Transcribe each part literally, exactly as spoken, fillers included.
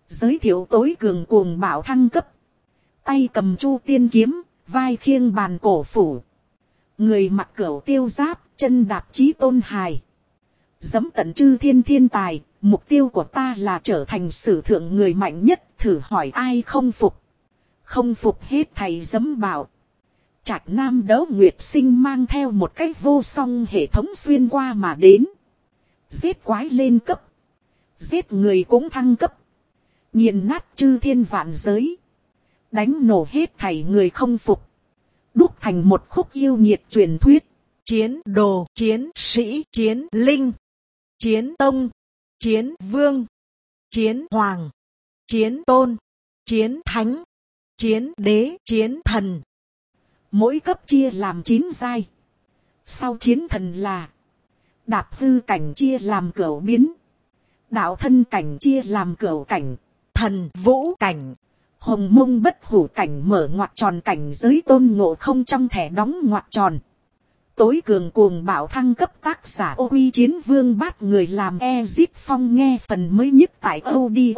Giới thiệu tối cường cuồng bạo thăng cấp. Tay cầm chu tiên kiếm, vai khiêng bàn cổ phủ. Người mặc cửu tiêu giáp, chân đạp chí tôn hài. Dẫm tận chư thiên thiên tài, mục tiêu của ta là trở thành sử thượng người mạnh nhất, thử hỏi ai không phục. Không phục hết thầy dẫm bảo. Trạch Nam Đấu Nguyệt Sinh mang theo một cách vô song hệ thống xuyên qua mà đến. Giết quái lên cấp. Giết người cũng thăng cấp. Nghiền nát chư thiên vạn giới. Đánh nổ hết thảy người không phục. Đúc thành một khúc yêu nghiệt truyền thuyết. Chiến đồ, chiến sĩ, chiến linh, chiến tông, chiến vương, chiến hoàng, chiến tôn, chiến thánh, chiến đế, chiến thần. Mỗi cấp chia làm chín giai. Sau chiến thần là đạp hư cảnh chia làm cửu biến. Đạo thân cảnh chia làm cửu cảnh. Thần vũ cảnh. Hồng mông bất hủ cảnh mở ngoặc tròn cảnh giới tôn ngộ không trong thẻ đóng ngoặc tròn. Tối cường cuồng bạo thăng cấp tác giả ô quy chiến vương bát người làm Ezip Phong nghe phần mới nhất tại audio.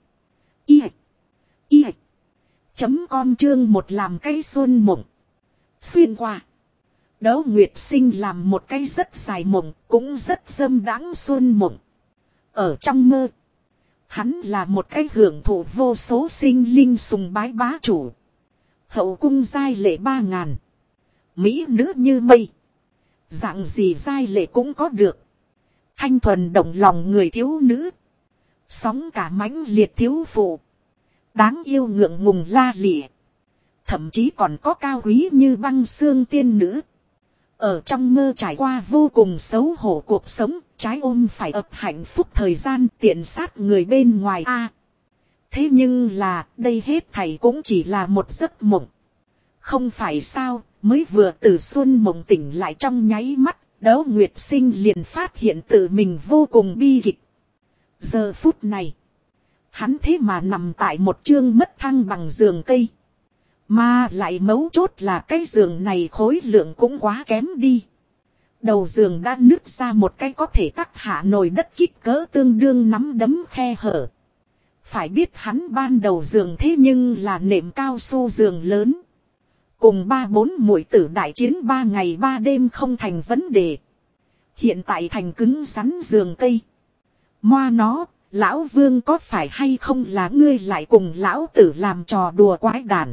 Y. Y. Chấm com chương một làm cây xuân mộng. Xuyên qua. Đấu Nguyệt Sinh làm một cái rất dài mộng, cũng rất dâm đãng xuân mộng. Ở trong mơ, hắn là một cái hưởng thụ vô số sinh linh sùng bái bá chủ. Hậu cung giai lệ ba ngàn. Mỹ nữ như mây. Dạng gì giai lệ cũng có được. Thanh thuần động lòng người thiếu nữ. Sóng cả mãnh liệt thiếu phụ. Đáng yêu ngượng ngùng la lịa. Thậm chí còn có cao quý như băng xương tiên nữ. Ở trong mơ trải qua vô cùng xấu hổ cuộc sống, trái ôm phải ập hạnh phúc thời gian tiện sát người bên ngoài a. À, thế nhưng là, đây hết thảy cũng chỉ là một giấc mộng. Không phải sao, mới vừa từ xuân mộng tỉnh lại trong nháy mắt, Đấu Nguyệt Sinh liền phát hiện tự mình vô cùng bi kịch. Giờ phút này, hắn thế mà nằm tại một chương mất thăng bằng giường cây. Mà lại mấu chốt là cái giường này khối lượng cũng quá kém đi. Đầu giường đã nứt ra một cái có thể tắc hạ nồi đất kích cỡ tương đương nắm đấm khe hở. Phải biết hắn ban đầu giường thế nhưng là nệm cao su giường lớn. Cùng ba bốn muội tử đại chiến ba ngày ba đêm không thành vấn đề. Hiện tại thành cứng rắn giường cây. Moa nó, lão vương có phải hay không là ngươi lại cùng lão tử làm trò đùa quái đản.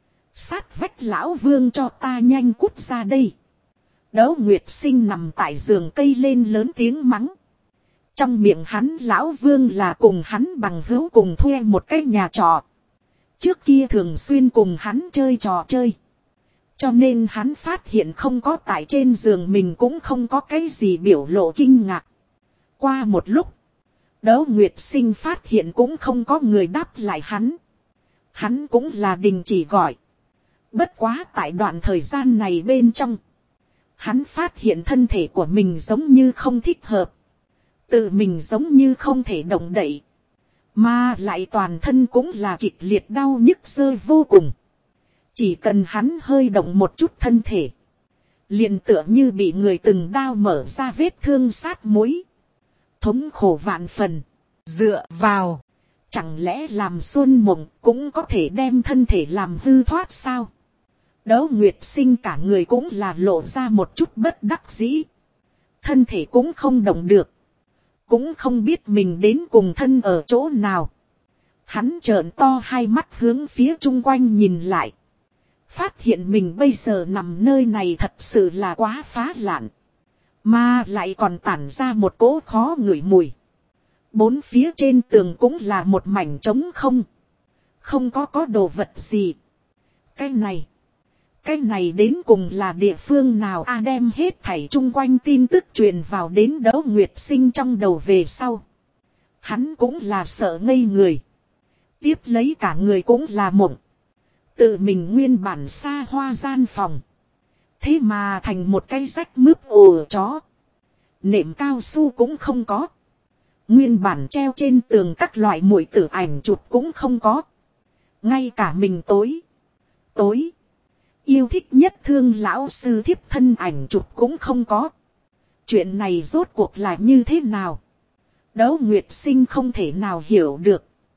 Sát vách lão vương cho ta nhanh cút ra đây. Đấu Nguyệt Sinh nằm tại giường cây lên lớn tiếng mắng. Trong miệng hắn lão vương là cùng hắn bằng hữu cùng thuê một cái nhà trọ. Trước kia thường xuyên cùng hắn chơi trò chơi. Cho nên hắn phát hiện không có tại trên giường mình cũng không có cái gì biểu lộ kinh ngạc. Qua một lúc, Đấu Nguyệt Sinh phát hiện cũng không có người đáp lại hắn. Hắn cũng là đình chỉ gọi. Bất quá tại đoạn thời gian này bên trong, hắn phát hiện thân thể của mình giống như không thích hợp. Tự mình giống như không thể động đậy. Mà lại toàn thân cũng là kịch liệt đau nhức rơi vô cùng. Chỉ cần hắn hơi động một chút thân thể, liền tựa như bị người từng đao mở ra vết thương sát muối. Thống khổ vạn phần. Dựa vào. Chẳng lẽ làm xuân mộng cũng có thể đem thân thể làm hư thoát sao? Đấu Nguyệt Sinh cả người cũng là lộ ra một chút bất đắc dĩ. Thân thể cũng không động được. Cũng không biết mình đến cùng thân ở chỗ nào. Hắn trợn to hai mắt hướng phía chung quanh nhìn lại. Phát hiện mình bây giờ nằm nơi này thật sự là quá phá lạn. Mà lại còn tản ra một cỗ khó ngửi mùi. Bốn phía trên tường cũng là một mảnh trống không. Không có có đồ vật gì. Cái này. Cái này đến cùng là địa phương nào a à, đem hết thảy chung quanh tin tức truyền vào đến Đấu Nguyệt Sinh trong đầu về sau. Hắn cũng là sợ ngây người. Tiếp lấy cả người cũng là mộng. Tự mình nguyên bản xa hoa gian phòng. Thế mà thành một cái rách mướp ồ chó. Nệm cao su cũng không có. Nguyên bản treo trên tường các loại muội tử ảnh chụp cũng không có. Ngay cả mình tối. Tối. Yêu thích nhất thương lão sư thiếp thân ảnh chụp cũng không có. Chuyện này rốt cuộc là như thế nào? Đấu Nguyệt Sinh không thể nào hiểu được.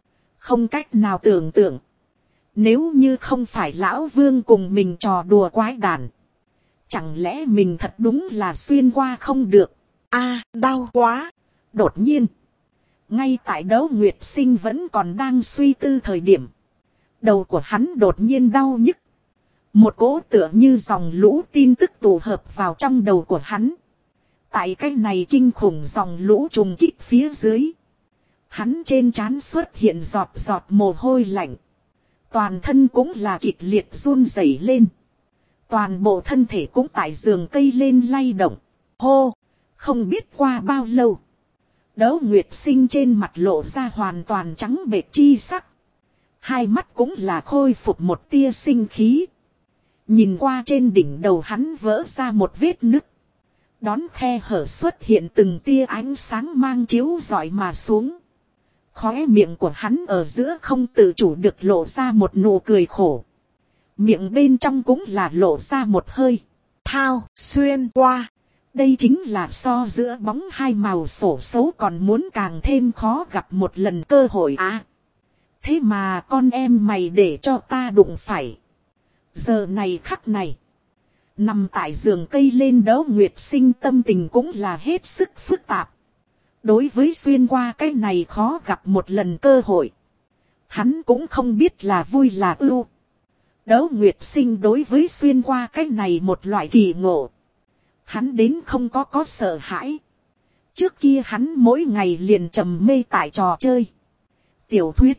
Không cách nào tưởng tượng. Nếu như không phải lão vương cùng mình trò đùa quái đản. Chẳng lẽ mình thật đúng là xuyên qua không được. A đau quá. Đột nhiên. Ngay tại Đấu Nguyệt Sinh vẫn còn đang suy tư thời điểm. Đầu của hắn đột nhiên đau nhức. Một cỗ tựa như dòng lũ tin tức tụ hợp vào trong đầu của hắn. Tại cái này kinh khủng dòng lũ trùng kích phía dưới. Hắn trên trán xuất hiện giọt giọt mồ hôi lạnh. Toàn thân cũng là kịch liệt run rẩy lên. Toàn bộ thân thể cũng tại giường cây lên lay động. Hô! Không biết qua bao lâu. Đấu Nguyệt Sinh trên mặt lộ ra hoàn toàn trắng bệch chi sắc. Hai mắt cũng là khôi phục một tia sinh khí. Nhìn qua trên đỉnh đầu hắn vỡ ra một vết nứt. Đón khe hở xuất hiện từng tia ánh sáng mang chiếu rọi mà xuống. Khóe miệng của hắn ở giữa không tự chủ được lộ ra một nụ cười khổ. Miệng bên trong cũng là lộ ra một hơi. Thao, xuyên qua. Đây chính là so giữa bóng hai màu sổ xấu còn muốn càng thêm khó gặp một lần cơ hội à. Thế mà con em mày để cho ta đụng phải. Giờ này khắc này. Nằm tại giường cây lên Đấu Nguyệt Sinh tâm tình cũng là hết sức phức tạp. Đối với xuyên qua cái này khó gặp một lần cơ hội. Hắn cũng không biết là vui là ưu. Đấu Nguyệt Sinh đối với xuyên qua cái này một loại kỳ ngộ. Hắn đến không có có sợ hãi. Trước kia hắn mỗi ngày liền trầm mê tại trò chơi. Tiểu thuyết.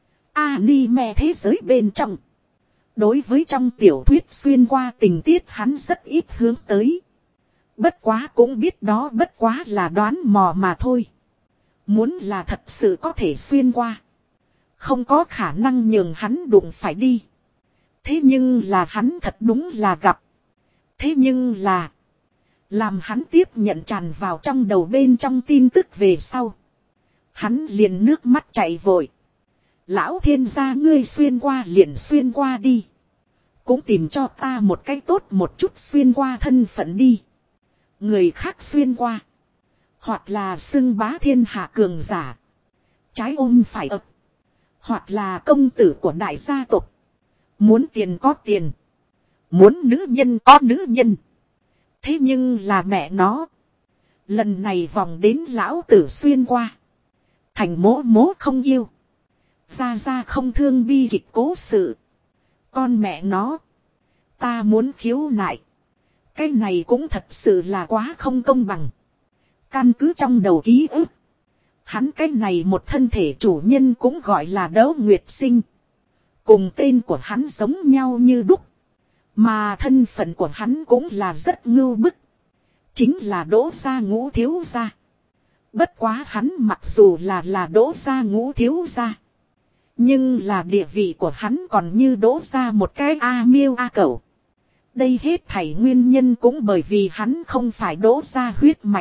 Anime thế giới bên trong. Đối với trong tiểu thuyết xuyên qua tình tiết hắn rất ít hướng tới. Bất quá cũng biết đó bất quá là đoán mò mà thôi. Muốn là thật sự có thể xuyên qua. Không có khả năng nhường hắn đụng phải đi. Thế nhưng là hắn thật đúng là gặp. Thế nhưng là. Làm hắn tiếp nhận tràn vào trong đầu bên trong tin tức về sau. Hắn liền nước mắt chảy vội. Lão thiên gia ngươi xuyên qua liền xuyên qua đi. Cũng tìm cho ta một cách tốt một chút xuyên qua thân phận đi. Người khác xuyên qua. Hoặc là xưng bá thiên hạ cường giả. Trái ôm phải ập. Hoặc là công tử của đại gia tộc. Muốn tiền có tiền. Muốn nữ nhân có nữ nhân. Thế nhưng là mẹ nó. Lần này vòng đến lão tử xuyên qua. Thành mố mố không yêu. Ra ra không thương bi kịch cố sự. Con mẹ nó. Ta muốn khiếu nại. Cái này cũng thật sự là quá không công bằng. Căn cứ trong đầu ký ức. Hắn cái này một thân thể chủ nhân cũng gọi là Đấu Nguyệt Sinh. Cùng tên của hắn giống nhau như đúc. Mà thân phận của hắn cũng là rất ngưu bức. Chính là Đỗ gia Ngũ thiếu gia. Bất quá hắn mặc dù là là Đỗ gia Ngũ thiếu gia. Nhưng là địa vị của hắn còn như Đỗ gia một cái A miêu A cẩu. Đây hết thảy nguyên nhân cũng bởi vì hắn không phải Đỗ gia huyết mạch.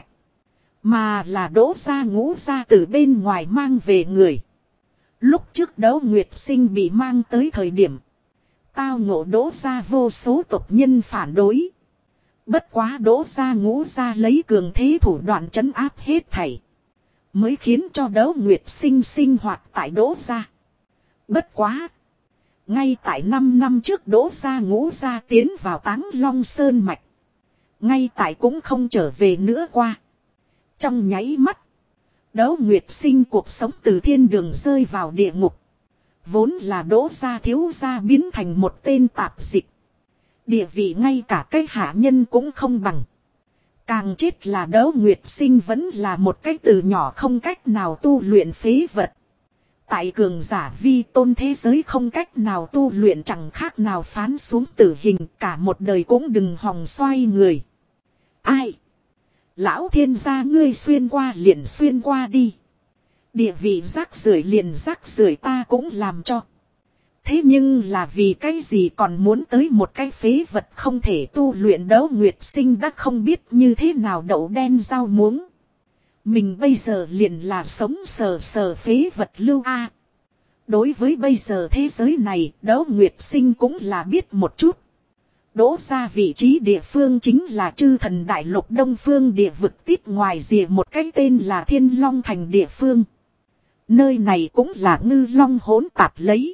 Mà là Đỗ gia Ngũ gia từ bên ngoài mang về người. Lúc trước Đấu Nguyệt Sinh bị mang tới thời điểm. Tao ngộ Đỗ gia vô số tộc nhân phản đối. Bất quá Đỗ gia Ngũ gia lấy cường thế thủ đoạn trấn áp hết thảy. Mới khiến cho Đấu Nguyệt Sinh sinh hoạt tại Đỗ gia. Bất quá. Ngay tại năm năm trước Đỗ gia Ngũ gia tiến vào Táng Long Sơn Mạch. Ngay tại cũng không trở về nữa qua. Trong nháy mắt. Đấu Nguyệt Sinh cuộc sống từ thiên đường rơi vào địa ngục. Vốn là Đỗ gia thiếu gia biến thành một tên tạp dịch. Địa vị ngay cả cái hạ nhân cũng không bằng. Càng chết là Đấu Nguyệt Sinh vẫn là một cái từ nhỏ không cách nào tu luyện phế vật. Tại cường giả vi tôn thế giới không cách nào tu luyện chẳng khác nào phán xuống tử hình, cả một đời cũng đừng hòng xoay người. Ai? Lão thiên gia ngươi xuyên qua liền xuyên qua đi. Địa vị rác rưởi liền rác rưởi ta cũng làm cho. Thế nhưng là vì cái gì còn muốn tới một cái phế vật không thể tu luyện. Đấu Nguyệt Sinh đã không biết như thế nào đậu đen rau muống. Mình bây giờ liền là sống sờ sờ phế vật lưu a. Đối với bây giờ thế giới này, Đấu Nguyệt Sinh cũng là biết một chút. Đỗ ra vị trí địa phương chính là Chư Thần Đại Lục Đông Phương địa vực tít ngoài rìa một cái tên là Thiên Long Thành địa phương. Nơi này cũng là ngư long hỗn tạp lấy.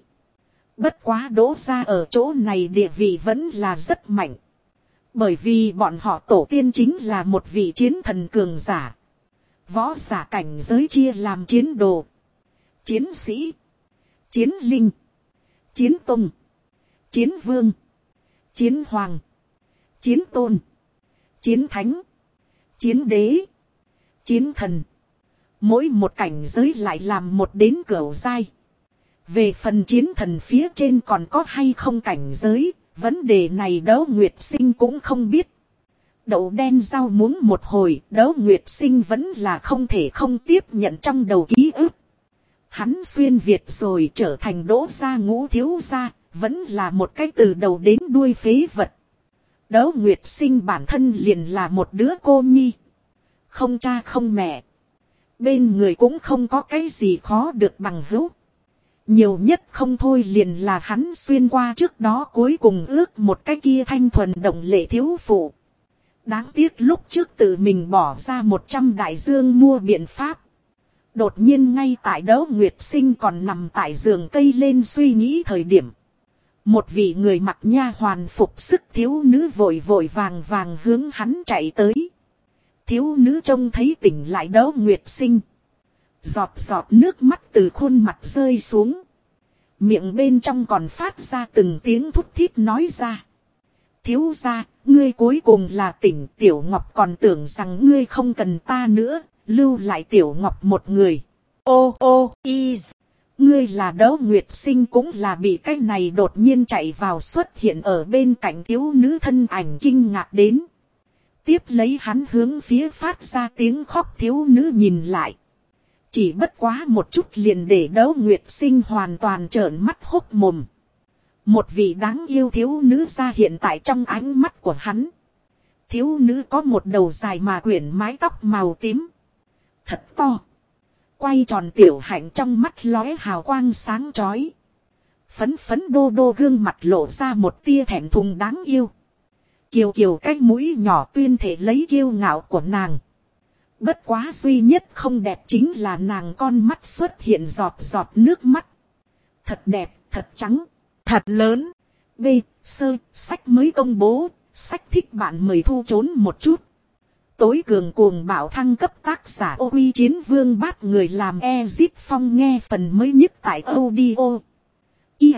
Bất quá Đỗ gia ở chỗ này địa vị vẫn là rất mạnh. Bởi vì bọn họ tổ tiên chính là một vị chiến thần cường giả. Võ giả cảnh giới chia làm chiến đồ, chiến sĩ, chiến linh, chiến tông, chiến vương, chiến hoàng, chiến tôn, chiến thánh, chiến đế, chiến thần. Mỗi một cảnh giới lại làm một đến cửu giai. Về phần chiến thần phía trên còn có hay không cảnh giới, vấn đề này Đỗ Nguyệt Sinh cũng không biết. Đậu đen rau muống một hồi, Đỗ Nguyệt Sinh vẫn là không thể không tiếp nhận trong đầu ký ức. Hắn xuyên Việt rồi trở thành Đỗ gia ngũ thiếu gia, vẫn là một cái từ đầu đến đuôi phế vật. Đỗ Nguyệt Sinh bản thân liền là một đứa cô nhi. Không cha không mẹ. Bên người cũng không có cái gì khó được bằng hữu. Nhiều nhất không thôi liền là hắn xuyên qua trước đó cuối cùng ước một cái kia thanh thuần động lệ thiếu phụ. Đáng tiếc lúc trước tự mình bỏ ra một trăm đại dương mua biện pháp. Đột nhiên ngay tại Đỗ Nguyệt Sinh còn nằm tại giường cây lên suy nghĩ thời điểm. Một vị người mặc nha hoàn phục sức thiếu nữ vội vội vàng vàng hướng hắn chạy tới. Thiếu nữ trông thấy tỉnh lại Đỗ Nguyệt Sinh. Giọt giọt nước mắt từ khuôn mặt rơi xuống. Miệng bên trong còn phát ra từng tiếng thút thít nói ra. Thiếu gia, ngươi cuối cùng là tỉnh. Tiểu Ngọc còn tưởng rằng ngươi không cần ta nữa, lưu lại Tiểu Ngọc một người. Ô ô is. Ngươi là Đỗ Nguyệt Sinh cũng là bị cái này đột nhiên chạy vào xuất hiện ở bên cạnh thiếu nữ thân ảnh kinh ngạc đến. Tiếp lấy hắn hướng phía phát ra tiếng khóc thiếu nữ nhìn lại. Chỉ bất quá một chút liền để Đỗ Nguyệt Sinh hoàn toàn trợn mắt hốc mồm. Một vị đáng yêu thiếu nữ ra hiện tại trong ánh mắt của hắn. Thiếu nữ có một đầu dài mà quyển mái tóc màu tím. Thật to. Quay tròn tiểu hạnh trong mắt lóe hào quang sáng chói. Phấn phấn đô đô gương mặt lộ ra một tia thẹn thùng đáng yêu. Kiều kiều cái mũi nhỏ tuyên thể lấy kiêu ngạo của nàng. Bất quá duy nhất không đẹp chính là nàng con mắt xuất hiện giọt giọt nước mắt. Thật đẹp, thật trắng, thật lớn. B. Sơ, sách mới công bố, sách thích bạn mời thu trốn một chút. Tối cường cuồng bạo thăng cấp tác giả ô uy chiến vương bát người làm Ezit Phong nghe phần mới nhất tại audio. I.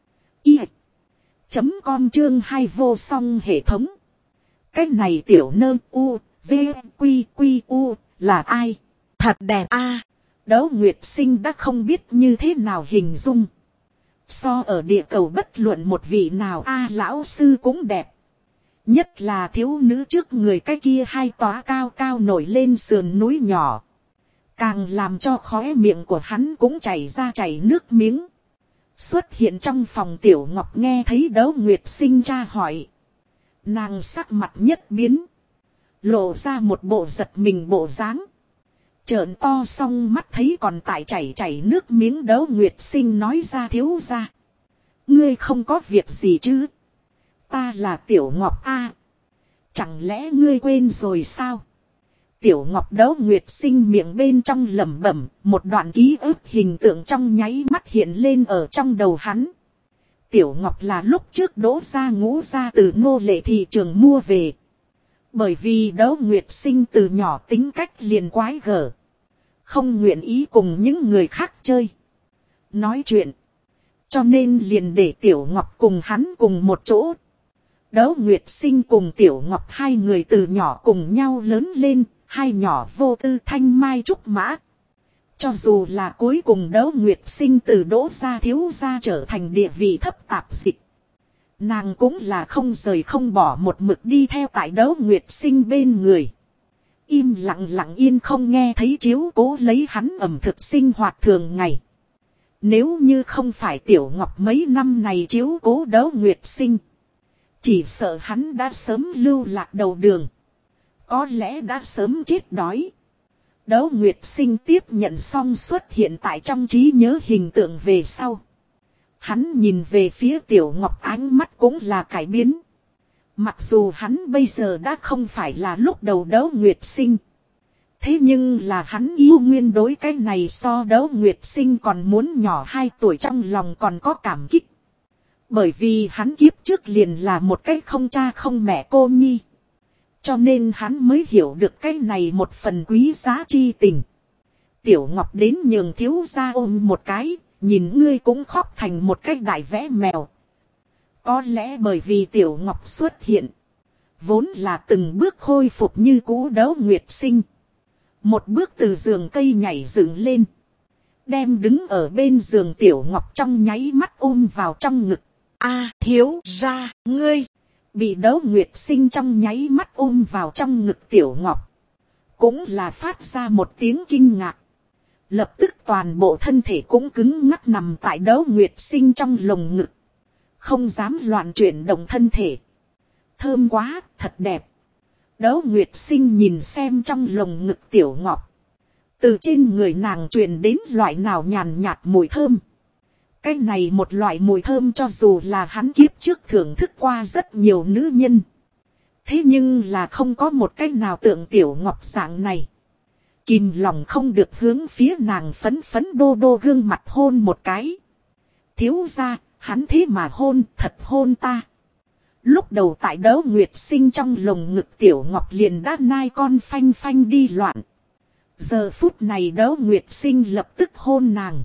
I. Chấm com chương hai vô song hệ thống. Cái này tiểu nơ u, v, quy, quy, u, là ai? Thật đẹp a. À, Đỗ Nguyệt Sinh đã không biết như thế nào hình dung. So ở địa cầu bất luận một vị nào a à, lão sư cũng đẹp. Nhất là thiếu nữ trước người cái kia hai tóa cao cao nổi lên sườn núi nhỏ. Càng làm cho khóe miệng của hắn cũng chảy ra chảy nước miếng. Xuất hiện trong phòng Tiểu Ngọc nghe thấy Đỗ Nguyệt Sinh tra hỏi. Nàng sắc mặt nhất biến. Lộ ra một bộ giật mình bộ dáng. Trợn to xong mắt thấy còn tại chảy chảy nước miếng Đỗ Nguyệt Sinh nói ra thiếu ra. Ngươi không có việc gì chứ? Ta là Tiểu Ngọc a. Chẳng lẽ ngươi quên rồi sao? Tiểu Ngọc Đỗ Nguyệt Sinh miệng bên trong lẩm bẩm, một đoạn ký ức hình tượng trong nháy mắt hiện lên ở trong đầu hắn. Tiểu Ngọc là lúc trước Đỗ gia ngũ gia từ nô lệ thị trường mua về. Bởi vì Đỗ Nguyệt Sinh từ nhỏ tính cách liền quái gở. Không nguyện ý cùng những người khác chơi. Nói chuyện. Cho nên liền để Tiểu Ngọc cùng hắn cùng một chỗ. Đỗ Nguyệt Sinh cùng Tiểu Ngọc hai người từ nhỏ cùng nhau lớn lên. Hai nhỏ vô tư thanh mai trúc mã. Cho dù là cuối cùng Đỗ Nguyệt Sinh từ Đỗ gia thiếu gia trở thành địa vị thấp tạp dịch. Nàng cũng là không rời không bỏ một mực đi theo tại Đỗ Nguyệt Sinh bên người. Im lặng lặng yên không nghe thấy chiếu cố lấy hắn ẩm thực sinh hoạt thường ngày. Nếu như không phải Tiểu Ngọc mấy năm này chiếu cố Đỗ Nguyệt Sinh. Chỉ sợ hắn đã sớm lưu lạc đầu đường. Có lẽ đã sớm chết đói. Đỗ Nguyệt Sinh tiếp nhận xong xuất hiện tại trong trí nhớ hình tượng về sau. Hắn nhìn về phía Tiểu Ngọc ánh mắt cũng là cải biến. Mặc dù hắn bây giờ đã không phải là lúc đầu Đỗ Nguyệt Sinh. Thế nhưng là hắn yêu nguyên đối cái này so Đấu Nguyệt Sinh còn muốn nhỏ hai tuổi, trong lòng còn có cảm kích. Bởi vì hắn kiếp trước liền là một cái không cha không mẹ cô nhi. Cho nên hắn mới hiểu được cái này một phần quý giá chi tình. Tiểu Ngọc đến nhường thiếu gia ôm một cái, nhìn ngươi cũng khóc thành một cái đại vẽ mèo. Có lẽ bởi vì Tiểu Ngọc xuất hiện, vốn là từng bước khôi phục như cũ Đấu Nguyệt Sinh. Một bước từ giường cây nhảy dựng lên, đem đứng ở bên giường Tiểu Ngọc trong nháy mắt ôm vào trong ngực. A thiếu gia, ngươi bị Đấu Nguyệt Sinh trong nháy mắt ôm vào trong ngực Tiểu Ngọc, cũng là phát ra một tiếng kinh ngạc. Lập tức toàn bộ thân thể cũng cứng ngắc nằm tại Đấu Nguyệt Sinh trong lồng ngực, không dám loạn chuyển động thân thể. Thơm quá, thật đẹp. Đấu Nguyệt Sinh nhìn xem trong lồng ngực Tiểu Ngọc, từ trên người nàng truyền đến loại nào nhàn nhạt mùi thơm. Cái này một loại mùi thơm cho dù là hắn kiếp trước thưởng thức qua rất nhiều nữ nhân, thế nhưng là không có một cái nào tượng Tiểu Ngọc dạng này. Kìm lòng không được hướng phía nàng phấn phấn đô đô gương mặt hôn một cái. Thiếu gia, hắn thế mà hôn, thật hôn ta. Lúc đầu tại Đấu Nguyệt Sinh trong lồng ngực Tiểu Ngọc liền đã nai con phanh phanh đi loạn. Giờ phút này Đấu Nguyệt Sinh lập tức hôn nàng,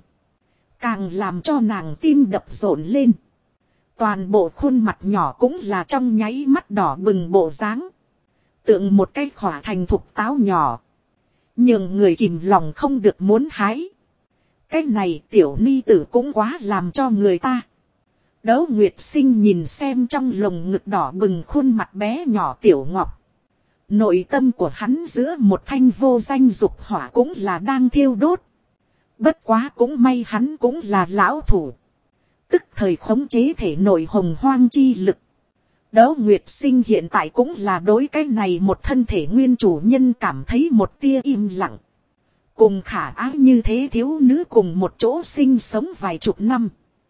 càng làm cho nàng tim đập rộn lên. Toàn bộ khuôn mặt nhỏ cũng là trong nháy mắt đỏ bừng bộ dáng, tượng một cái khỏa thành thục táo nhỏ, nhường người kìm lòng không được muốn hái. Cái này tiểu ni tử cũng quá làm cho người ta. Đấu Nguyệt Sinh nhìn xem trong lồng ngực đỏ bừng khuôn mặt bé nhỏ Tiểu Ngọc, nội tâm của hắn giữa một thanh vô danh dục hỏa cũng là đang thiêu đốt. Bất quá cũng may hắn cũng là lão thủ, tức thời khống chế thể nội hồng hoang chi lực. Đấu Nguyệt Sinh hiện tại cũng là đối cái này một thân thể nguyên chủ nhân cảm thấy một tia im lặng. Cùng khả ái như thế thiếu nữ cùng một chỗ sinh sống vài chục năm,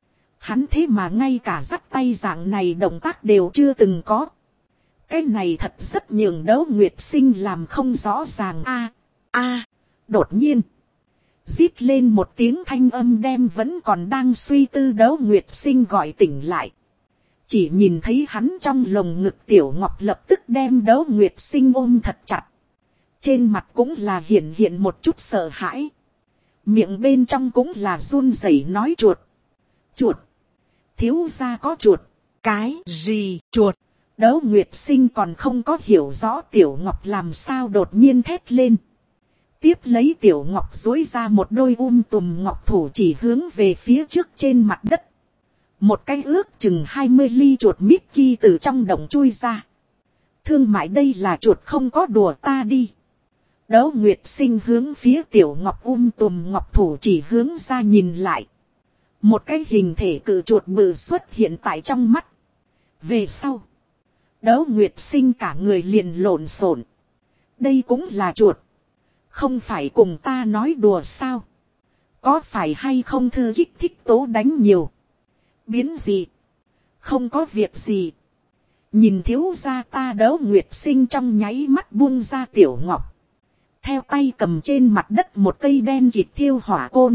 hắn thế mà ngay cả dắt tay dạng này động tác đều chưa từng có. Cái này thật rất nhường Đấu Nguyệt Sinh làm không rõ ràng. A a đột nhiên rít lên một tiếng thanh âm đem vẫn còn đang suy tư Đấu Nguyệt Sinh gọi tỉnh lại. Chỉ nhìn thấy hắn trong lồng ngực Tiểu Ngọc lập tức đem Đấu Nguyệt Sinh ôm thật chặt. Trên mặt cũng là hiện hiện một chút sợ hãi, miệng bên trong cũng là run rẩy nói chuột. Chuột? Thiếu gia có chuột? Cái gì chuột? Đấu Nguyệt Sinh còn không có hiểu rõ Tiểu Ngọc làm sao đột nhiên thét lên. Tiếp lấy Tiểu Ngọc duỗi ra một đôi um tùm ngọc thủ chỉ hướng về phía trước trên mặt đất. Một cái ước chừng hai mươi ly chuột Mickey từ trong động chui ra. Thương mại đây là chuột không có đùa ta đi. Đấu Nguyệt Sinh hướng phía Tiểu Ngọc um tùm ngọc thủ chỉ hướng ra nhìn lại. Một cái hình thể cự chuột bự xuất hiện tại trong mắt. Về sau, Đấu Nguyệt Sinh cả người liền lộn xộn. Đây cũng là chuột? Không phải cùng ta nói đùa sao? Có phải hay không thư kích thích tố đánh nhiều? Biến gì? Không có việc gì. Nhìn thiếu gia ta. Đấu Nguyệt Sinh trong nháy mắt buông ra Tiểu Ngọc, theo tay cầm trên mặt đất một cây đen kịt thiêu hỏa côn,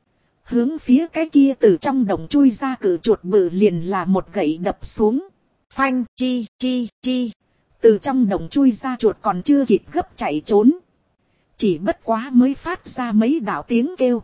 hướng phía cái kia từ trong đồng chui ra cự chuột bự liền là một gậy đập xuống. Phanh chi chi chi. Từ trong đồng chui ra chuột còn chưa kịp gấp chạy trốn, chỉ bất quá mới phát ra mấy đạo tiếng kêu,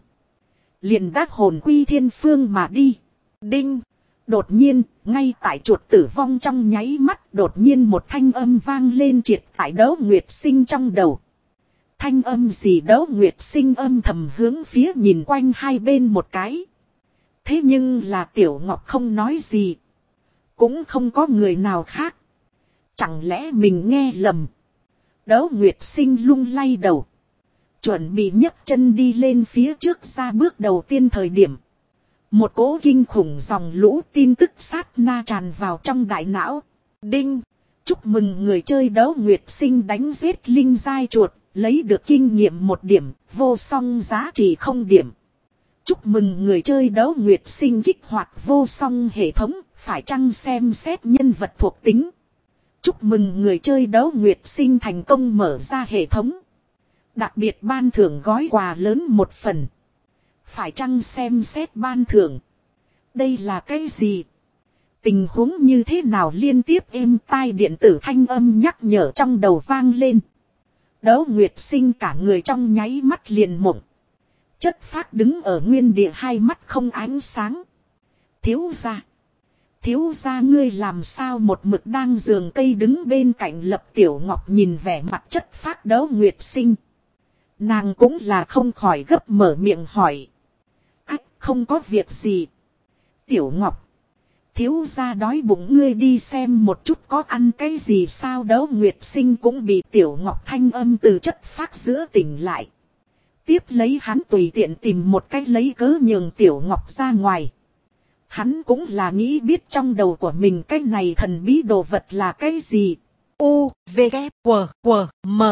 liền đắc hồn quy thiên phương mà đi. Đinh. Đột nhiên, ngay tại chuột tử vong trong nháy mắt, đột nhiên một thanh âm vang lên triệt tại Đấu Nguyệt Sinh trong đầu. Thanh âm gì? Đấu Nguyệt Sinh âm thầm hướng phía nhìn quanh hai bên một cái. Thế nhưng là Tiểu Ngọc không nói gì, cũng không có người nào khác. Chẳng lẽ mình nghe lầm? Đấu Nguyệt Sinh lung lay đầu, chuẩn bị nhấc chân đi lên phía trước ra bước đầu tiên thời điểm, một cỗ kinh khủng dòng lũ tin tức sát na tràn vào trong đại não. Đinh. Chúc mừng người chơi Đấu Nguyệt Sinh đánh giết linh giai chuột, lấy được kinh nghiệm một điểm, vô song giá trị không điểm. Chúc mừng người chơi Đấu Nguyệt Sinh kích hoạt vô song hệ thống, phải chăng xem xét nhân vật thuộc tính. Chúc mừng người chơi Đấu Nguyệt Sinh thành công mở ra hệ thống. Đặc biệt ban thưởng gói quà lớn một phần. Phải chăng xem xét ban thưởng? Đây là cái gì? Tình huống như thế nào liên tiếp êm tai điện tử thanh âm nhắc nhở trong đầu vang lên. Đỗ Nguyệt Sinh cả người trong nháy mắt liền mộng. Chất phác đứng ở nguyên địa hai mắt không ánh sáng. Thiếu gia. Thiếu gia ngươi làm sao một mực đang giường cây đứng bên cạnh Lập Tiểu Ngọc nhìn vẻ mặt chất phác Đỗ Nguyệt Sinh. Nàng cũng là không khỏi gấp mở miệng hỏi. Ách không có việc gì. Tiểu Ngọc. Thiếu gia đói bụng ngươi đi xem một chút có ăn cái gì sao. Đỗ Nguyệt Sinh cũng bị Tiểu Ngọc thanh âm từ chất phác giữa tỉnh lại. Tiếp lấy hắn tùy tiện tìm một cách lấy cớ nhường Tiểu Ngọc ra ngoài. Hắn cũng là nghĩ biết trong đầu của mình cái này thần bí đồ vật là cái gì. U, V, K, W, W, M.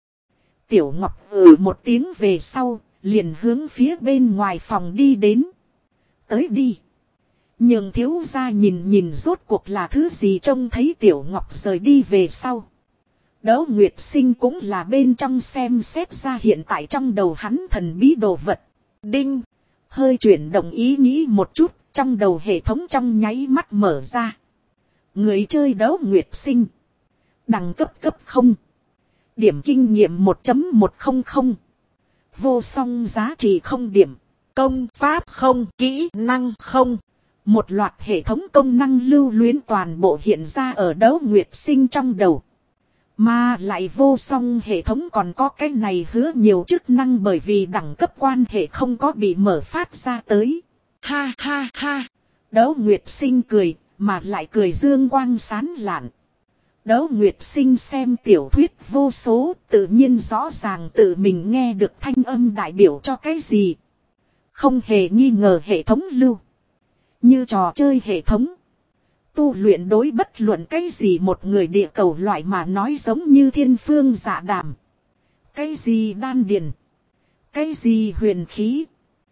Tiểu Ngọc ừ một tiếng về sau, liền hướng phía bên ngoài phòng đi đến. Tới đi. Nhưng thiếu gia nhìn nhìn rốt cuộc là thứ gì trông thấy Tiểu Ngọc rời đi về sau. Đỗ Nguyệt Sinh cũng là bên trong xem xét ra hiện tại trong đầu hắn thần bí đồ vật. Đinh. Hơi chuyển động ý nghĩ một chút, trong đầu hệ thống trong nháy mắt mở ra. Người chơi Đỗ Nguyệt Sinh. Đẳng cấp cấp không. Điểm kinh nghiệm một chấm một không không. Vô song giá trị không điểm. Công pháp không, kỹ năng không. Một loạt hệ thống công năng lưu luyến toàn bộ hiện ra ở Đỗ Nguyệt Sinh trong đầu. Mà lại vô song hệ thống còn có cái này hứa nhiều chức năng bởi vì đẳng cấp quan hệ không có bị mở phát ra tới. Ha ha ha. Đỗ Nguyệt Sinh cười, mà lại cười dương quang sán lạn. Đỗ Nguyệt Sinh xem tiểu thuyết vô số, tự nhiên rõ ràng tự mình nghe được thanh âm đại biểu cho cái gì. Không hề nghi ngờ hệ thống lưu. Như trò chơi hệ thống. Tu luyện đối bất luận cái gì một người địa cầu loại mà nói giống như thiên phương dạ đàm. Cái gì đan điền. Cái gì huyền khí.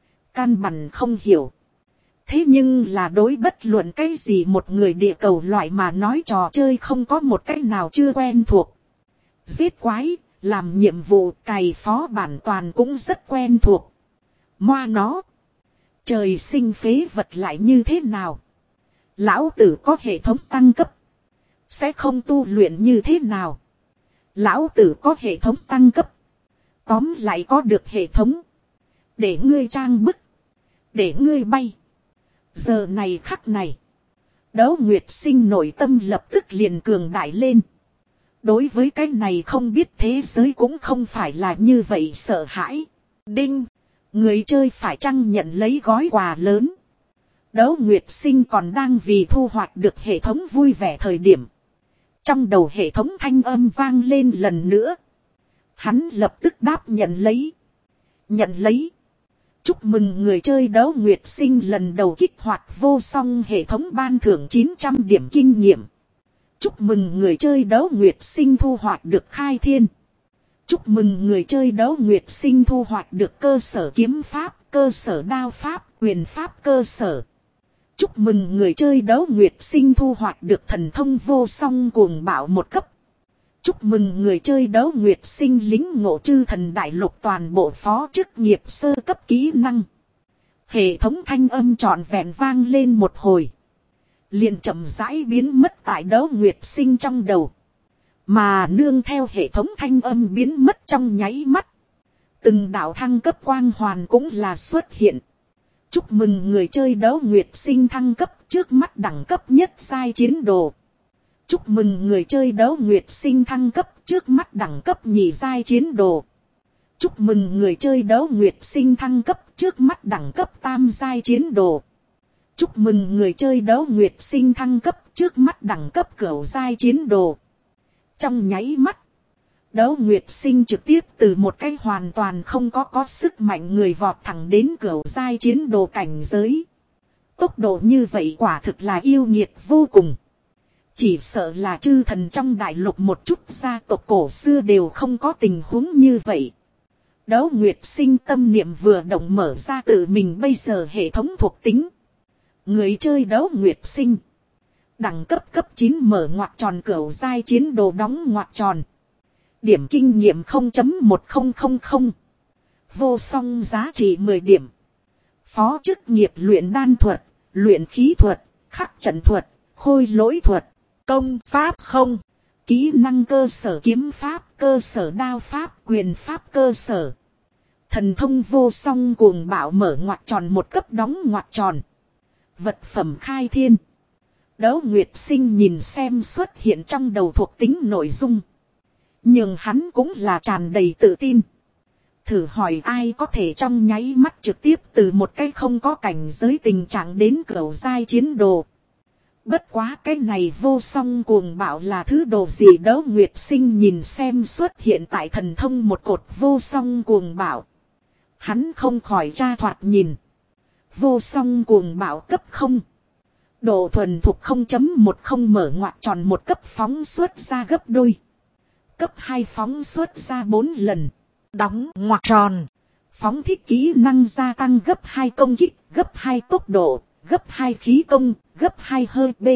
Căn bản không hiểu. Thế nhưng là đối bất luận cái gì một người địa cầu loại mà nói trò chơi không có một cách nào chưa quen thuộc. Giết quái, làm nhiệm vụ cày phó bản toàn cũng rất quen thuộc. Moa nó. Trời sinh phế vật lại như thế nào? Lão tử có hệ thống tăng cấp. Sẽ không tu luyện như thế nào? Lão tử có hệ thống tăng cấp. Tóm lại có được hệ thống. Để ngươi trang bức. Để ngươi bay. Giờ này khắc này. Đỗ Nguyệt Sinh nội tâm lập tức liền cường đại lên. Đối với cái này không biết thế giới cũng không phải là như vậy sợ hãi. Đinh. Người chơi phải chăng nhận lấy gói quà lớn. Đỗ Nguyệt Sinh còn đang vì thu hoạch được hệ thống vui vẻ thời điểm. Trong đầu hệ thống thanh âm vang lên lần nữa. Hắn lập tức đáp nhận lấy. Nhận lấy. Chúc mừng người chơi Đỗ Nguyệt Sinh lần đầu kích hoạt vô song hệ thống ban thưởng chín trăm điểm kinh nghiệm. Chúc mừng người chơi Đỗ Nguyệt Sinh thu hoạch được khai thiên. Chúc mừng người chơi Đỗ Nguyệt Sinh thu hoạch được cơ sở kiếm pháp, cơ sở đao pháp, quyền pháp cơ sở. Chúc mừng người chơi Đỗ Nguyệt Sinh thu hoạch được thần thông vô song cuồng bạo một cấp. Chúc mừng người chơi Đỗ Nguyệt Sinh lính ngộ chư thần đại lục toàn bộ phó chức nghiệp sơ cấp kỹ năng. Hệ thống thanh âm trọn vẹn vang lên một hồi. Liền chậm rãi biến mất tại Đỗ Nguyệt Sinh trong đầu. Mà nương theo hệ thống thanh âm biến mất trong nháy mắt. Từng đạo thăng cấp quang hoàn cũng là xuất hiện. Chúc mừng người chơi Đỗ Nguyệt Sinh thăng cấp trước mắt đẳng cấp nhất giai chiến đồ. Chúc mừng người chơi Đỗ Nguyệt Sinh thăng cấp trước mắt đẳng cấp nhì giai chiến đồ. Chúc mừng người chơi Đỗ Nguyệt Sinh thăng cấp trước mắt đẳng cấp tam giai chiến đồ. Chúc mừng người chơi Đỗ Nguyệt Sinh thăng cấp trước mắt đẳng cấp cửu giai chiến đồ. Trong nháy mắt, Đỗ Nguyệt Sinh trực tiếp từ một cái hoàn toàn không có có sức mạnh người vọt thẳng đến cửu giai chiến đồ cảnh giới. Tốc độ như vậy quả thực là yêu nghiệt vô cùng. Chỉ sợ là chư thần trong đại lục một chút gia tộc cổ xưa đều không có tình huống như vậy. Đỗ Nguyệt Sinh tâm niệm vừa động mở ra tự mình bây giờ hệ thống thuộc tính. Người chơi Đỗ Nguyệt Sinh. Đẳng cấp cấp chín mở ngoặc tròn cửu giai chiến đồ đóng ngoặc tròn. Điểm kinh nghiệm không chấm một không không không. Vô song giá trị mười điểm. Phó chức nghiệp luyện đan thuật, luyện khí thuật, khắc trận thuật, khôi lỗi thuật, công pháp không. Kỹ năng cơ sở kiếm pháp, cơ sở đao pháp, quyền pháp cơ sở. Thần thông vô song cuồng bạo mở ngoặc tròn một cấp đóng ngoặc tròn. Vật phẩm khai thiên. Đấu Nguyệt Sinh nhìn xem xuất hiện trong đầu thuộc tính nội dung. Nhưng hắn cũng là tràn đầy tự tin. Thử hỏi ai có thể trong nháy mắt trực tiếp từ một cái không có cảnh giới tình trạng đến cửu giai chiến đồ. Bất quá cái này vô song cuồng bạo là thứ đồ gì. Đấu Nguyệt Sinh nhìn xem xuất hiện tại thần thông một cột vô song cuồng bạo. Hắn không khỏi tra thoạt nhìn. Vô song cuồng bạo cấp không. Độ thuần thuộc không chấm một không mở ngoặc tròn một cấp phóng xuất ra gấp đôi. Cấp hai phóng xuất ra bốn lần. Đóng ngoặc tròn. Phóng thích kỹ năng gia tăng gấp hai công kích, gấp hai tốc độ, gấp hai khí công, gấp hai hơi B.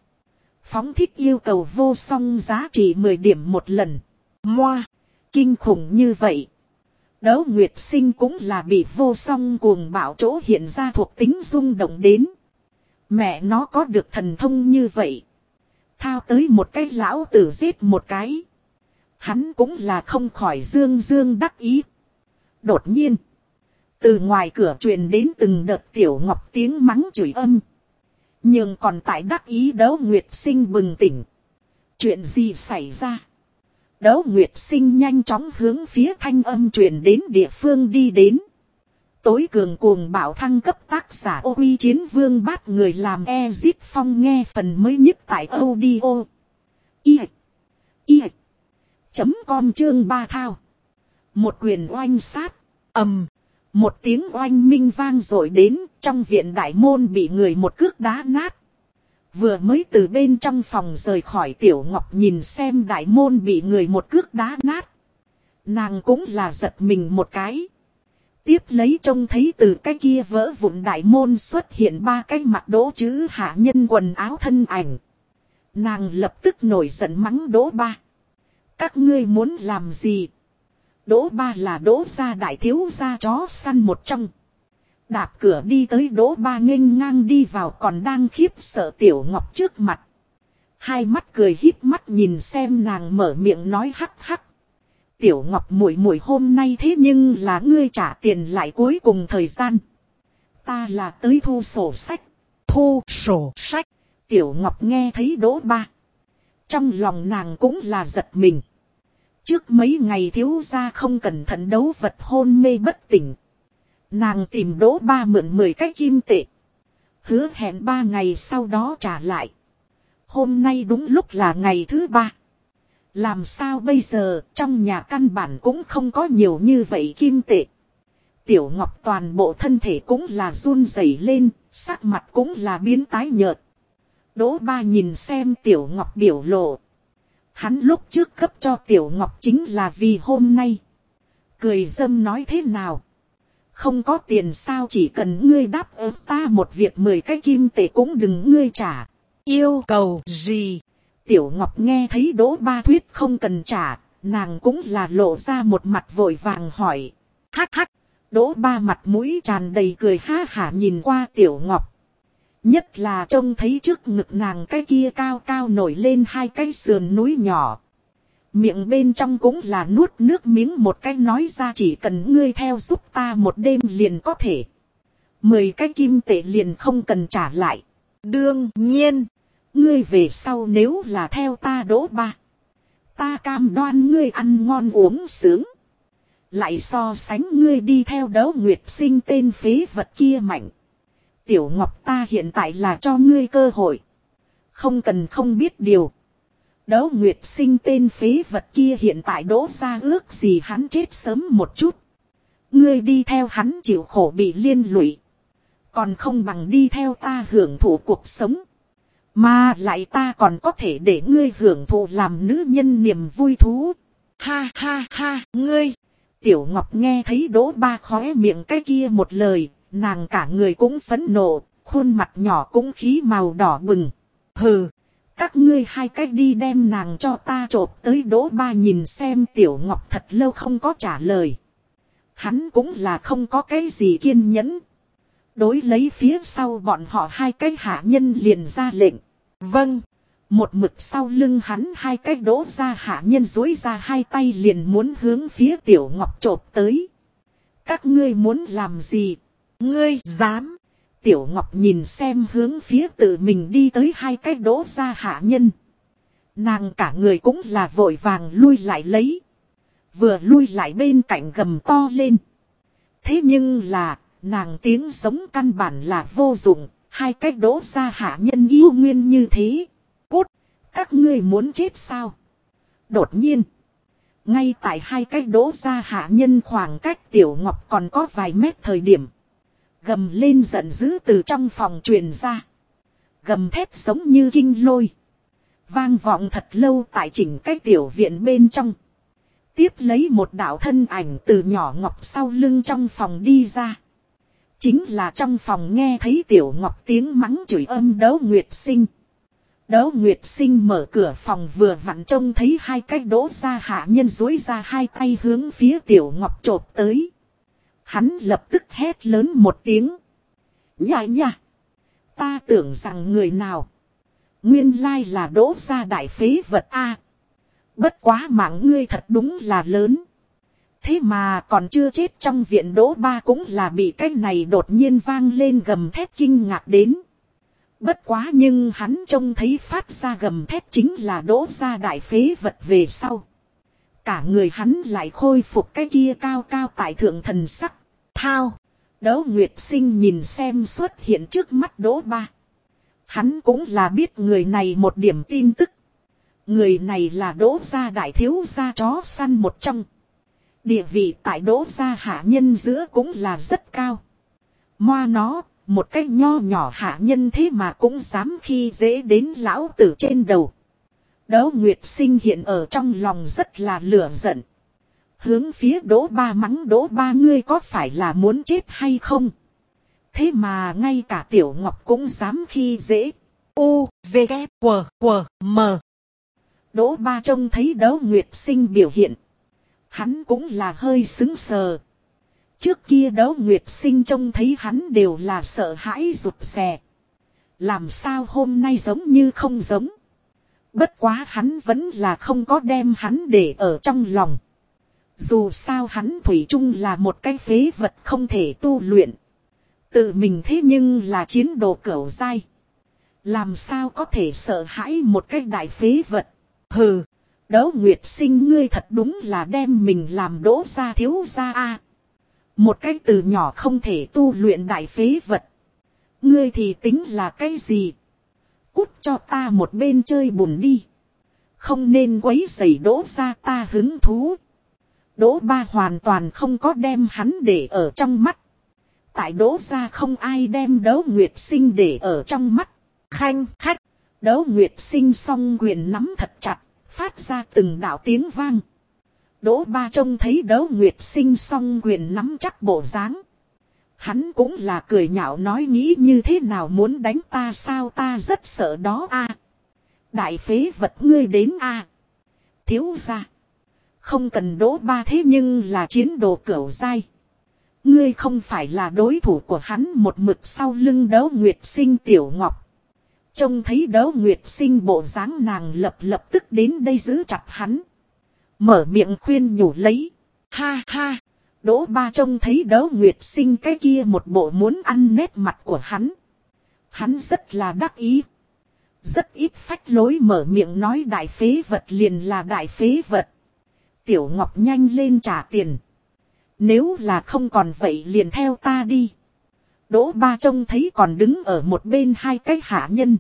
Phóng thích yêu cầu vô song giá trị mười điểm một lần. Moa. Kinh khủng như vậy. Đấu Nguyệt Sinh cũng là bị vô song cuồng bạo chỗ hiện ra thuộc tính rung động đến. Mẹ nó có được thần thông như vậy. Thao tới một cái lão tử giết một cái. Hắn cũng là không khỏi dương dương đắc ý. Đột nhiên. Từ ngoài cửa truyền đến từng đợt Tiểu Ngọc tiếng mắng chửi âm. Nhưng còn tại đắc ý Đấu Nguyệt Sinh bừng tỉnh. Chuyện gì xảy ra? Đấu Nguyệt Sinh nhanh chóng hướng phía thanh âm truyền đến địa phương đi đến. Tối cường cuồng bạo thăng cấp tác giả Ô Uy Chiến Vương bắt người làm Ezit Phong nghe phần mới nhất tại audio. I. I. Chấm com chương ba thao. Một quyền oanh sát. Ầm. Một tiếng oanh minh vang dội đến. Trong viện đại môn bị người một cước đá nát. Vừa mới từ bên trong phòng rời khỏi Tiểu Ngọc nhìn xem đại môn bị người một cước đá nát. Nàng cũng là giật mình một cái. Tiếp lấy trông thấy từ cái kia vỡ vụn đại môn xuất hiện ba cái mặc đỗ chữ hạ nhân quần áo thân ảnh. Nàng lập tức nổi giận mắng Đỗ Ba. Các ngươi muốn làm gì? Đỗ Ba là Đỗ gia đại thiếu gia chó săn một trong. Đạp cửa đi tới Đỗ Ba nghênh ngang đi vào còn đang khiếp sợ Tiểu Ngọc trước mặt. Hai mắt cười híp mắt nhìn xem nàng mở miệng nói hắc hắc. Tiểu Ngọc muội muội hôm nay thế nhưng là ngươi trả tiền lại cuối cùng thời gian. Ta là tới thu sổ sách. Thu sổ sách. Tiểu Ngọc nghe thấy Đỗ Ba. Trong lòng nàng cũng là giật mình. Trước mấy ngày thiếu gia không cẩn thận đấu vật hôn mê bất tỉnh. Nàng tìm Đỗ Ba mượn mười cái kim tệ. Hứa hẹn ba ngày sau đó trả lại. Hôm nay đúng lúc là ngày thứ ba. Làm sao bây giờ, trong nhà căn bản cũng không có nhiều như vậy kim tệ. Tiểu Ngọc toàn bộ thân thể cũng là run rẩy lên, sắc mặt cũng là biến tái nhợt. Đỗ Ba nhìn xem Tiểu Ngọc biểu lộ. Hắn lúc trước cấp cho Tiểu Ngọc chính là vì hôm nay. Cười dâm nói thế nào? Không có tiền sao, chỉ cần ngươi đáp ứng ta một việc mười cái kim tệ cũng đừng ngươi trả. Yêu cầu gì? Tiểu Ngọc nghe thấy Đỗ Ba thuyết không cần trả, nàng cũng là lộ ra một mặt vội vàng hỏi. Hắc hắc, Đỗ Ba mặt mũi tràn đầy cười ha hả nhìn qua Tiểu Ngọc. Nhất là trông thấy trước ngực nàng cái kia cao cao nổi lên hai cái sườn núi nhỏ. Miệng bên trong cũng là nuốt nước miếng một cái nói ra chỉ cần ngươi theo giúp ta một đêm liền có thể. Mười cái kim tệ liền không cần trả lại. Đương nhiên. Ngươi về sau nếu là theo ta Đỗ Ba. Ta cam đoan ngươi ăn ngon uống sướng. Lại so sánh ngươi đi theo Đấu Nguyệt Sinh tên phế vật kia mạnh. Tiểu Ngọc ta hiện tại là cho ngươi cơ hội. Không cần không biết điều. Đấu Nguyệt Sinh tên phế vật kia hiện tại Đỗ ra ước gì hắn chết sớm một chút. Ngươi đi theo hắn chịu khổ bị liên lụy. Còn không bằng đi theo ta hưởng thụ cuộc sống. Mà lại ta còn có thể để ngươi hưởng thụ làm nữ nhân niềm vui thú. Ha ha ha, ngươi. Tiểu Ngọc nghe thấy Đỗ Ba khóe miệng cái kia một lời, nàng cả người cũng phẫn nộ, khuôn mặt nhỏ cũng khí màu đỏ bừng. Hừ, Các ngươi hai cách đi đem nàng cho ta chộp tới. Đỗ Ba nhìn xem Tiểu Ngọc thật lâu không có trả lời. Hắn cũng là không có cái gì kiên nhẫn. Đối lấy phía sau bọn họ hai cái hạ nhân liền ra lệnh. Vâng. Một mực sau lưng hắn hai cái đỗ ra hạ nhân dối ra hai tay liền muốn hướng phía Tiểu Ngọc chộp tới. Các ngươi muốn làm gì? Ngươi dám? Tiểu Ngọc nhìn xem hướng phía tự mình đi tới hai cái đỗ ra hạ nhân. Nàng cả người cũng là vội vàng lui lại lấy. Vừa lui lại bên cạnh gầm to lên. Thế nhưng là, nàng tiếng giống căn bản là vô dụng. Hai cái đỗ ra hạ nhân yêu nguyên như thế. Cút, các ngươi muốn chết sao? Đột nhiên, ngay tại hai cái đỗ ra hạ nhân khoảng cách Tiểu Ngọc còn có vài mét thời điểm. Gầm lên giận dữ từ trong phòng truyền ra. Gầm thét giống như kinh lôi. Vang vọng thật lâu tại chỉnh cái tiểu viện bên trong. Tiếp lấy một đạo thân ảnh từ nhỏ Ngọc sau lưng trong phòng đi ra. Chính là trong phòng nghe thấy Tiểu Ngọc tiếng mắng chửi âm Đỗ Nguyệt Sinh. Đỗ Nguyệt Sinh mở cửa phòng vừa vặn trông thấy hai cái đỗ ra hạ nhân dối ra hai tay hướng phía Tiểu Ngọc chộp tới. Hắn lập tức hét lớn một tiếng. Nhả nhả. Ta tưởng rằng người nào. Nguyên lai là đỗ ra đại phế vật a. Bất quá mạng ngươi thật đúng là lớn. Thế mà còn chưa chết trong viện. Đỗ Ba cũng là bị cái này đột nhiên vang lên gầm thét kinh ngạc đến. Bất quá nhưng hắn trông thấy phát ra gầm thét chính là đỗ ra đại phế vật về sau. Cả người hắn lại khôi phục cái kia cao cao tại thượng thần sắc. Thao, Đỗ Nguyệt Sinh nhìn xem xuất hiện trước mắt Đỗ Ba. Hắn cũng là biết người này một điểm tin tức. Người này là Đỗ gia đại thiếu gia chó săn một trong. Địa vị tại Đỗ gia hạ nhân giữa cũng là rất cao. Moa nó, một cái nho nhỏ hạ nhân thế mà cũng dám khi dễ đến lão tử trên đầu. Đỗ Nguyệt Sinh hiện ở trong lòng rất là lửa giận. Hướng phía Đỗ Ba mắng Đỗ Ba ngươi có phải là muốn chết hay không? Thế mà ngay cả Tiểu Ngọc cũng dám khi dễ. U, V, K, W, W, M. Đỗ Ba trông thấy Đỗ Nguyệt Sinh biểu hiện. Hắn cũng là hơi sững sờ. Trước kia Đỗ Nguyệt Sinh trông thấy hắn đều là sợ hãi rụt rè. Làm sao hôm nay giống như không giống. Bất quá hắn vẫn là không có đem hắn để ở trong lòng. Dù sao hắn thủy chung là một cái phế vật không thể tu luyện. Tự mình thế nhưng là chiến đồ cửu giai. Làm sao có thể sợ hãi một cái đại phế vật. Hừ, Đỗ Nguyệt Sinh ngươi thật đúng là đem mình làm Đỗ gia thiếu gia a. Một cái từ nhỏ không thể tu luyện đại phế vật. Ngươi thì tính là cái gì? Cút cho ta một bên chơi bùn đi. Không nên quấy rầy Đỗ gia ta hứng thú. Đỗ Ba hoàn toàn không có đem hắn để ở trong mắt. Tại Đỗ gia không ai đem Đỗ Nguyệt Sinh để ở trong mắt. Khanh khách. Đỗ Nguyệt Sinh song quyền nắm thật chặt, phát ra từng đạo tiếng vang. Đỗ Ba trông thấy Đỗ Nguyệt Sinh song quyền nắm chắc bộ dáng. Hắn cũng là cười nhạo nói nghĩ như thế nào muốn đánh ta sao ta rất sợ đó a. Đại phế vật ngươi đến a. Thiếu gia. Không cần Đỗ Ba thế nhưng là chiến đồ cửu giai. Ngươi không phải là đối thủ của hắn một mực sau lưng Đỗ Nguyệt Sinh Tiểu Ngọc. Trông thấy Đỗ Nguyệt Sinh bộ dáng nàng lập lập tức đến đây giữ chặt hắn. Mở miệng khuyên nhủ lấy. Ha ha. Đỗ Ba trông thấy Đỗ Nguyệt Sinh cái kia một bộ muốn ăn nét mặt của hắn. Hắn rất là đắc ý. Rất ít phách lối mở miệng nói đại phế vật liền là đại phế vật. Tiểu Ngọc nhanh lên trả tiền. Nếu là không còn vậy liền theo ta đi. Đỗ Ba trông thấy còn đứng ở một bên hai cái hạ nhân.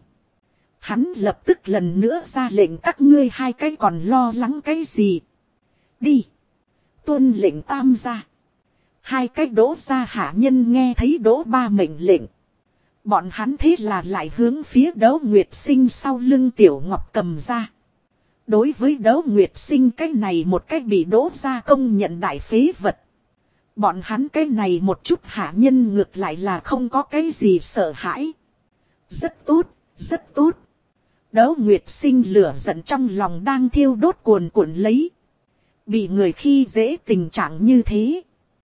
Hắn lập tức lần nữa ra lệnh các ngươi hai cái còn lo lắng cái gì. Đi. Tuân lệnh tam gia. Hai cái Đỗ gia hạ nhân nghe thấy Đỗ Ba mệnh lệnh. Bọn hắn thế là lại hướng phía Đỗ Nguyệt Sinh sau lưng Tiểu Ngọc cầm ra. Đối với Đỗ Nguyệt Sinh cái này một cách bị Đỗ gia công nhận đại phế vật. Bọn hắn cái này một chút hạ nhân ngược lại là không có cái gì sợ hãi. Rất tốt, rất tốt. Đỗ Nguyệt Sinh lửa giận trong lòng đang thiêu đốt cuồn cuộn lấy. Bị người khi dễ tình trạng như thế.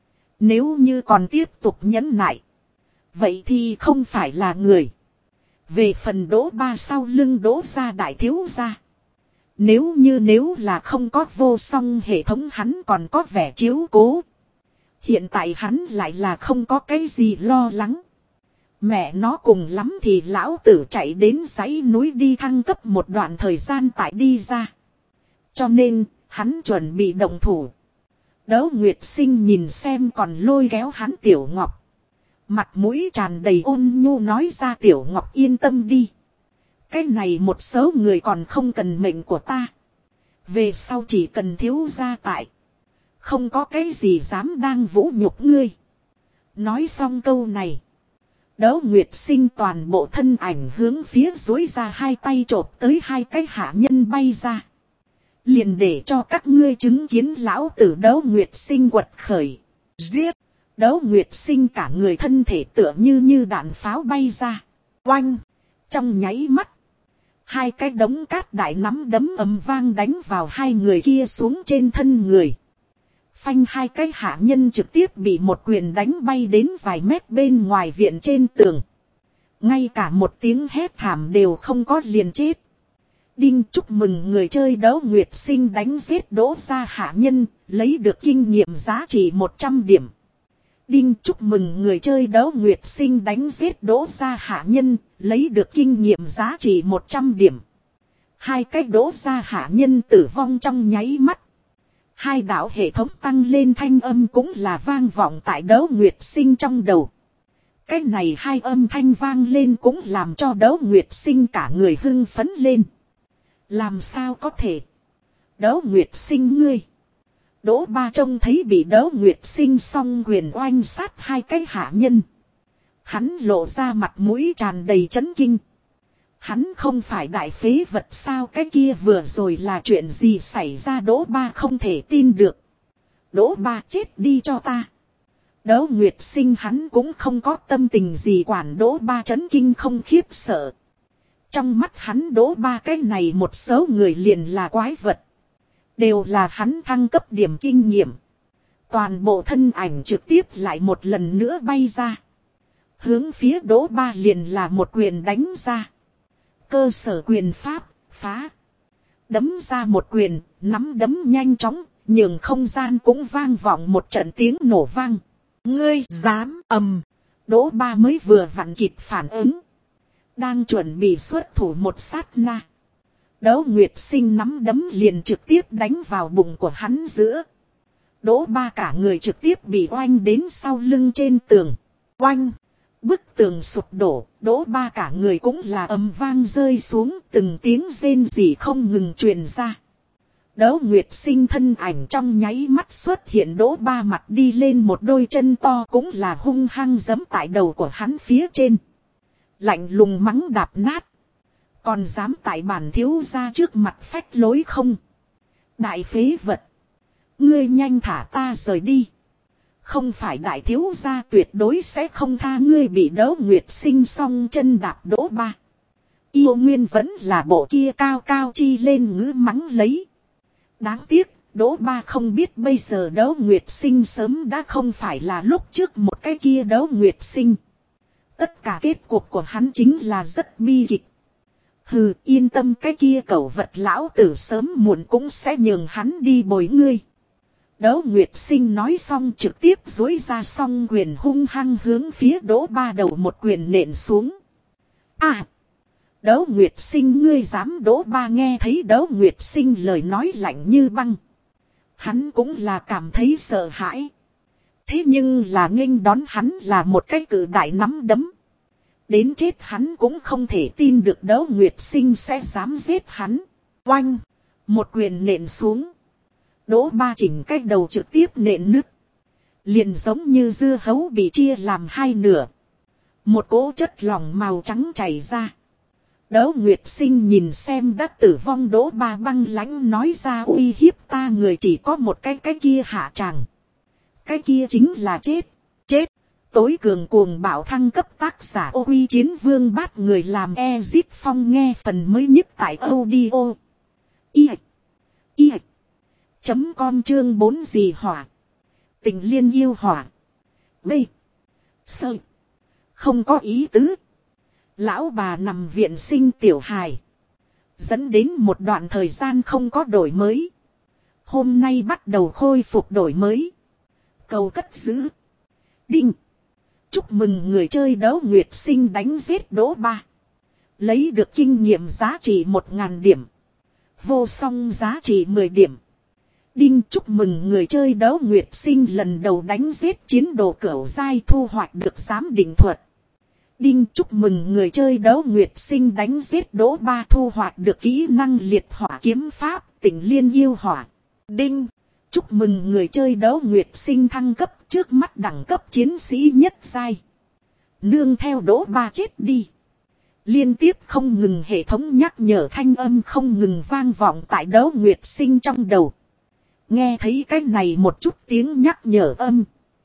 Nếu như còn tiếp tục nhẫn nại. Vậy thì không phải là người. Về phần Đỗ Ba sau lưng Đỗ gia đại thiếu gia. Nếu như nếu là không có vô song hệ thống hắn còn có vẻ chiếu cố. Hiện tại hắn lại là không có cái gì lo lắng. Mẹ nó cùng lắm thì lão tử chạy đến dãy núi đi thăng cấp một đoạn thời gian tại đi ra. Cho nên, hắn chuẩn bị động thủ. Đỗ Nguyệt Sinh nhìn xem còn lôi kéo hắn Tiểu Ngọc. Mặt mũi tràn đầy ôn nhu nói ra Tiểu Ngọc yên tâm đi. Cái này một số người còn không cần mệnh của ta. Về sau chỉ cần thiếu gia tại. Không có cái gì dám đang vũ nhục ngươi. Nói xong câu này. Đỗ Nguyệt Sinh toàn bộ thân ảnh hướng phía dối ra hai tay chộp tới hai cái hạ nhân bay ra. Liền để cho các ngươi chứng kiến lão tử Đỗ Nguyệt Sinh quật khởi. Giết! Đỗ Nguyệt Sinh cả người thân thể tựa như như đạn pháo bay ra. Oanh! Trong nháy mắt. Hai cái đống cát đại nắm đấm ầm vang đánh vào hai người kia xuống trên thân người. Phanh hai cái hạ nhân trực tiếp bị một quyền đánh bay đến vài mét bên ngoài viện trên tường. Ngay cả một tiếng hét thảm đều không có liền chết. Đinh chúc mừng người chơi Đỗ Nguyệt Sinh đánh giết Đỗ gia hạ nhân, lấy được kinh nghiệm giá trị một trăm điểm. Đinh chúc mừng người chơi Đỗ Nguyệt Sinh đánh giết Đỗ gia hạ nhân, lấy được kinh nghiệm giá trị một trăm điểm. Hai cái Đỗ gia hạ nhân tử vong trong nháy mắt. Hai đạo hệ thống tăng lên thanh âm cũng là vang vọng tại Đỗ Nguyệt Sinh trong đầu. Cái này hai âm thanh vang lên cũng làm cho Đỗ Nguyệt Sinh cả người hưng phấn lên. Làm sao có thể? Đỗ Nguyệt Sinh ngươi. Đỗ Ba trông thấy bị Đỗ Nguyệt Sinh song quyền oanh sát hai cái hạ nhân. Hắn lộ ra mặt mũi tràn đầy chấn kinh. Hắn không phải đại phế vật sao, cái kia vừa rồi là chuyện gì xảy ra? Đỗ Ba không thể tin được. Đỗ Ba chết đi cho ta. Đỗ Nguyệt Sinh hắn cũng không có tâm tình gì quản Đỗ Ba chấn kinh không khiếp sợ. Trong mắt hắn Đỗ Ba cái này một số người liền là quái vật. Đều là hắn thăng cấp điểm kinh nghiệm. Toàn bộ thân ảnh trực tiếp lại một lần nữa bay ra. Hướng phía Đỗ Ba liền là một quyền đánh ra. Cơ sở quyền pháp, phá. Đấm ra một quyền, nắm đấm nhanh chóng, nhường không gian cũng vang vọng một trận tiếng nổ vang. Ngươi dám ầm. Đỗ Ba mới vừa vặn kịp phản ứng. Đang chuẩn bị xuất thủ một sát na. Đỗ Nguyệt Sinh nắm đấm liền trực tiếp đánh vào bụng của hắn giữa. Đỗ Ba cả người trực tiếp bị oanh đến sau lưng trên tường. Oanh! Bức tường sụp đổ, Đỗ Ba cả người cũng là ầm vang rơi xuống, từng tiếng rên rỉ không ngừng truyền ra. Đỗ Nguyệt Sinh thân ảnh trong nháy mắt xuất hiện, Đỗ Ba mặt đi lên một đôi chân to cũng là hung hăng giẫm tại đầu của hắn phía trên. Lạnh lùng mắng đạp nát. Còn dám tại bản thiếu gia trước mặt phách lối không? Đại phế vật. Ngươi nhanh thả ta rời đi. Không phải đại thiếu gia tuyệt đối sẽ không tha ngươi. Bị Đỗ Nguyệt Sinh song chân đạp Đỗ Ba. Yêu nguyên vẫn là bộ kia cao cao chi lên ngữ mắng lấy. Đáng tiếc, Đỗ Ba không biết bây giờ Đỗ Nguyệt Sinh sớm đã không phải là lúc trước một cái kia Đỗ Nguyệt Sinh. Tất cả kết cục của hắn chính là rất bi kịch. Hừ, yên tâm, cái kia cẩu vật lão tử sớm muộn cũng sẽ nhường hắn đi bồi ngươi. Đỗ Nguyệt Sinh nói xong trực tiếp duỗi ra song quyền hung hăng hướng phía Đỗ Ba đầu một quyền nện xuống. À! Đỗ Nguyệt Sinh ngươi dám? Đỗ Ba nghe thấy Đỗ Nguyệt Sinh lời nói lạnh như băng. Hắn cũng là cảm thấy sợ hãi. Thế nhưng là nghênh đón hắn là một cái cự đại nắm đấm. Đến chết hắn cũng không thể tin được Đỗ Nguyệt Sinh sẽ dám giết hắn. Oanh! Một quyền nện xuống. Đỗ Ba chỉnh cái đầu trực tiếp nện nứt. Liền giống như dưa hấu bị chia làm hai nửa. Một cỗ chất lỏng màu trắng chảy ra. Đỗ Nguyệt Sinh nhìn xem đã tử vong Đỗ Ba băng lãnh nói ra, uy hiếp ta người chỉ có một cái, cái kia hạ tràng. Cái kia chính là chết. Chết. tối cường cuồng bạo thăng cấp tác giả ô quy chiến vương bát người làm Ezip Phong nghe phần mới nhất tại audio. Y. Y. Chấm com chương bốn gì hỏa. Tình liên yêu hỏa. B. Sơ. Không có ý tứ. Lão bà nằm viện sinh tiểu hài. Dẫn đến một đoạn thời gian không có đổi mới. Hôm nay bắt đầu khôi phục đổi mới. Cầu cất giữ. Đinh. Chúc mừng người chơi đấu nguyệt sinh đánh giết đỗ ba. Lấy được kinh nghiệm giá trị một nghìn điểm. Vô song giá trị mười điểm. Đinh chúc mừng người chơi đấu nguyệt sinh lần đầu đánh giết chiến đồ cửu giai thu hoạch được giám định thuật. Đinh chúc mừng người chơi đấu nguyệt sinh đánh giết đỗ ba thu hoạch được kỹ năng liệt hỏa kiếm pháp tình liên yêu hỏa. Đinh chúc mừng người chơi đấu nguyệt sinh thăng cấp trước mắt đẳng cấp chiến sĩ nhất giai. Nương theo đỗ ba chết đi. Liên tiếp không ngừng hệ thống nhắc nhở thanh âm không ngừng vang vọng tại đấu nguyệt sinh trong đầu. Nghe thấy cái này một chút tiếng nhắc nhở âm.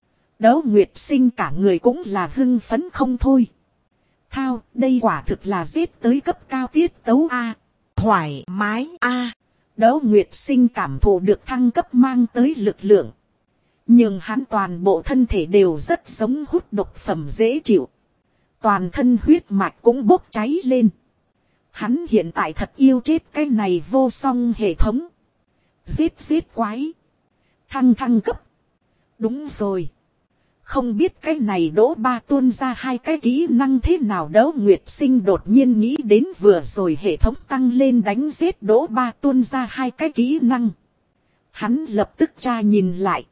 Đấu nguyệt sinh cả người cũng là hưng phấn không thôi. Thao, đây quả thực là giết tới cấp cao tiết tấu A. Thoải mái A. Đấu nguyệt sinh cảm thụ được thăng cấp mang tới lực lượng. Nhưng hắn toàn bộ thân thể đều rất giống hút độc phẩm dễ chịu. Toàn thân huyết mạch cũng bốc cháy lên. Hắn hiện tại thật yêu chết cái này vô song hệ thống. Giết giết quái. Thăng thăng cấp. Đúng rồi. Không biết cái này đỗ ba tuôn ra hai cái kỹ năng thế nào đấu nguyệt sinh đột nhiên nghĩ đến vừa rồi hệ thống tăng lên đánh giết đỗ ba tuôn ra hai cái kỹ năng. Hắn lập tức tra nhìn lại.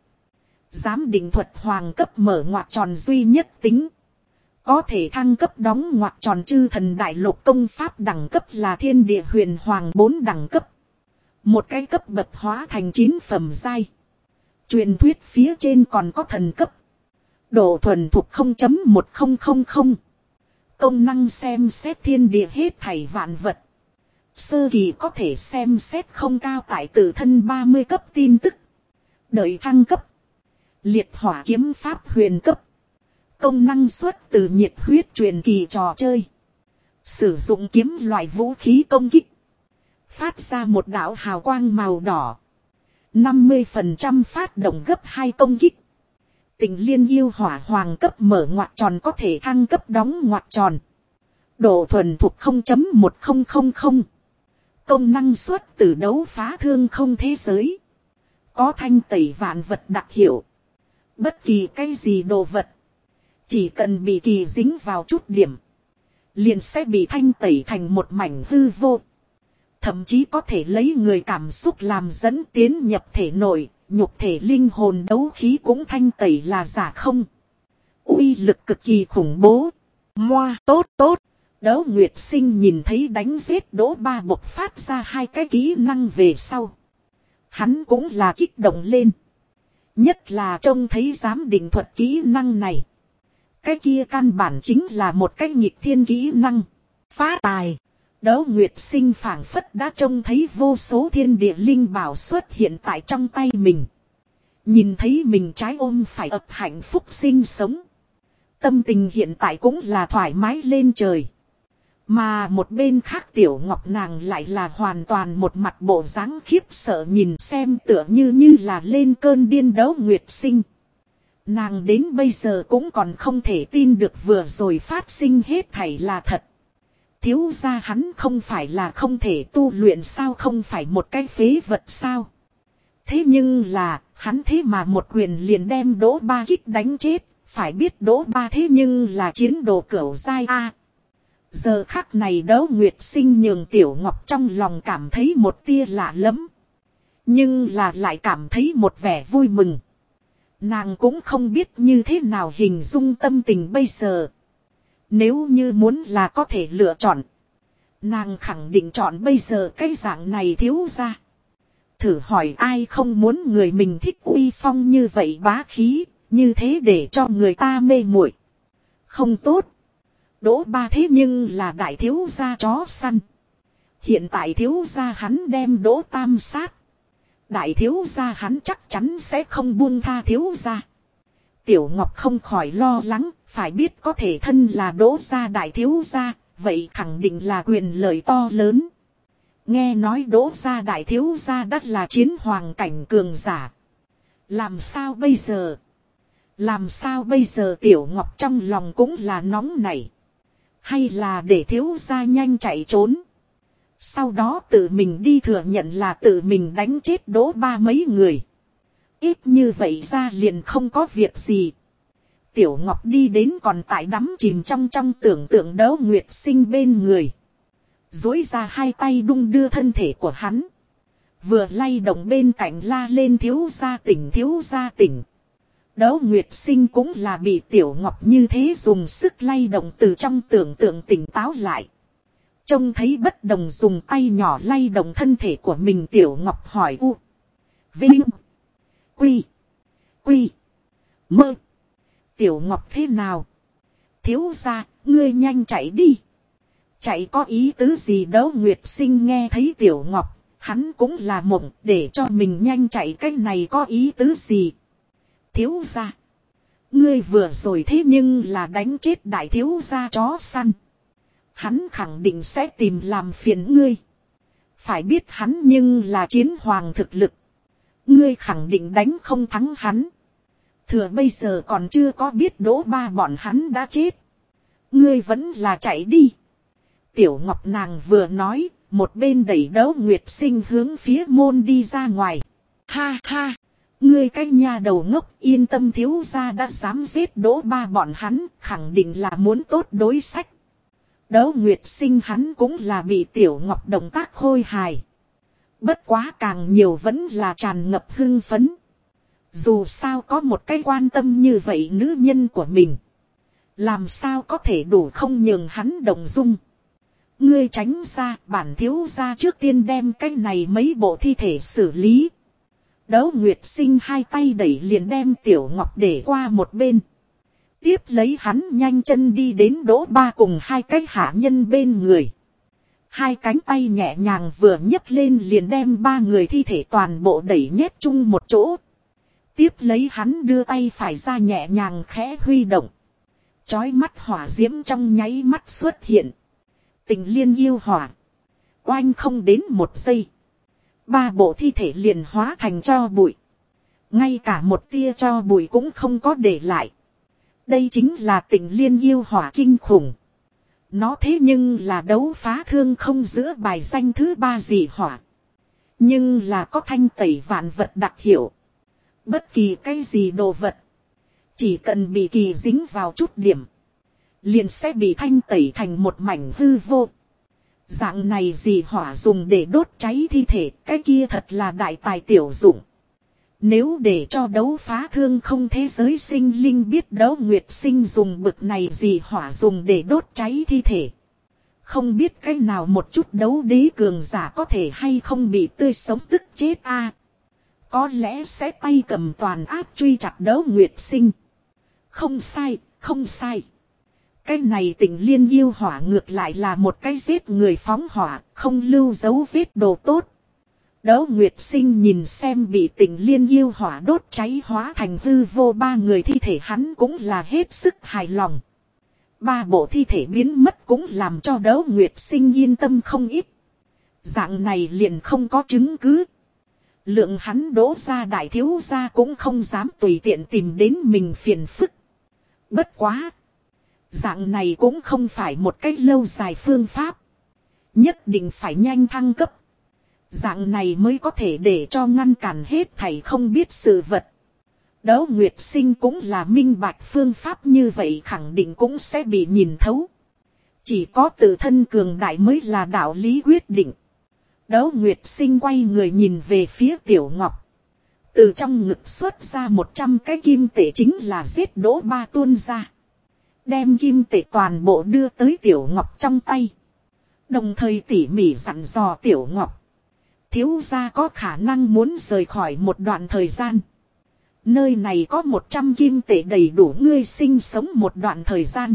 Giám định thuật hoàng cấp mở ngoặc tròn duy nhất tính. Có thể thăng cấp đóng ngoặc tròn chư thần đại lục công pháp đẳng cấp là thiên địa huyền hoàng bốn đẳng cấp. Một cái cấp bậc hóa thành chín phẩm giai. Truyền thuyết phía trên còn có thần cấp. Độ thuần thuộc không chấm một không không không. Công năng xem xét thiên địa hết thảy vạn vật. Sơ kỳ có thể xem xét không cao tại tự thân ba mươi cấp tin tức. Đợi thăng cấp. Liệt hỏa kiếm pháp huyền cấp. Công năng xuất từ nhiệt huyết truyền kỳ trò chơi. Sử dụng kiếm loại vũ khí công kích. Phát ra một đạo hào quang màu đỏ. năm mươi phần trăm phát động gấp hai công kích. Tình liên yêu hỏa hoàng cấp mở ngoặc tròn có thể thăng cấp đóng ngoặc tròn. Độ thuần thuộc không chấm một không không không. Công năng xuất từ đấu phá thương không thế giới. Có thanh tẩy vạn vật đặc hiệu. Bất kỳ cái gì đồ vật. Chỉ cần bị kỳ dính vào chút điểm. Liền sẽ bị thanh tẩy thành một mảnh hư vô. Thậm chí có thể lấy người cảm xúc làm dẫn tiến nhập thể nội. Nhục thể linh hồn đấu khí cũng thanh tẩy là giả không. Uy lực cực kỳ khủng bố. Moa tốt tốt. Đấu nguyệt sinh nhìn thấy đánh giết đỗ ba bộc phát ra hai cái kỹ năng về sau. Hắn cũng là kích động lên. Nhất là trông thấy giám định thuật kỹ năng này. Cái kia căn bản chính là một cái nghịch thiên kỹ năng. Phá tài. Đấu nguyệt sinh phảng phất đã trông thấy vô số thiên địa linh bảo xuất hiện tại trong tay mình. Nhìn thấy mình trái ôm phải ập hạnh phúc sinh sống. Tâm tình hiện tại cũng là thoải mái lên trời. Mà một bên khác tiểu ngọc nàng lại là hoàn toàn một mặt bộ dáng khiếp sợ nhìn xem tựa như như là lên cơn điên đấu nguyệt sinh. Nàng đến bây giờ cũng còn không thể tin được vừa rồi phát sinh hết thảy là thật. Thiếu gia hắn không phải là không thể tu luyện sao, không phải một cái phế vật sao. Thế nhưng là hắn thế mà một quyền liền đem đỗ ba kích đánh chết. Phải biết đỗ ba thế nhưng là chiến đồ cửu giai A. Giờ khắc này đấu nguyệt sinh nhường tiểu ngọc trong lòng cảm thấy một tia lạ lẫm. Nhưng là lại cảm thấy một vẻ vui mừng. Nàng cũng không biết như thế nào hình dung tâm tình bây giờ. Nếu như muốn là có thể lựa chọn. Nàng khẳng định chọn bây giờ cái dạng này thiếu ra. Thử hỏi ai không muốn người mình thích uy phong như vậy bá khí. Như thế để cho người ta mê muội. Không tốt. Đỗ ba thế nhưng là đại thiếu gia chó săn. Hiện tại thiếu gia hắn đem đỗ tam sát. Đại thiếu gia hắn chắc chắn sẽ không buông tha thiếu gia. Tiểu Ngọc không khỏi lo lắng, phải biết có thể thân là Đỗ gia đại thiếu gia, vậy khẳng định là quyền lợi to lớn. Nghe nói Đỗ gia đại thiếu gia đắt là chiến hoàng cảnh cường giả. Làm sao bây giờ? Làm sao bây giờ? Tiểu Ngọc trong lòng cũng là nóng nảy. Hay là để thiếu gia nhanh chạy trốn. Sau đó tự mình đi thừa nhận là tự mình đánh chết Đỗ ba mấy người. Ít như vậy ra liền không có việc gì. Tiểu Ngọc đi đến còn tại đắm chìm trong trong tưởng tượng Đỗ Nguyệt Sinh bên người. Duỗi ra hai tay đung đưa thân thể của hắn. Vừa lay động bên cạnh la lên thiếu gia tỉnh thiếu gia tỉnh. Đỗ Nguyệt Sinh cũng là bị Tiểu Ngọc như thế dùng sức lay động từ trong tưởng tượng tỉnh táo lại. Trông thấy bất đồng dùng tay nhỏ lay động thân thể của mình, Tiểu Ngọc hỏi u. Vinh. Quy. Quy. Mơ. Tiểu Ngọc thế nào? Thiếu gia, ngươi nhanh chạy đi. Chạy có ý tứ gì? Đỗ Nguyệt Sinh nghe thấy Tiểu Ngọc, hắn cũng là mộng, để cho mình nhanh chạy, cái này có ý tứ gì? Thiếu gia, ngươi vừa rồi thế nhưng là đánh chết đại thiếu gia chó săn. Hắn khẳng định sẽ tìm làm phiền ngươi. Phải biết hắn nhưng là chiến hoàng thực lực. Ngươi khẳng định đánh không thắng hắn. Thừa bây giờ còn chưa có biết Đỗ ba bọn hắn đã chết. Ngươi vẫn là chạy đi. Tiểu Ngọc nàng vừa nói, một bên đẩy Đỗ Nguyệt Sinh hướng phía môn đi ra ngoài. Ha ha, ngươi cái nha đầu ngốc, yên tâm, thiếu gia đã dám giết Đỗ ba bọn hắn, khẳng định là muốn tốt đối sách. Đỗ Nguyệt Sinh hắn cũng là bị Tiểu Ngọc động tác khôi hài. Bất quá càng nhiều vẫn là tràn ngập hưng phấn. Dù sao có một cái quan tâm như vậy nữ nhân của mình, làm sao có thể đủ không nhường hắn động dung. Ngươi tránh ra, bản thiếu gia trước tiên đem cái này mấy bộ thi thể xử lý. Đỗ Nguyệt Sinh hai tay đẩy liền đem Tiểu Ngọc để qua một bên. Tiếp lấy hắn nhanh chân đi đến Đỗ ba cùng hai cái hạ nhân bên người. Hai cánh tay nhẹ nhàng vừa nhấc lên liền đem ba người thi thể toàn bộ đẩy nhét chung một chỗ. Tiếp lấy hắn đưa tay phải ra nhẹ nhàng khẽ huy động. Chói mắt hỏa diễm trong nháy mắt xuất hiện. Tình liên yêu hỏa. Oanh không đến một giây. Ba bộ thi thể liền hóa thành tro bụi. Ngay cả một tia tro bụi cũng không có để lại. Đây chính là tình liên yêu hỏa kinh khủng. Nó thế nhưng là đấu phá thương không giữa bài danh thứ ba dị hỏa. Nhưng là có thanh tẩy vạn vật đặc hiệu. Bất kỳ cái gì đồ vật, chỉ cần bị kỳ dính vào chút điểm, liền sẽ bị thanh tẩy thành một mảnh hư vô. Dạng này dị hỏa dùng để đốt cháy thi thể, cái kia thật là đại tài tiểu dụng. Nếu để cho đấu phá thương không thế giới sinh linh biết Đỗ Nguyệt Sinh dùng bực này dị hỏa dùng để đốt cháy thi thể, không biết cái nào một chút đấu đế cường giả có thể hay không bị tươi sống tức chết a. Có lẽ sẽ tay cầm toàn áp truy chặt Đỗ Nguyệt Sinh. Không sai, không sai. Cái này tình liên yêu hỏa ngược lại là một cái giết người phóng hỏa, không lưu dấu vết đồ tốt. Đỗ Nguyệt Sinh nhìn xem bị tình liên yêu hỏa đốt cháy hóa thành hư vô ba người thi thể, hắn cũng là hết sức hài lòng. Ba bộ thi thể biến mất cũng làm cho Đỗ Nguyệt Sinh yên tâm không ít. Dạng này liền không có chứng cứ. Lượng hắn Đỗ gia đại thiếu gia cũng không dám tùy tiện tìm đến mình phiền phức. Bất quá, dạng này cũng không phải một cách lâu dài phương pháp. Nhất định phải nhanh thăng cấp. Dạng này mới có thể để cho ngăn cản hết thảy không biết sự vật. Đỗ Nguyệt Sinh cũng là minh bạch phương pháp như vậy khẳng định cũng sẽ bị nhìn thấu. Chỉ có tự thân cường đại mới là đạo lý quyết định. Đỗ Nguyệt Sinh quay người nhìn về phía Tiểu Ngọc. Từ trong ngực xuất ra một trăm cái kim tệ, chính là giết Đỗ ba tuôn ra. Đem kim tệ toàn bộ đưa tới Tiểu Ngọc trong tay. Đồng thời tỉ mỉ dặn dò Tiểu Ngọc. Thiếu gia có khả năng muốn rời khỏi một đoạn thời gian. Nơi này có một trăm kim tệ đầy đủ ngươi sinh sống một đoạn thời gian.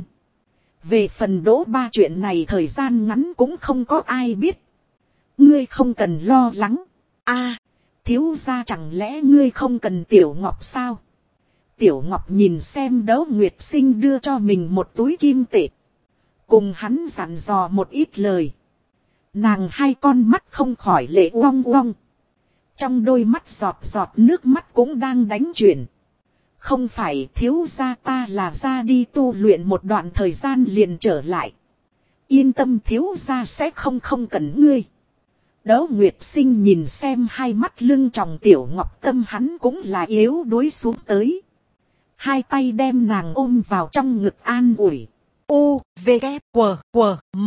Về phần Đỗ ba chuyện này thời gian ngắn cũng không có ai biết. Ngươi không cần lo lắng. A, thiếu gia chẳng lẽ ngươi không cần Tiểu Ngọc sao? Tiểu Ngọc nhìn xem Đấu Nguyệt Sinh đưa cho mình một túi kim tệ. Cùng hắn dặn dò một ít lời. Nàng hai con mắt không khỏi lệ uong uong. Trong đôi mắt giọt giọt nước mắt cũng đang đánh chuyển. Không phải thiếu gia ta là ra đi tu luyện một đoạn thời gian liền trở lại. Yên tâm thiếu gia sẽ không không cần ngươi. Đấu Nguyệt Sinh nhìn xem hai mắt lưng tròng Tiểu Ngọc, tâm hắn cũng là yếu đuối xuống tới. Hai tay đem nàng ôm vào trong ngực an ủi. U, V, K, W, W, M.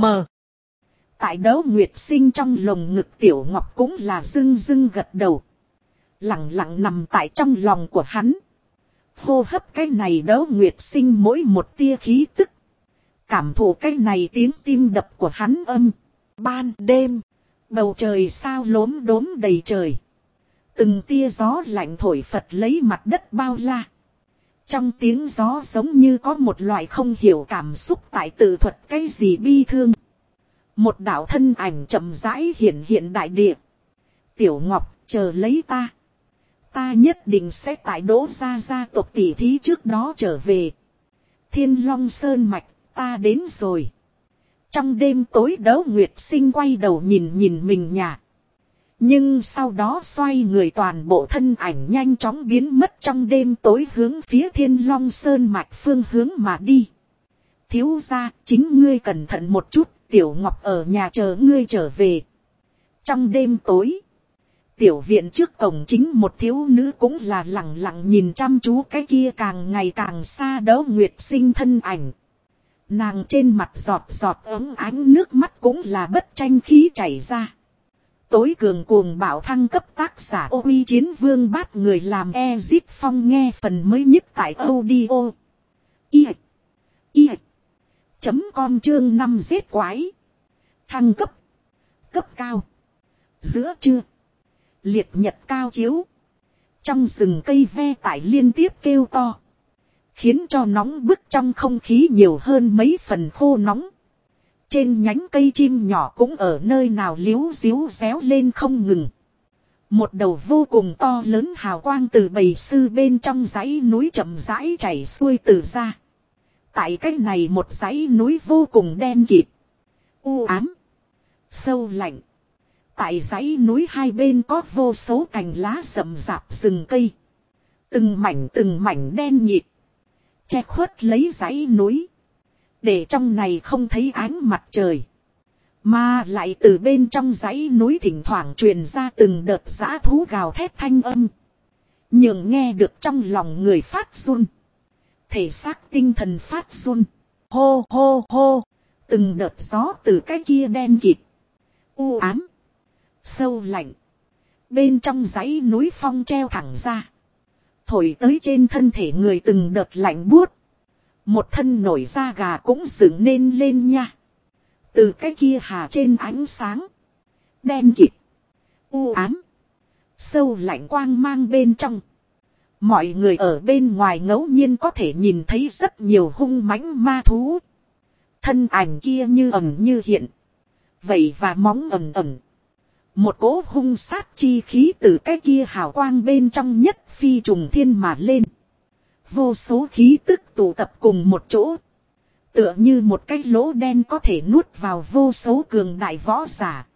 Tại Đấu Nguyệt Sinh trong lồng ngực Tiểu Ngọc cũng là rưng rưng gật đầu. Lặng lặng nằm tại trong lòng của hắn. Hô hấp cái này Đấu Nguyệt Sinh mỗi một tia khí tức. Cảm thụ cái này tiếng tim đập của hắn âm. Ban đêm, bầu trời sao lốm đốm đầy trời. Từng tia gió lạnh thổi phật lấy mặt đất bao la. Trong tiếng gió giống như có một loại không hiểu cảm xúc tại tự thuật cái gì bi thương. Một đạo thân ảnh chậm rãi hiện hiện đại địa. Tiểu Ngọc, chờ lấy ta. Ta nhất định sẽ tại Đỗ gia gia tộc tỷ thí trước đó trở về. Thiên Long Sơn Mạch, ta đến rồi. Trong đêm tối Đấu Nguyệt Sinh quay đầu nhìn nhìn mình nhà. Nhưng sau đó xoay người, toàn bộ thân ảnh nhanh chóng biến mất trong đêm tối hướng phía Thiên Long Sơn Mạch phương hướng mà đi. Thiếu gia, chính ngươi cẩn thận một chút, Tiểu Ngọc ở nhà chờ ngươi trở về. Trong đêm tối, tiểu viện trước cổng chính một thiếu nữ cũng là lặng lặng nhìn chăm chú cái kia càng ngày càng xa Đấu Nguyệt Sinh thân ảnh. Nàng trên mặt giọt giọt ấm ánh nước mắt cũng là bất tranh khí chảy ra. Tối cường cuồng bạo thăng cấp, tác giả Ô Uy Chiến Vương Bát Người làm Ezit Phong, nghe phần mới nhất tại audio. I. I. Chấm com chương năm giết quái. Thăng cấp. Cấp cao. Giữa trưa. Liệt nhật cao chiếu. Trong rừng cây ve tải liên tiếp kêu to. Khiến cho nóng bức trong không khí nhiều hơn mấy phần khô nóng. Trên nhánh cây chim nhỏ cũng ở nơi nào líu díu réo lên không ngừng. Một đầu vô cùng to lớn hào quang từ bầy sư bên trong dãy núi chậm rãi chảy xuôi từ ra. Tại cái này một dãy núi vô cùng đen kịt, u ám, sâu lạnh. Tại dãy núi hai bên có vô số cành lá rậm rạp rừng cây. Từng mảnh từng mảnh đen nhịt, che khuất lấy dãy núi. Để trong này không thấy ánh mặt trời. Mà lại từ bên trong dãy núi thỉnh thoảng truyền ra từng đợt dã thú gào thét thanh âm. Nhưng nghe được trong lòng người phát run. Thể xác tinh thần phát run. Hô hô hô. Từng đợt gió từ cái kia đen kịt, u ám, sâu lạnh. Bên trong dãy núi phong treo thẳng ra. Thổi tới trên thân thể người từng đợt lạnh buốt. Một thân nổi da gà cũng dựng nên lên nha. Từ cái kia hà trên ánh sáng đen kịt, u ám, sâu lạnh quang mang bên trong. Mọi người ở bên ngoài ngẫu nhiên có thể nhìn thấy rất nhiều hung mãnh ma thú. Thân ảnh kia như ẩn như hiện. Vậy và móng ẩn ẩn. Một cỗ hung sát chi khí từ cái kia hào quang bên trong nhất phi trùng thiên mà lên. Vô số khí tức tụ tập cùng một chỗ. Tựa như một cái lỗ đen có thể nuốt vào vô số cường đại võ giả.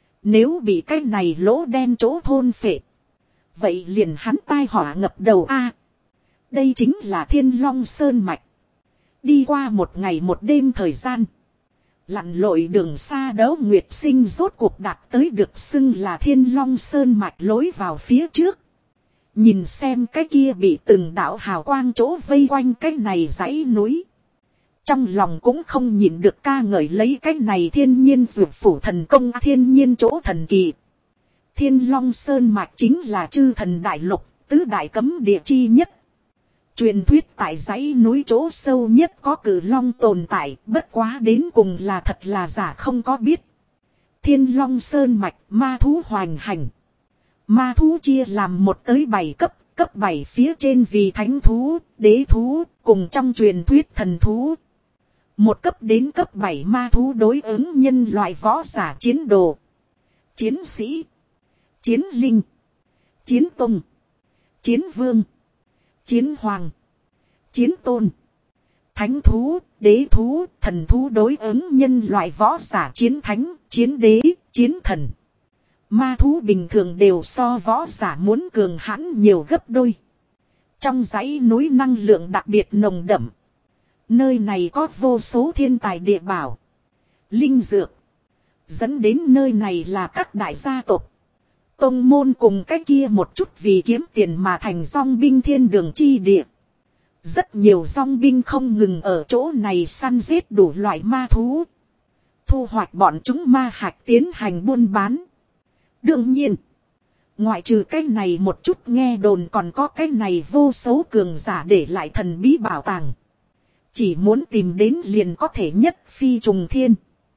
Nếu bị cái này lỗ đen chỗ thôn phệ, vậy liền hắn tai họa ngập đầu a. Đây chính là Thiên Long Sơn Mạch. Đi qua một ngày một đêm thời gian, lặn lội đường xa Đấu Nguyệt Sinh rốt cuộc đạt tới được xưng là Thiên Long Sơn Mạch lối vào phía trước. Nhìn xem cái kia bị từng đạo hào quang chỗ vây quanh cái này dãy núi. Trong lòng cũng không nhịn được ca ngợi lấy cái này thiên nhiên dược phủ thần công, thiên nhiên chỗ thần kỳ. Thiên Long Sơn Mạch chính là chư thần đại lục, tứ đại cấm địa chi nhất. Truyền thuyết tại dãy núi chỗ sâu nhất có cử long tồn tại, bất quá đến cùng là thật là giả không có biết. Thiên Long Sơn Mạch, ma thú hoành hành. Ma thú chia làm một tới bảy cấp, cấp bảy phía trên vì thánh thú, đế thú, cùng trong truyền thuyết thần thú. Một cấp đến cấp bảy ma thú đối ứng nhân loại võ giả chiến đồ, chiến sĩ, chiến linh, chiến tông, chiến vương, chiến hoàng. Chiến tôn. Thánh thú, đế thú, thần thú đối ứng nhân loại võ giả chiến thánh, chiến đế, chiến thần. Ma thú bình thường đều so võ giả muốn cường hãn nhiều gấp đôi. Trong dãy núi năng lượng đặc biệt nồng đậm. Nơi này có vô số thiên tài địa bảo, linh dược. Dẫn đến nơi này là các đại gia tộc, tông môn cùng cái kia một chút vì kiếm tiền mà thành dòng binh thiên đường chi địa. Rất nhiều dòng binh không ngừng ở chỗ này săn giết đủ loại ma thú, thu hoạch bọn chúng ma hạch tiến hành buôn bán. Đương nhiên, ngoại trừ cái này một chút nghe đồn còn có cái này vô số cường giả để lại thần bí bảo tàng. Chỉ muốn tìm đến liền có thể nhất phi trùng thiên.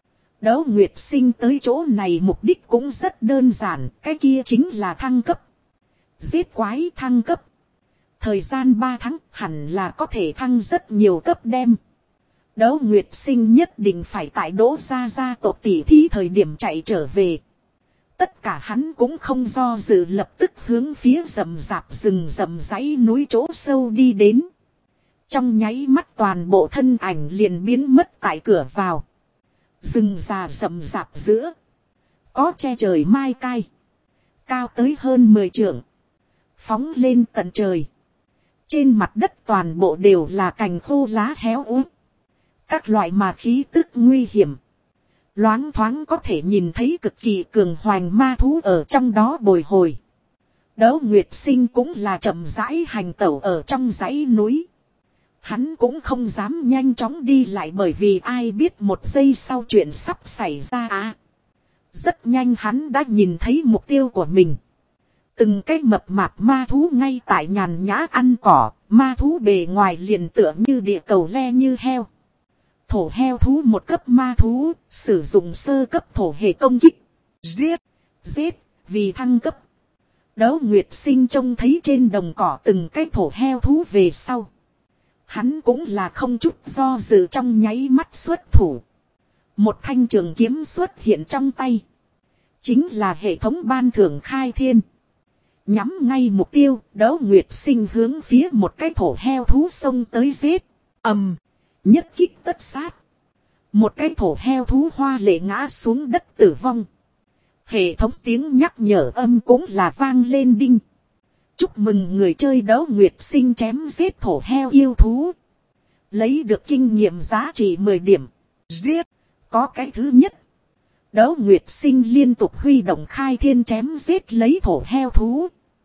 Đấu Nguyệt Sinh tới chỗ này mục đích cũng rất đơn giản, cái kia chính là thăng cấp. Giết quái thăng cấp. Thời gian ba tháng hẳn là có thể thăng rất nhiều cấp đem. Đấu Nguyệt Sinh nhất định phải tại Đỗ Gia gia tộc tỷ thí thời điểm chạy trở về. Tất cả hắn cũng không do dự, lập tức hướng phía rậm rạp rừng rậm dãy núi chỗ sâu đi đến. Trong nháy mắt toàn bộ thân ảnh liền biến mất tại cửa vào. Rừng già rậm rạp giữa, có che trời mai cai, cao tới hơn mười trượng, phóng lên tận trời. Trên mặt đất toàn bộ đều là cành khô lá héo úa, các loại mà khí tức nguy hiểm. Loáng thoáng có thể nhìn thấy cực kỳ cường hoành ma thú ở trong đó bồi hồi. Đấu Nguyệt Sinh cũng là chậm rãi hành tẩu ở trong dãy núi. Hắn cũng không dám nhanh chóng đi lại, bởi vì ai biết một giây sau chuyện sắp xảy ra à. Rất nhanh hắn đã nhìn thấy mục tiêu của mình. Từng cái mập mạp ma thú ngay tại nhàn nhã ăn cỏ, ma thú bề ngoài liền tựa như địa cầu le như heo. Thổ heo thú một cấp ma thú, sử dụng sơ cấp thổ hệ công kích. Giết, giết, vì thăng cấp. Đấu Nguyệt Sinh trông thấy trên đồng cỏ từng cái thổ heo thú về sau. Hắn cũng là không chút do dự, trong nháy mắt xuất thủ. Một thanh trường kiếm xuất hiện trong tay. Chính là hệ thống ban thưởng khai thiên. Nhắm ngay mục tiêu, Đấu Nguyệt Sinh hướng phía một cái thổ heo thú xông tới giết. Ầm, nhất kích tất sát. Một cái thổ heo thú hoa lệ ngã xuống đất tử vong. Hệ thống tiếng nhắc nhở âm cũng là vang lên đinh. Chúc mừng người chơi Đấu Nguyệt Sinh chém giết thổ heo yêu thú, lấy được kinh nghiệm giá trị mười điểm. Giết, có cái thứ nhất. Đấu Nguyệt Sinh liên tục huy động khai thiên chém giết lấy thổ heo thú.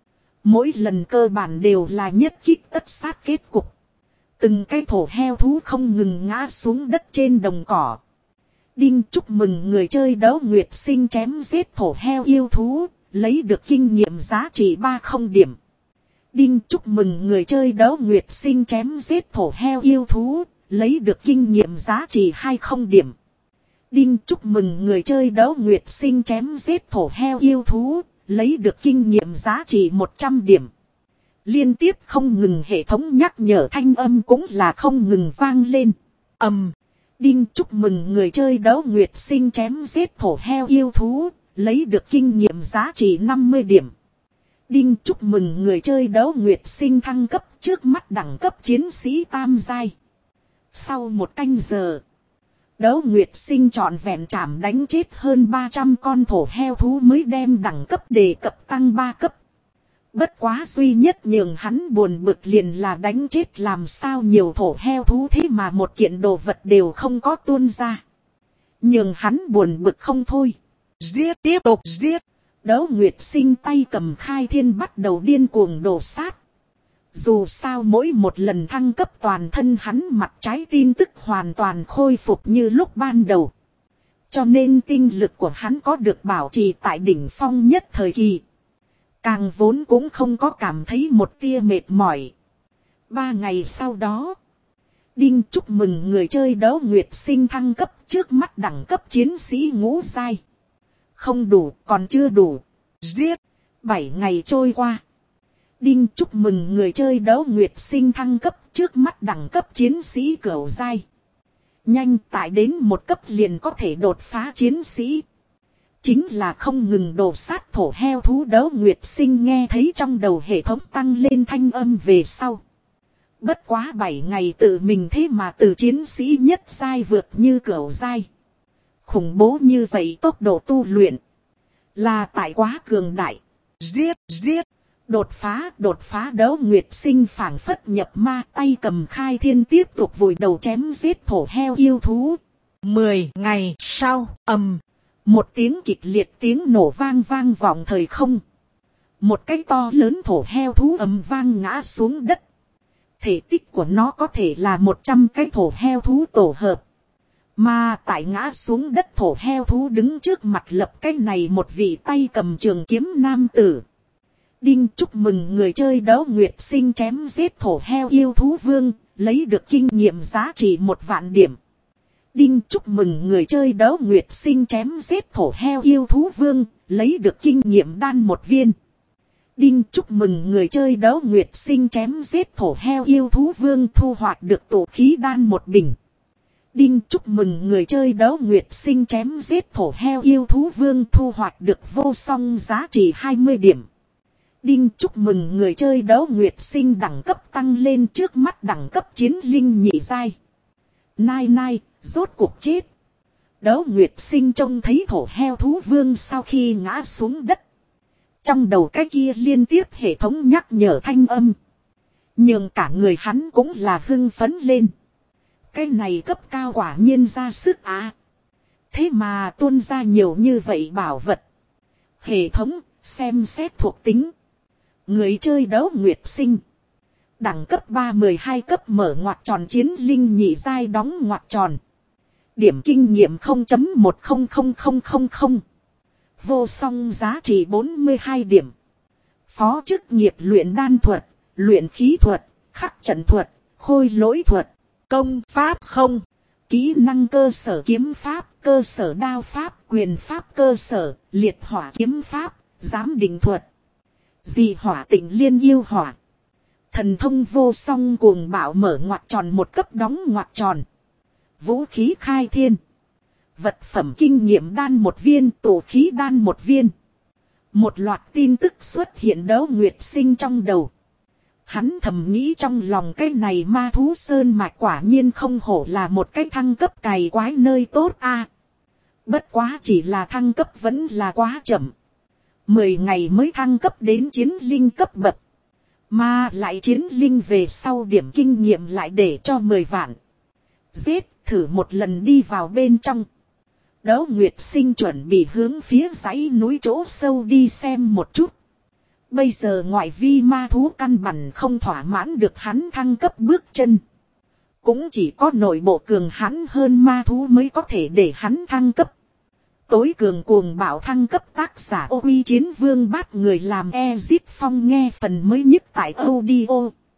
Mỗi lần cơ bản đều là nhất kích tất sát kết cục. Từng cái thổ heo thú không ngừng ngã xuống đất trên đồng cỏ. Đinh, chúc mừng người chơi Đấu Nguyệt Sinh chém giết thổ heo yêu thú, lấy được kinh nghiệm giá trị ba mươi điểm. Đinh, chúc mừng người chơi Đấu Nguyệt Sinh chém giết thổ heo yêu thú, lấy được kinh nghiệm giá trị hai mươi điểm. Đinh, chúc mừng người chơi Đấu Nguyệt Sinh chém giết thổ heo yêu thú, lấy được kinh nghiệm giá trị một trăm điểm. Liên tiếp không ngừng hệ thống nhắc nhở thanh âm cũng là không ngừng vang lên. Ầm. Đinh, chúc mừng người chơi Đấu Nguyệt Sinh chém giết thổ heo yêu thú, lấy được kinh nghiệm giá trị năm mươi điểm. Đinh, chúc mừng người chơi Đấu Nguyệt Sinh thăng cấp, trước mắt đẳng cấp chiến sĩ tam giai. Sau một canh giờ, Đấu Nguyệt Sinh trọn vẹn chảm đánh chết hơn ba trăm con thổ heo thú mới đem đẳng cấp đề cập tăng ba cấp. Bất quá duy nhất nhường hắn buồn bực liền là đánh chết làm sao nhiều thổ heo thú thế mà một kiện đồ vật đều không có tuôn ra. Nhường hắn buồn bực không thôi. Giết, tiếp tục giết. Đấu Nguyệt Sinh tay cầm khai thiên bắt đầu điên cuồng đổ sát. Dù sao mỗi một lần thăng cấp toàn thân hắn mặt trái tin tức hoàn toàn khôi phục như lúc ban đầu. Cho nên tinh lực của hắn có được bảo trì tại đỉnh phong nhất thời kỳ. Càng vốn cũng không có cảm thấy một tia mệt mỏi. Ba ngày sau đó, Đinh, chúc mừng người chơi Đấu Nguyệt Sinh thăng cấp, trước mắt đẳng cấp chiến sĩ ngũ giai. Không đủ, còn chưa đủ. Giết. Bảy ngày trôi qua. Đinh, chúc mừng người chơi Đấu Nguyệt Sinh thăng cấp, trước mắt đẳng cấp chiến sĩ cửu giai. Nhanh, tại đến một cấp liền có thể đột phá chiến sĩ. Chính là không ngừng đổ sát thổ heo thú. Đấu Nguyệt Sinh nghe thấy trong đầu hệ thống tăng lên thanh âm về sau. Bất quá bảy ngày tự mình thế mà từ chiến sĩ nhất giai vượt như cửu giai. Khủng bố như vậy tốc độ tu luyện. Là tại quá cường đại. Giết, giết. Đột phá, đột phá Đấu Nguyệt Sinh phảng phất nhập ma, tay cầm khai thiên tiếp tục vùi đầu chém giết thổ heo yêu thú. Mười ngày sau, ầm. Một tiếng kịch liệt tiếng nổ vang vang vọng thời không. Một cái to lớn thổ heo thú ầm vang ngã xuống đất. Thể tích của nó có thể là một trăm cái thổ heo thú tổ hợp. Mà tại ngã xuống đất thổ heo thú đứng trước mặt lập cái này một vị tay cầm trường kiếm nam tử. Đinh, chúc mừng người chơi Đấu Nguyệt Sinh chém giết thổ heo yêu thú vương, lấy được kinh nghiệm giá trị một vạn điểm. Đinh, chúc mừng người chơi Đấu Nguyệt Sinh chém giết thổ heo yêu thú vương, lấy được kinh nghiệm đan một viên. Đinh, chúc mừng người chơi Đấu Nguyệt Sinh chém giết thổ heo yêu thú vương, thu hoạch được tổ khí đan một bình. Đinh, chúc mừng người chơi Đấu Nguyệt Sinh chém giết thổ heo yêu thú vương, thu hoạch được vô song giá trị hai mươi điểm. Đinh, chúc mừng người chơi Đấu Nguyệt Sinh đẳng cấp tăng lên, trước mắt đẳng cấp chiến linh nhị giai. Nai nai, rốt cuộc chết. Đấu Nguyệt Sinh trông thấy thổ heo thú vương sau khi ngã xuống đất. Trong đầu cái kia liên tiếp hệ thống nhắc nhở thanh âm. Nhưng cả người hắn cũng là hưng phấn lên. Cái này cấp cao quả nhiên ra sức á. Thế mà tuôn ra nhiều như vậy bảo vật. Hệ thống, xem xét thuộc tính. Người chơi Đấu Nguyệt Sinh. Đẳng cấp ba mười hai cấp mở ngoặc tròn chiến linh nhị giai đóng ngoặc tròn. Điểm kinh nghiệm không chấm một không không không không không. Vô song giá trị bốn mươi hai điểm. Phó chức nghiệp luyện đan thuật, luyện khí thuật, khắc trận thuật, khôi lỗi thuật, công pháp không. Kỹ năng cơ sở kiếm pháp, cơ sở đao pháp, quyền pháp cơ sở, liệt hỏa kiếm pháp, giám định thuật. Dị hỏa tịnh liên yêu hỏa. Thần thông vô song cuồng bạo mở ngoặc tròn một cấp đóng ngoặc tròn. Vũ khí khai thiên. Vật phẩm kinh nghiệm đan một viên, tổ khí đan một viên. Một loạt tin tức xuất hiện Đấu Nguyệt Sinh trong đầu. Hắn thầm nghĩ trong lòng cái này ma thú sơn mạch quả nhiên không hổ là một cái thăng cấp cày quái nơi tốt a. Bất quá chỉ là thăng cấp vẫn là quá chậm. Mười ngày mới thăng cấp đến chiến linh cấp bậc. Mà lại chiến linh về sau điểm kinh nghiệm lại để cho mười vạn. Giết, thử một lần đi vào bên trong. Đấu Nguyệt Sinh chuẩn bị hướng phía dãy núi chỗ sâu đi xem một chút. Bây giờ ngoại vi ma thú căn bản không thỏa mãn được hắn thăng cấp bước chân. Cũng chỉ có nội bộ cường hắn hơn ma thú mới có thể để hắn thăng cấp. Tối cường cuồng bạo thăng cấp tác giả Ô Uy Chiến Vương bắt người làm Ezit Phong nghe phần mới nhất tại audio.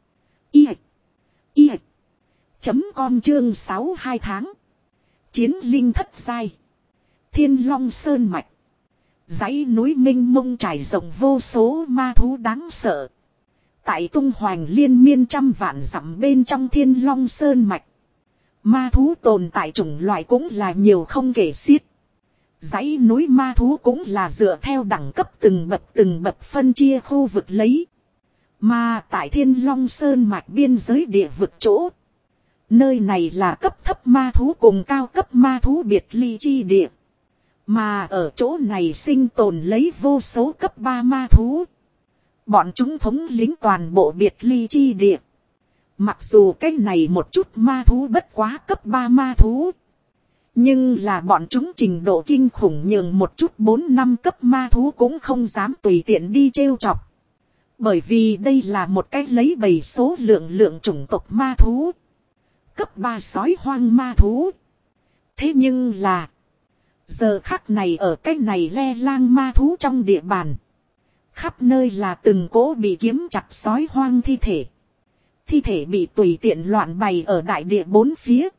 I. I. Chấm com chương sáu hai tháng. Chiến linh thất giai. Thiên Long Sơn Mạch. Dãy núi minh mông trải rộng vô số ma thú đáng sợ. Tại tung hoành liên miên trăm vạn dặm bên trong Thiên Long Sơn Mạch. Ma thú tồn tại chủng loại cũng là nhiều không kể xiết. Dãy núi ma thú cũng là dựa theo đẳng cấp từng bậc từng bậc phân chia khu vực lấy. Mà tại Thiên Long Sơn Mạch biên giới địa vực chỗ. Nơi này là cấp thấp ma thú cùng cao cấp ma thú biệt ly chi địa. Mà ở chỗ này sinh tồn lấy vô số cấp ba ma thú. Bọn chúng thống lĩnh toàn bộ biệt ly chi địa. Mặc dù cái này một chút ma thú bất quá cấp ba ma thú. Nhưng là bọn chúng trình độ kinh khủng nhường một chút bốn năm cấp ma thú cũng không dám tùy tiện đi trêu chọc. Bởi vì đây là một cái lấy bầy số lượng lượng chủng tộc ma thú. Cấp ba sói hoang ma thú. Thế nhưng là. Giờ khắc này ở cái này le lang ma thú trong địa bàn. Khắp nơi là từng cỗ bị kiếm chặt sói hoang thi thể. Thi thể bị tùy tiện loạn bày ở đại địa bốn phía.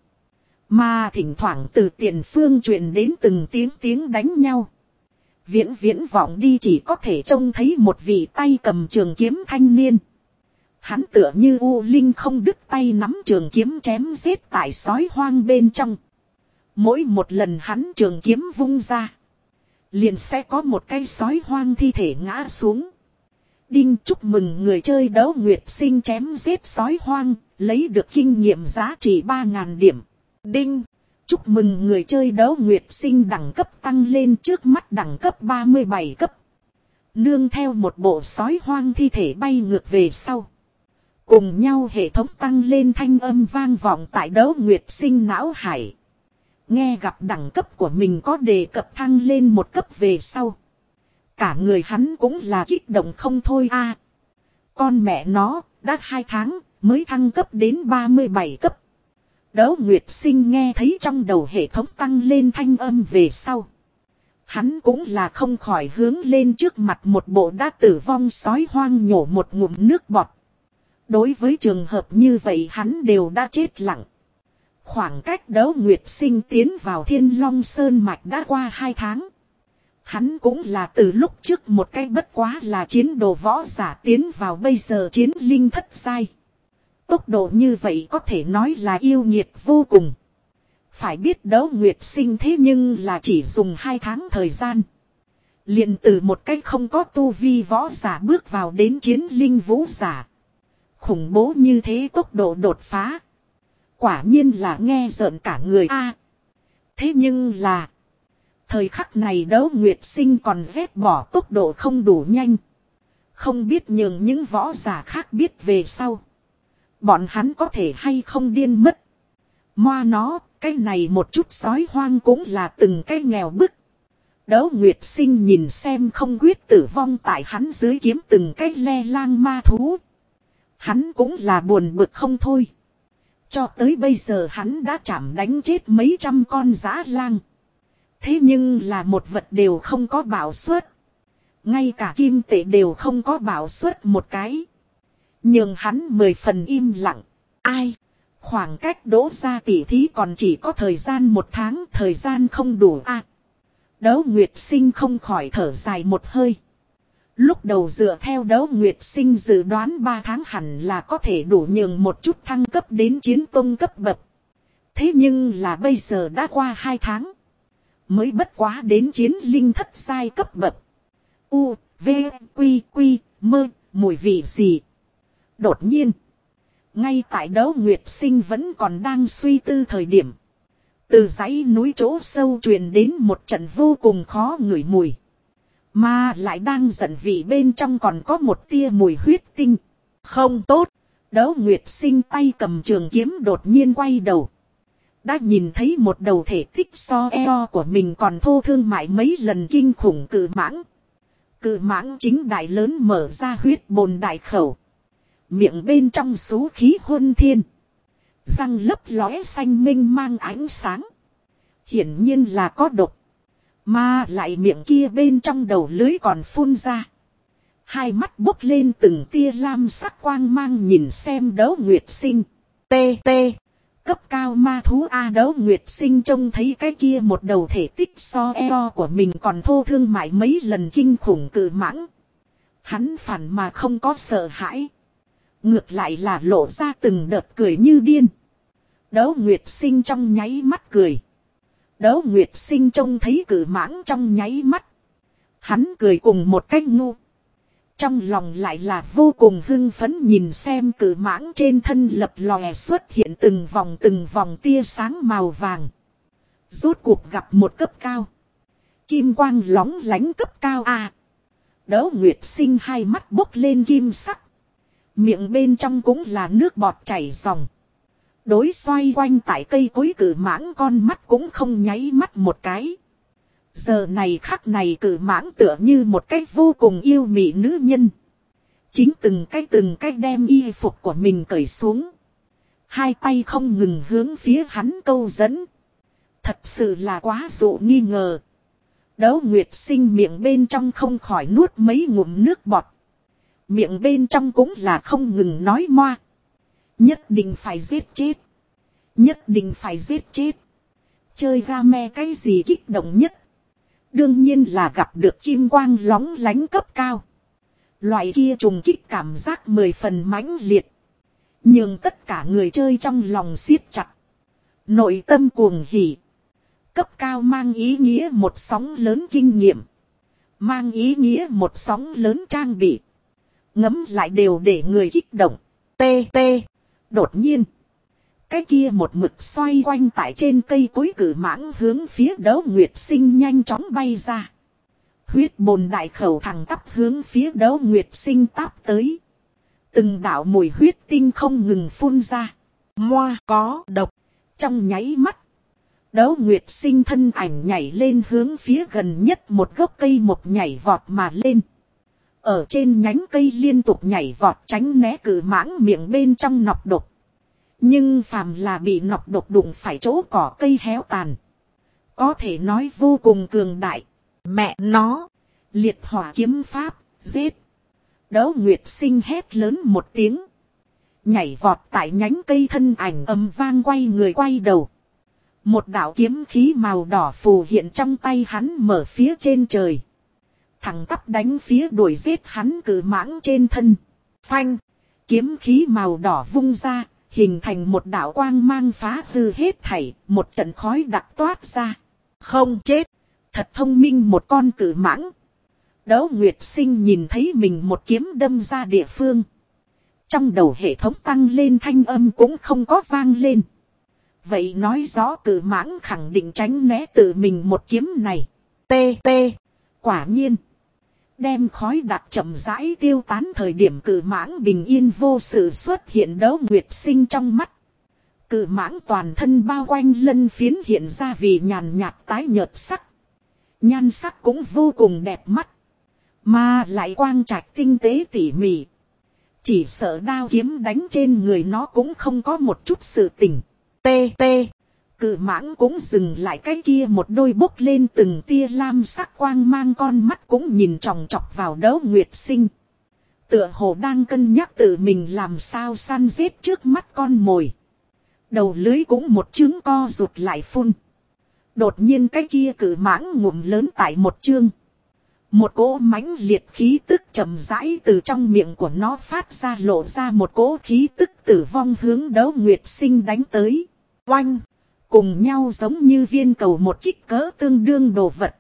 Mà thỉnh thoảng từ tiền phương truyền đến từng tiếng tiếng đánh nhau. Viễn viễn vọng đi chỉ có thể trông thấy một vị tay cầm trường kiếm thanh niên. Hắn tựa như U Linh không đứt tay nắm trường kiếm chém giết tại sói hoang bên trong. Mỗi một lần hắn trường kiếm vung ra. Liền sẽ có một cây sói hoang thi thể ngã xuống. Đinh, chúc mừng người chơi Đấu Nguyệt Sinh chém giết sói hoang, lấy được kinh nghiệm giá trị ba nghìn điểm. Đinh, chúc mừng người chơi Đấu Nguyệt Sinh đẳng cấp tăng lên, trước mắt đẳng cấp ba mươi bảy cấp. Nương theo một bộ sói hoang thi thể bay ngược về sau. Cùng nhau hệ thống tăng lên thanh âm vang vọng tại Đấu Nguyệt Sinh não hải. Nghe gặp đẳng cấp của mình có đề cập thăng lên một cấp về sau. Cả người hắn cũng là kích động không thôi a. Con mẹ nó, đã hai tháng, mới thăng cấp đến ba mươi bảy cấp. Đấu Nguyệt Sinh nghe thấy trong đầu hệ thống tăng lên thanh âm về sau. Hắn cũng là không khỏi hướng lên trước mặt một bộ đã tử vong sói hoang nhổ một ngụm nước bọt. Đối với trường hợp như vậy hắn đều đã chết lặng. Khoảng cách Đấu Nguyệt Sinh tiến vào Thiên Long Sơn Mạch đã qua hai tháng. Hắn cũng là từ lúc trước một cái bất quá là chiến đồ võ giả tiến vào bây giờ chiến linh thất giai. Tốc độ như vậy có thể nói là yêu nghiệt vô cùng. Phải biết Đấu Nguyệt Sinh thế nhưng là chỉ dùng hai tháng thời gian. Liền từ một cái không có tu vi võ giả bước vào đến chiến linh vũ giả. Khủng bố như thế tốc độ đột phá. Quả nhiên là nghe rợn cả người a. Thế nhưng là. Thời khắc này Đấu Nguyệt Sinh còn ghét bỏ tốc độ không đủ nhanh. Không biết nhường những võ giả khác biết về sau. Bọn hắn có thể hay không điên mất. Moa nó, cái này một chút sói hoang cũng là từng cái nghèo bức. Đấu Nguyệt Sinh nhìn xem không quyết tử vong tại hắn dưới kiếm từng cái le lang ma thú. Hắn cũng là buồn bực không thôi. Cho tới bây giờ hắn đã chảm đánh chết mấy trăm con dã lang. Thế nhưng là một vật đều không có bảo suất. Ngay cả kim tệ đều không có bảo suất một cái. Nhưng hắn mười phần im lặng. Ai? Khoảng cách đỗ ra tỉ thí còn chỉ có thời gian một tháng, thời gian không đủ a. À, Đấu Nguyệt Sinh không khỏi thở dài một hơi. Lúc đầu dựa theo Đấu Nguyệt Sinh dự đoán ba tháng hẳn là có thể đủ nhường một chút thăng cấp đến chiến tông cấp bậc. Thế nhưng là bây giờ đã qua hai tháng. Mới bất quá đến chiến linh thất giai cấp bậc. U, V, Quy, Quy, Mơ, mùi vị gì? Đột nhiên. Ngay tại Đấu Nguyệt Sinh vẫn còn đang suy tư thời điểm. Từ dãy núi chỗ sâu truyền đến một trận vô cùng khó ngửi mùi. Mà lại đang giận vị bên trong còn có một tia mùi huyết tinh. Không tốt. Đấu Nguyệt Sinh tay cầm trường kiếm đột nhiên quay đầu. Đã nhìn thấy một đầu thể tích so eo của mình còn thô thương mại mấy lần kinh khủng cự mãng. Cự mãng chính đại lớn mở ra huyết bồn đại khẩu. Miệng bên trong xú khí huân thiên. Răng lấp lóe xanh minh mang ánh sáng. Hiển nhiên là có độc. Mà lại miệng kia bên trong đầu lưới còn phun ra. Hai mắt bốc lên từng tia lam sắc quang mang nhìn xem Đấu Nguyệt Sinh. Tê tê. Cấp cao ma thú A. Đấu Nguyệt Sinh trông thấy cái kia một đầu thể tích so eo của mình còn thô thương mại mấy lần kinh khủng cự mãng. Hắn phản mà không có sợ hãi. Ngược lại là lộ ra từng đợt cười như điên. Đấu Nguyệt Sinh trong nháy mắt cười. Đấu Nguyệt Sinh trông thấy cự mãng trong nháy mắt. Hắn cười cùng một cách ngu. Trong lòng lại là vô cùng hưng phấn nhìn xem cự mãng trên thân lập lòe xuất hiện từng vòng từng vòng tia sáng màu vàng. Rốt cuộc gặp một cấp cao. Kim quang lóng lánh cấp cao a. Đấu Nguyệt Sinh hai mắt bốc lên kim sắc. Miệng bên trong cũng là nước bọt chảy ròng. Đối xoay quanh tại cây cối cự mãng con mắt cũng không nháy mắt một cái. Giờ này khắc này cự mãng tựa như một cái vô cùng yêu mị nữ nhân. Chính từng cái từng cái đem y phục của mình cởi xuống. Hai tay không ngừng hướng phía hắn câu dẫn. Thật sự là quá dụ nghi ngờ. Đấu Nguyệt Sinh miệng bên trong không khỏi nuốt mấy ngụm nước bọt. Miệng bên trong cũng là không ngừng nói moa. Nhất định phải giết chết. Nhất định phải giết chết. Chơi game cái gì kích động nhất. Đương nhiên là gặp được kim quang lóng lánh cấp cao. Loại kia trùng kích cảm giác mười phần mãnh liệt. Nhưng tất cả người chơi trong lòng siết chặt. Nội tâm cuồng hỉ. Cấp cao mang ý nghĩa một sóng lớn kinh nghiệm. Mang ý nghĩa một sóng lớn trang bị. ngấm lại đều để người kích động. Tê tê. Đột nhiên. Cái kia một mực xoay quanh tại trên cây cối cử mãng hướng phía Đấu Nguyệt Sinh nhanh chóng bay ra. Huyết bồn đại khẩu thẳng tắp hướng phía Đấu Nguyệt Sinh táp tới. Từng đạo mùi huyết tinh không ngừng phun ra. Moa có độc. Trong nháy mắt. Đấu Nguyệt Sinh thân ảnh nhảy lên hướng phía gần nhất một gốc cây một nhảy vọt mà lên. Ở trên nhánh cây liên tục nhảy vọt tránh né cử mãng miệng bên trong nọc độc. Nhưng phàm là bị nọc độc đụng phải chỗ cỏ cây héo tàn. Có thể nói vô cùng cường đại. Mẹ nó. Liệt hỏa kiếm pháp. Giết. Đấu Nguyệt Sinh hét lớn một tiếng. Nhảy vọt tại nhánh cây thân ảnh ầm vang quay người quay đầu. Một đạo kiếm khí màu đỏ phù hiện trong tay hắn mở phía trên trời. Thẳng tắp đánh phía đuổi giết hắn cử mãng trên thân. Phanh. Kiếm khí màu đỏ vung ra. Hình thành một đạo quang mang phá hư hết thảy. Một trận khói đặc toát ra. Không chết. Thật thông minh một con cử mãng. Đấu Nguyệt Sinh nhìn thấy mình một kiếm đâm ra địa phương. Trong đầu hệ thống tăng lên thanh âm cũng không có vang lên. Vậy nói rõ cử mãng khẳng định tránh né tự mình một kiếm này. Tê tê. Quả nhiên. Đem khói đặc chậm rãi tiêu tán thời điểm cử mãng bình yên vô sự xuất hiện Đấu Nguyệt Sinh trong mắt. Cử mãng toàn thân bao quanh lân phiến hiện ra vì nhàn nhạt tái nhợt sắc. Nhan sắc cũng vô cùng đẹp mắt. Mà lại quang trạch tinh tế tỉ mỉ. Chỉ sợ đao kiếm đánh trên người nó cũng không có một chút sự tình. Tê tê. Cự mãng cũng dừng lại cái kia một đôi bốc lên từng tia lam sắc quang mang con mắt cũng nhìn tròng trọc vào Đấu Nguyệt Sinh. Tựa hồ đang cân nhắc tự mình làm sao săn giết trước mắt con mồi. Đầu lưới cũng một trứng co rụt lại phun. Đột nhiên cái kia cự mãng ngụm lớn tại một chương. Một cỗ mãnh liệt khí tức chậm rãi từ trong miệng của nó phát ra lộ ra một cỗ khí tức tử vong hướng Đấu Nguyệt Sinh đánh tới. Oanh! Cùng nhau giống như viên cầu một kích cỡ tương đương đồ vật.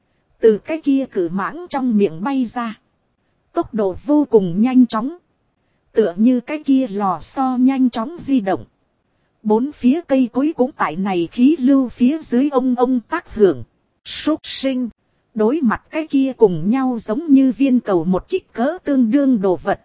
Từ cái kia cử mãng trong miệng bay ra. Tốc độ vô cùng nhanh chóng. Tựa như cái kia lò xo nhanh chóng di động. Bốn phía cây cối cũng tại này khí lưu phía dưới ông ông tác hưởng. Súc sinh! Đối mặt cái kia cùng nhau giống như viên cầu một kích cỡ tương đương đồ vật.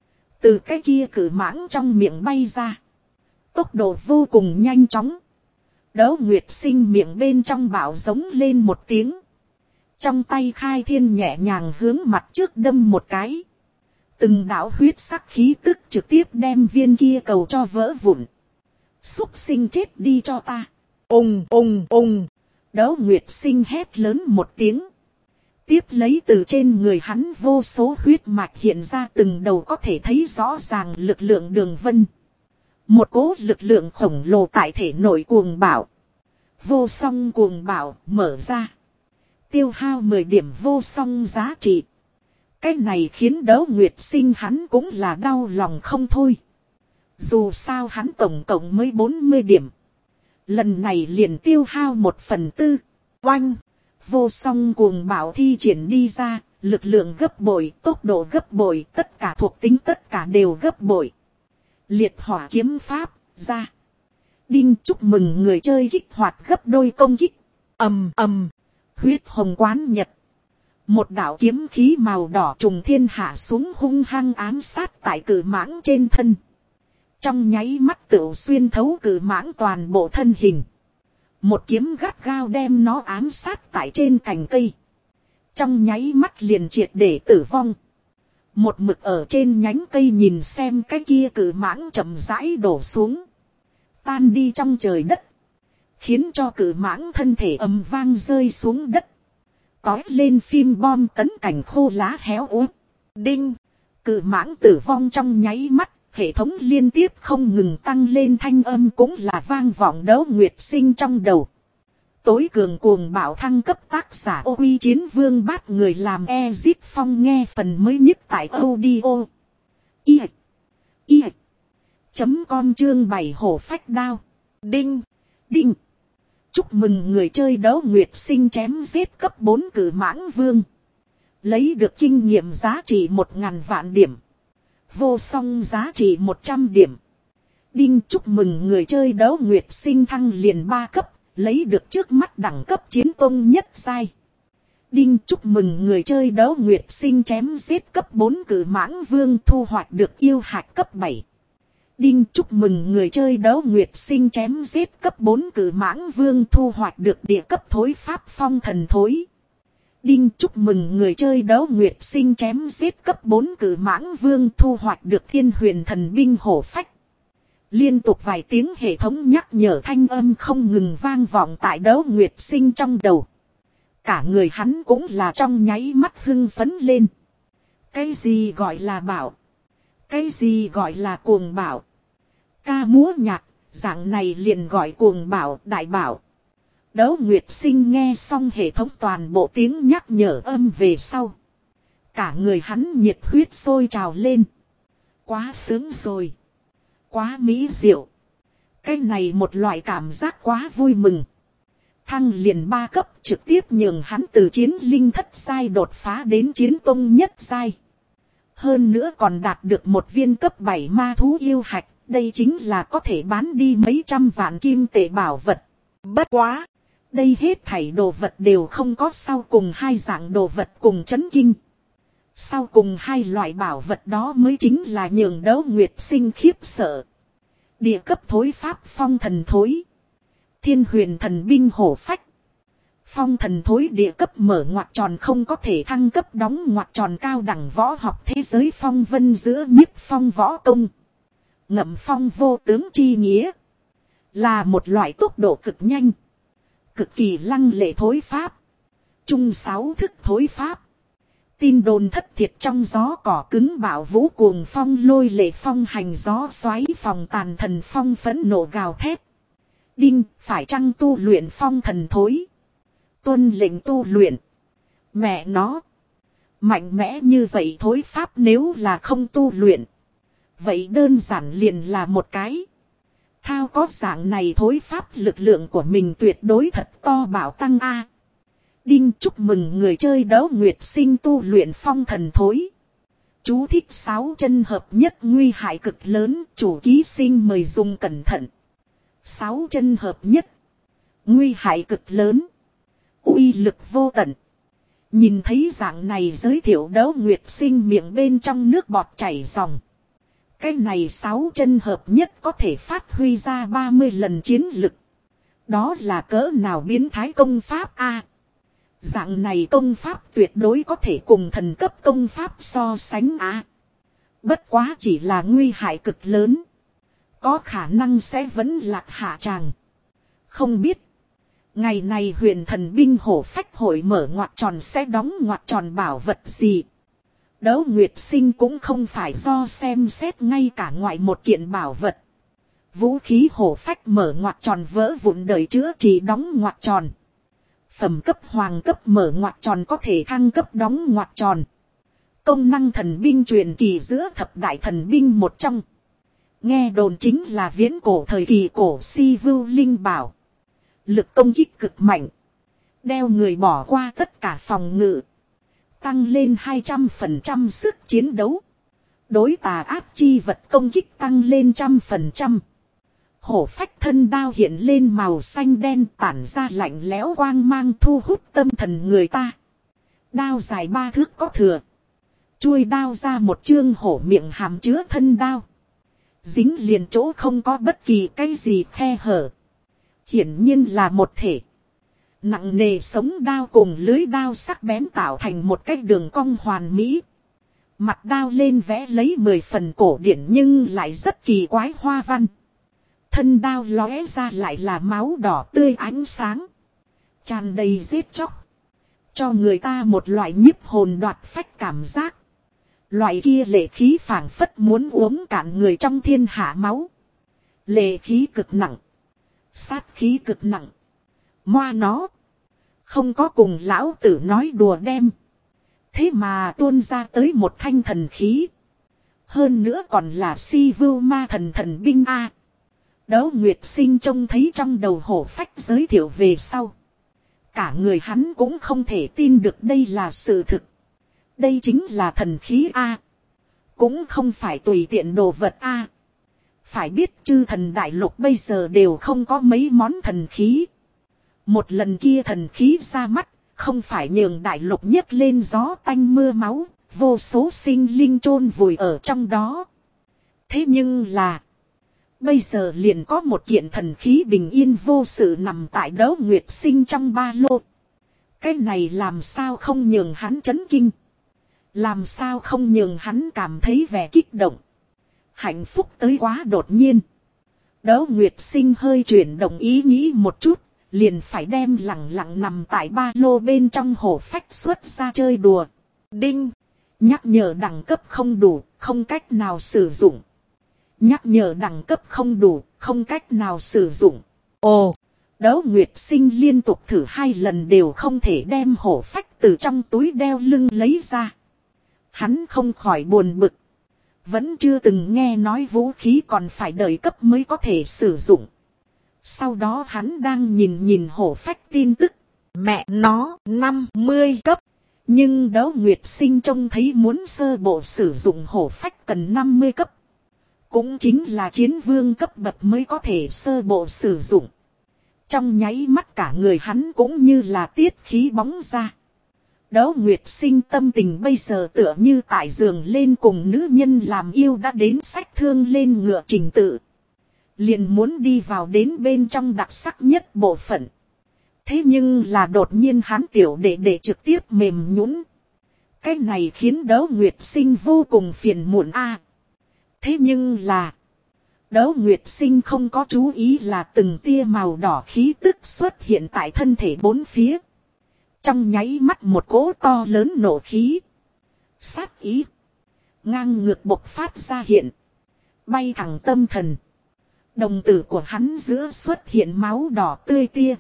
Từ cái kia cử mãng trong miệng bay ra. Tốc độ vô cùng nhanh chóng. Đấu Nguyệt Sinh miệng bên trong bạo giống lên một tiếng. Trong tay khai thiên nhẹ nhàng hướng mặt trước đâm một cái. Từng đạo huyết sắc khí tức trực tiếp đem viên kia cầu cho vỡ vụn. Xúc sinh chết đi cho ta. Ùng ùng ùng. Đấu Nguyệt Sinh hét lớn một tiếng. Tiếp lấy từ trên người hắn vô số huyết mạch hiện ra từng đầu có thể thấy rõ ràng lực lượng đường vân. Một cỗ lực lượng khổng lồ tại thể nội cuồng bạo. Vô song cuồng bạo mở ra. Tiêu hao mười điểm vô song giá trị. Cái này khiến Đấu Nguyệt Sinh hắn cũng là đau lòng không thôi. Dù sao hắn tổng cộng mới bốn mươi điểm. Lần này liền tiêu hao một phần tư. Oanh! Vô song cuồng bạo thi triển đi ra. Lực lượng gấp bội, tốc độ gấp bội, tất cả thuộc tính tất cả đều gấp bội. Liệt hỏa kiếm pháp, ra. Đinh chúc mừng người chơi kích hoạt gấp đôi công kích. Ầm ầm. Huyết hồng quán nhật. Một đạo kiếm khí màu đỏ trùng thiên hạ xuống hung hăng ám sát tại cử mãng trên thân. Trong nháy mắt tựu xuyên thấu cử mãng toàn bộ thân hình. Một kiếm gắt gao đem nó ám sát tại trên cành cây. Trong nháy mắt liền triệt để tử vong. Một mực ở trên nhánh cây nhìn xem cái kia cử mãng chậm rãi đổ xuống. Tan đi trong trời đất. Khiến cho cử mãng thân thể ầm vang rơi xuống đất. Tói lên phim bom tấn cảnh khô lá héo úa. Đinh. Cử mãng tử vong trong nháy mắt. Hệ thống liên tiếp không ngừng tăng lên thanh âm cũng là vang vọng Đấu Nguyệt Sinh trong đầu. Tối cường cuồng bạo thăng cấp tác giả ô uy chiến vương bát người làm Ezit Phong nghe phần mới nhất tại audio. Y. Y. Chấm con chương bảy hổ phách đao. Đinh. Đinh. Chúc mừng người chơi Đấu Nguyệt Sinh chém giết cấp bốn cử mãng vương. Lấy được kinh nghiệm giá trị một ngàn vạn điểm. Vô song giá trị một trăm điểm. Đinh chúc mừng người chơi đấu nguyệt sinh thăng liền ba cấp. Lấy được trước mắt đẳng cấp chiến tông nhất giai. Đinh chúc mừng người chơi đấu nguyệt sinh chém giết cấp bốn cử mãng vương thu hoạch được yêu hạch cấp bảy. Đinh chúc mừng người chơi đấu nguyệt sinh chém giết cấp bốn cử mãng vương thu hoạch được địa cấp thối pháp phong thần thối. Đinh chúc mừng người chơi đấu nguyệt sinh chém giết cấp bốn cử mãng vương thu hoạch được thiên huyền thần binh hổ phách. Liên tục vài tiếng hệ thống nhắc nhở thanh âm không ngừng vang vọng tại đấu nguyệt sinh trong đầu. Cả người hắn cũng là trong nháy mắt hưng phấn lên. Cái gì gọi là bảo? Cái gì gọi là cuồng bảo? Ca múa nhạc, dạng này liền gọi cuồng bảo, đại bảo. Đấu nguyệt sinh nghe xong hệ thống toàn bộ tiếng nhắc nhở âm về sau. Cả người hắn nhiệt huyết sôi trào lên. Quá sướng rồi. Quá mỹ diệu. Cái này một loại cảm giác quá vui mừng. Thăng liền ba cấp trực tiếp nhường hắn từ chiến linh thất giai đột phá đến chiến tông nhất giai. Hơn nữa còn đạt được một viên cấp bảy ma thú yêu hạch. Đây chính là có thể bán đi mấy trăm vạn kim tệ bảo vật. Bất quá. Đây hết thảy đồ vật đều không có sau cùng hai dạng đồ vật cùng chấn kinh. Sau cùng hai loại bảo vật đó mới chính là nhường đấu nguyệt sinh khiếp sợ. Địa cấp thối pháp phong thần thối. Thiên huyền thần binh hổ phách. Phong thần thối địa cấp mở ngoặc tròn không có thể thăng cấp đóng ngoặc tròn cao đẳng võ học thế giới phong vân giữa nhiếp phong võ công. Ngậm phong vô tướng chi nghĩa. Là một loại tốc độ cực nhanh. Cực kỳ lăng lệ thối pháp. Trung sáu thức thối pháp. Tin đồn thất thiệt trong gió cỏ cứng bạo vũ cuồng phong lôi lệ phong hành gió xoáy phòng tàn thần phong phẫn nộ gào thét. Đinh phải chăng tu luyện phong thần thối. Tuân lệnh tu luyện. Mẹ nó. Mạnh mẽ như vậy thối pháp nếu là không tu luyện. Vậy đơn giản liền là một cái. Thao có dạng này thối pháp lực lượng của mình tuyệt đối thật to bảo tăng A. Đinh chúc mừng người chơi đấu nguyệt sinh tu luyện phong thần thối. Chú thích sáu chân hợp nhất nguy hại cực lớn, chủ ký sinh mời dùng cẩn thận. Sáu chân hợp nhất. Nguy hại cực lớn. Uy lực vô tận. Nhìn thấy dạng này giới thiệu đấu nguyệt sinh miệng bên trong nước bọt chảy ròng. Cái này sáu chân hợp nhất có thể phát huy ra ba mươi lần chiến lực. Đó là cỡ nào biến thái công pháp a? Dạng này công pháp tuyệt đối có thể cùng thần cấp công pháp so sánh a. Bất quá chỉ là nguy hại cực lớn. Có khả năng sẽ vẫn lạc hạ tràng. Không biết. Ngày này huyền thần binh hổ phách hội mở ngoặc tròn sẽ đóng ngoặc tròn bảo vật gì. Đấu nguyệt sinh cũng không phải do xem xét ngay cả ngoại một kiện bảo vật. Vũ khí hổ phách mở ngoặc tròn vỡ vụn đời chữa trị đóng ngoặc tròn. Phẩm cấp hoàng cấp mở ngoặc tròn có thể thăng cấp đóng ngoặc tròn. Công năng thần binh truyền kỳ giữa thập đại thần binh một trong. Nghe đồn chính là viễn cổ thời kỳ cổ si vưu linh bảo. Lực công kích cực mạnh. Đeo người bỏ qua tất cả phòng ngự. Tăng lên hai trăm phần trăm sức chiến đấu. Đối tà ác chi vật công kích tăng lên trăm phần trăm. Hổ phách thân đao hiện lên màu xanh đen tản ra lạnh lẽo quang mang thu hút tâm thần người ta. Đao dài ba thước có thừa. Chuôi đao ra một chương hổ miệng hàm chứa thân đao. Dính liền chỗ không có bất kỳ cái gì khe hở. Hiển nhiên là một thể. Nặng nề sống đao cùng lưới đao sắc bén tạo thành một cái đường cong hoàn mỹ. Mặt đao lên vẽ lấy mười phần cổ điển nhưng lại rất kỳ quái hoa văn. Thân đao lóe ra lại là máu đỏ tươi ánh sáng. Tràn đầy giết chóc. Cho người ta một loại nhiếp hồn đoạt phách cảm giác. Loại kia lệ khí phảng phất muốn uống cạn người trong thiên hạ máu. Lệ khí cực nặng. Sát khí cực nặng. Moa nó. Không có cùng lão tử nói đùa đem. Thế mà tuôn ra tới một thanh thần khí. Hơn nữa còn là si vưu ma thần thần binh A. Đấu nguyệt sinh trông thấy trong đầu hổ phách giới thiệu về sau. Cả người hắn cũng không thể tin được đây là sự thực. Đây chính là thần khí A. Cũng không phải tùy tiện đồ vật a. Phải biết chư thần đại lục bây giờ đều không có mấy món thần khí. Một lần kia thần khí ra mắt, không phải nhường đại lục nhấc lên gió tanh mưa máu, vô số sinh linh chôn vùi ở trong đó. Thế nhưng là, bây giờ liền có một kiện thần khí bình yên vô sự nằm tại Đấu Nguyệt Sinh trong ba lô. Cái này làm sao không nhường hắn chấn kinh. Làm sao không nhường hắn cảm thấy vẻ kích động. Hạnh phúc tới quá đột nhiên. Đấu Nguyệt Sinh hơi chuyển động ý nghĩ một chút. Liền phải đem lặng lặng nằm tại ba lô bên trong hổ phách xuất ra chơi đùa. Đinh. Nhắc nhở đẳng cấp không đủ, không cách nào sử dụng. Nhắc nhở đẳng cấp không đủ, không cách nào sử dụng. Ồ. Đấu Nguyệt Sinh liên tục thử hai lần đều không thể đem hổ phách từ trong túi đeo lưng lấy ra. Hắn không khỏi buồn bực. Vẫn chưa từng nghe nói vũ khí còn phải đợi cấp mới có thể sử dụng. Sau đó hắn đang nhìn nhìn hổ phách tin tức. Mẹ nó năm mươi cấp. Nhưng Đấu Nguyệt Sinh trông thấy muốn sơ bộ sử dụng hổ phách cần năm mươi cấp. Cũng chính là chiến vương cấp bậc mới có thể sơ bộ sử dụng. Trong nháy mắt cả người hắn cũng như là tiết khí bóng ra. Đấu Nguyệt Sinh tâm tình bây giờ tựa như tại giường lên cùng nữ nhân làm yêu đã đến sách thương lên ngựa trình tự. Liền muốn đi vào đến bên trong đặc sắc nhất bộ phận. Thế nhưng là đột nhiên hắn tiểu đệ đệ trực tiếp mềm nhũn. Cái này khiến Đấu Nguyệt Sinh vô cùng phiền muộn a. Thế nhưng là Đấu Nguyệt Sinh không có chú ý là từng tia màu đỏ khí tức xuất hiện tại thân thể bốn phía. Trong nháy mắt một cỗ to lớn nổ khí. Sát ý. Ngang ngược bộc phát ra hiện. Bay thẳng tâm thần. Đồng tử của hắn giữa xuất hiện máu đỏ tươi tia.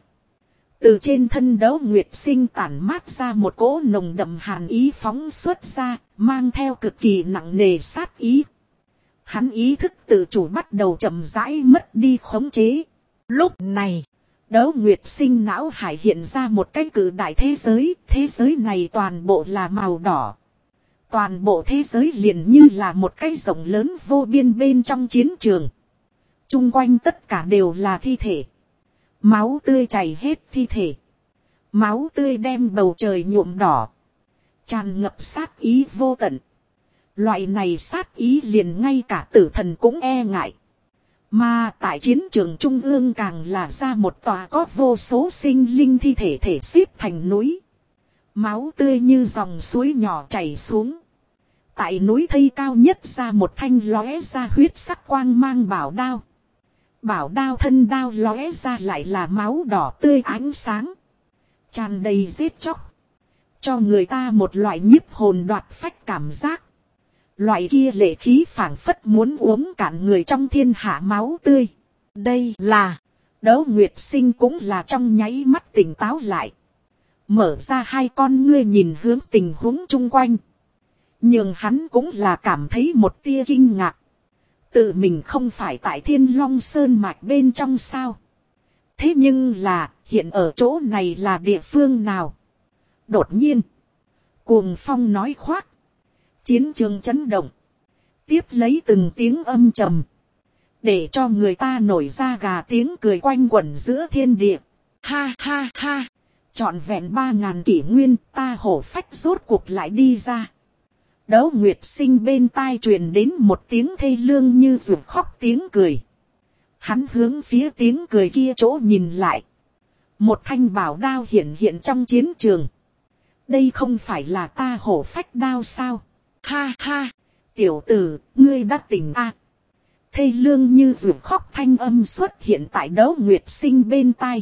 Từ trên thân Đấu Nguyệt Sinh tản mát ra một cỗ nồng đậm hàn ý phóng xuất ra, mang theo cực kỳ nặng nề sát ý. Hắn ý thức tự chủ bắt đầu chậm rãi mất đi khống chế. Lúc này, Đấu Nguyệt Sinh não hải hiện ra một cái cự đại thế giới, thế giới này toàn bộ là màu đỏ. Toàn bộ thế giới liền như là một cái rộng lớn vô biên bên trong chiến trường. Chung quanh tất cả đều là thi thể. Máu tươi chảy hết thi thể. Máu tươi đem bầu trời nhuộm đỏ. Tràn ngập sát ý vô tận. Loại này sát ý liền ngay cả tử thần cũng e ngại. Mà tại chiến trường trung ương càng là ra một tòa có vô số sinh linh thi thể thể xếp thành núi. Máu tươi như dòng suối nhỏ chảy xuống. Tại núi thây cao nhất ra một thanh lóe ra huyết sắc quang mang bảo đao. Bảo đao thân đao lóe ra lại là máu đỏ tươi ánh sáng. Tràn đầy giết chóc. Cho người ta một loại nhiếp hồn đoạt phách cảm giác. Loại kia lệ khí phảng phất muốn uống cạn người trong thiên hạ máu tươi. Đây là Đấu Nguyệt Sinh cũng là trong nháy mắt tỉnh táo lại. Mở ra hai con ngươi nhìn hướng tình huống chung quanh. Nhưng hắn cũng là cảm thấy một tia kinh ngạc. Tự mình không phải tại Thiên Long Sơn mạch bên trong sao. Thế nhưng là hiện ở chỗ này là địa phương nào? Đột nhiên cuồng phong nói khoác. Chiến trường chấn động. Tiếp lấy từng tiếng âm trầm. Để cho người ta nổi ra gà tiếng cười quanh quẩn giữa thiên địa. Ha ha ha. Trọn vẹn ba ngàn kỷ nguyên ta hổ phách rốt cuộc lại đi ra. Đấu Nguyệt Sinh bên tai truyền đến một tiếng thê lương như ruột khóc tiếng cười. Hắn hướng phía tiếng cười kia chỗ nhìn lại. Một thanh bảo đao hiện hiện trong chiến trường. Đây không phải là ta hổ phách đao sao? Ha ha, tiểu tử, ngươi đã tỉnh a. À. Thê lương như ruột khóc thanh âm xuất hiện tại Đấu Nguyệt Sinh bên tai.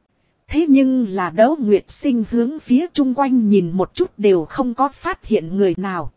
Thế nhưng là Đấu Nguyệt Sinh hướng phía chung quanh nhìn một chút đều không có phát hiện người nào.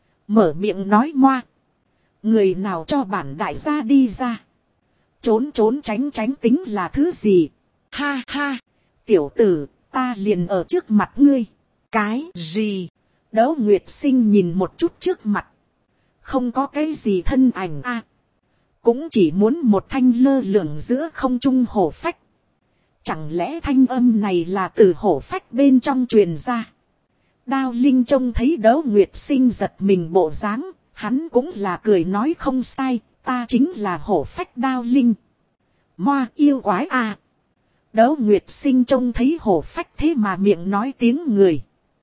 Mở miệng nói moa. Người nào cho bản đại gia đi ra. Trốn trốn tránh tránh tính là thứ gì? Ha ha, tiểu tử, ta liền ở trước mặt ngươi. Cái gì? Đấu Nguyệt Sinh nhìn một chút trước mặt. Không có cái gì thân ảnh a. À, cũng chỉ muốn một thanh lơ lửng giữa không trung hổ phách. Chẳng lẽ thanh âm này là từ hổ phách bên trong truyền ra? Đao Linh trông thấy Đấu Nguyệt Sinh giật mình bộ dáng, Hắn cũng là cười nói không sai, ta chính là hổ phách đao linh. Moa yêu quái à. Đấu Nguyệt Sinh trông thấy hổ phách thế mà miệng nói tiếng người.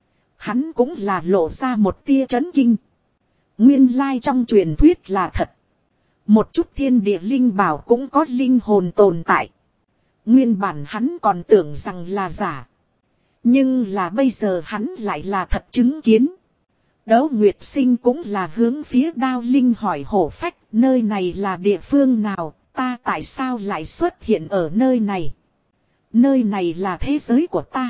Hắn cũng là lộ ra một tia chấn kinh. Nguyên lai trong truyền thuyết là thật. Một chút thiên địa linh bảo cũng có linh hồn tồn tại. Nguyên bản hắn còn tưởng rằng là giả. Nhưng là bây giờ hắn lại là thật chứng kiến. Đấu Nguyệt Sinh cũng là hướng phía đao linh hỏi hổ phách. Nơi này là địa phương nào? Ta tại sao lại xuất hiện ở nơi này? Nơi này là thế giới của ta.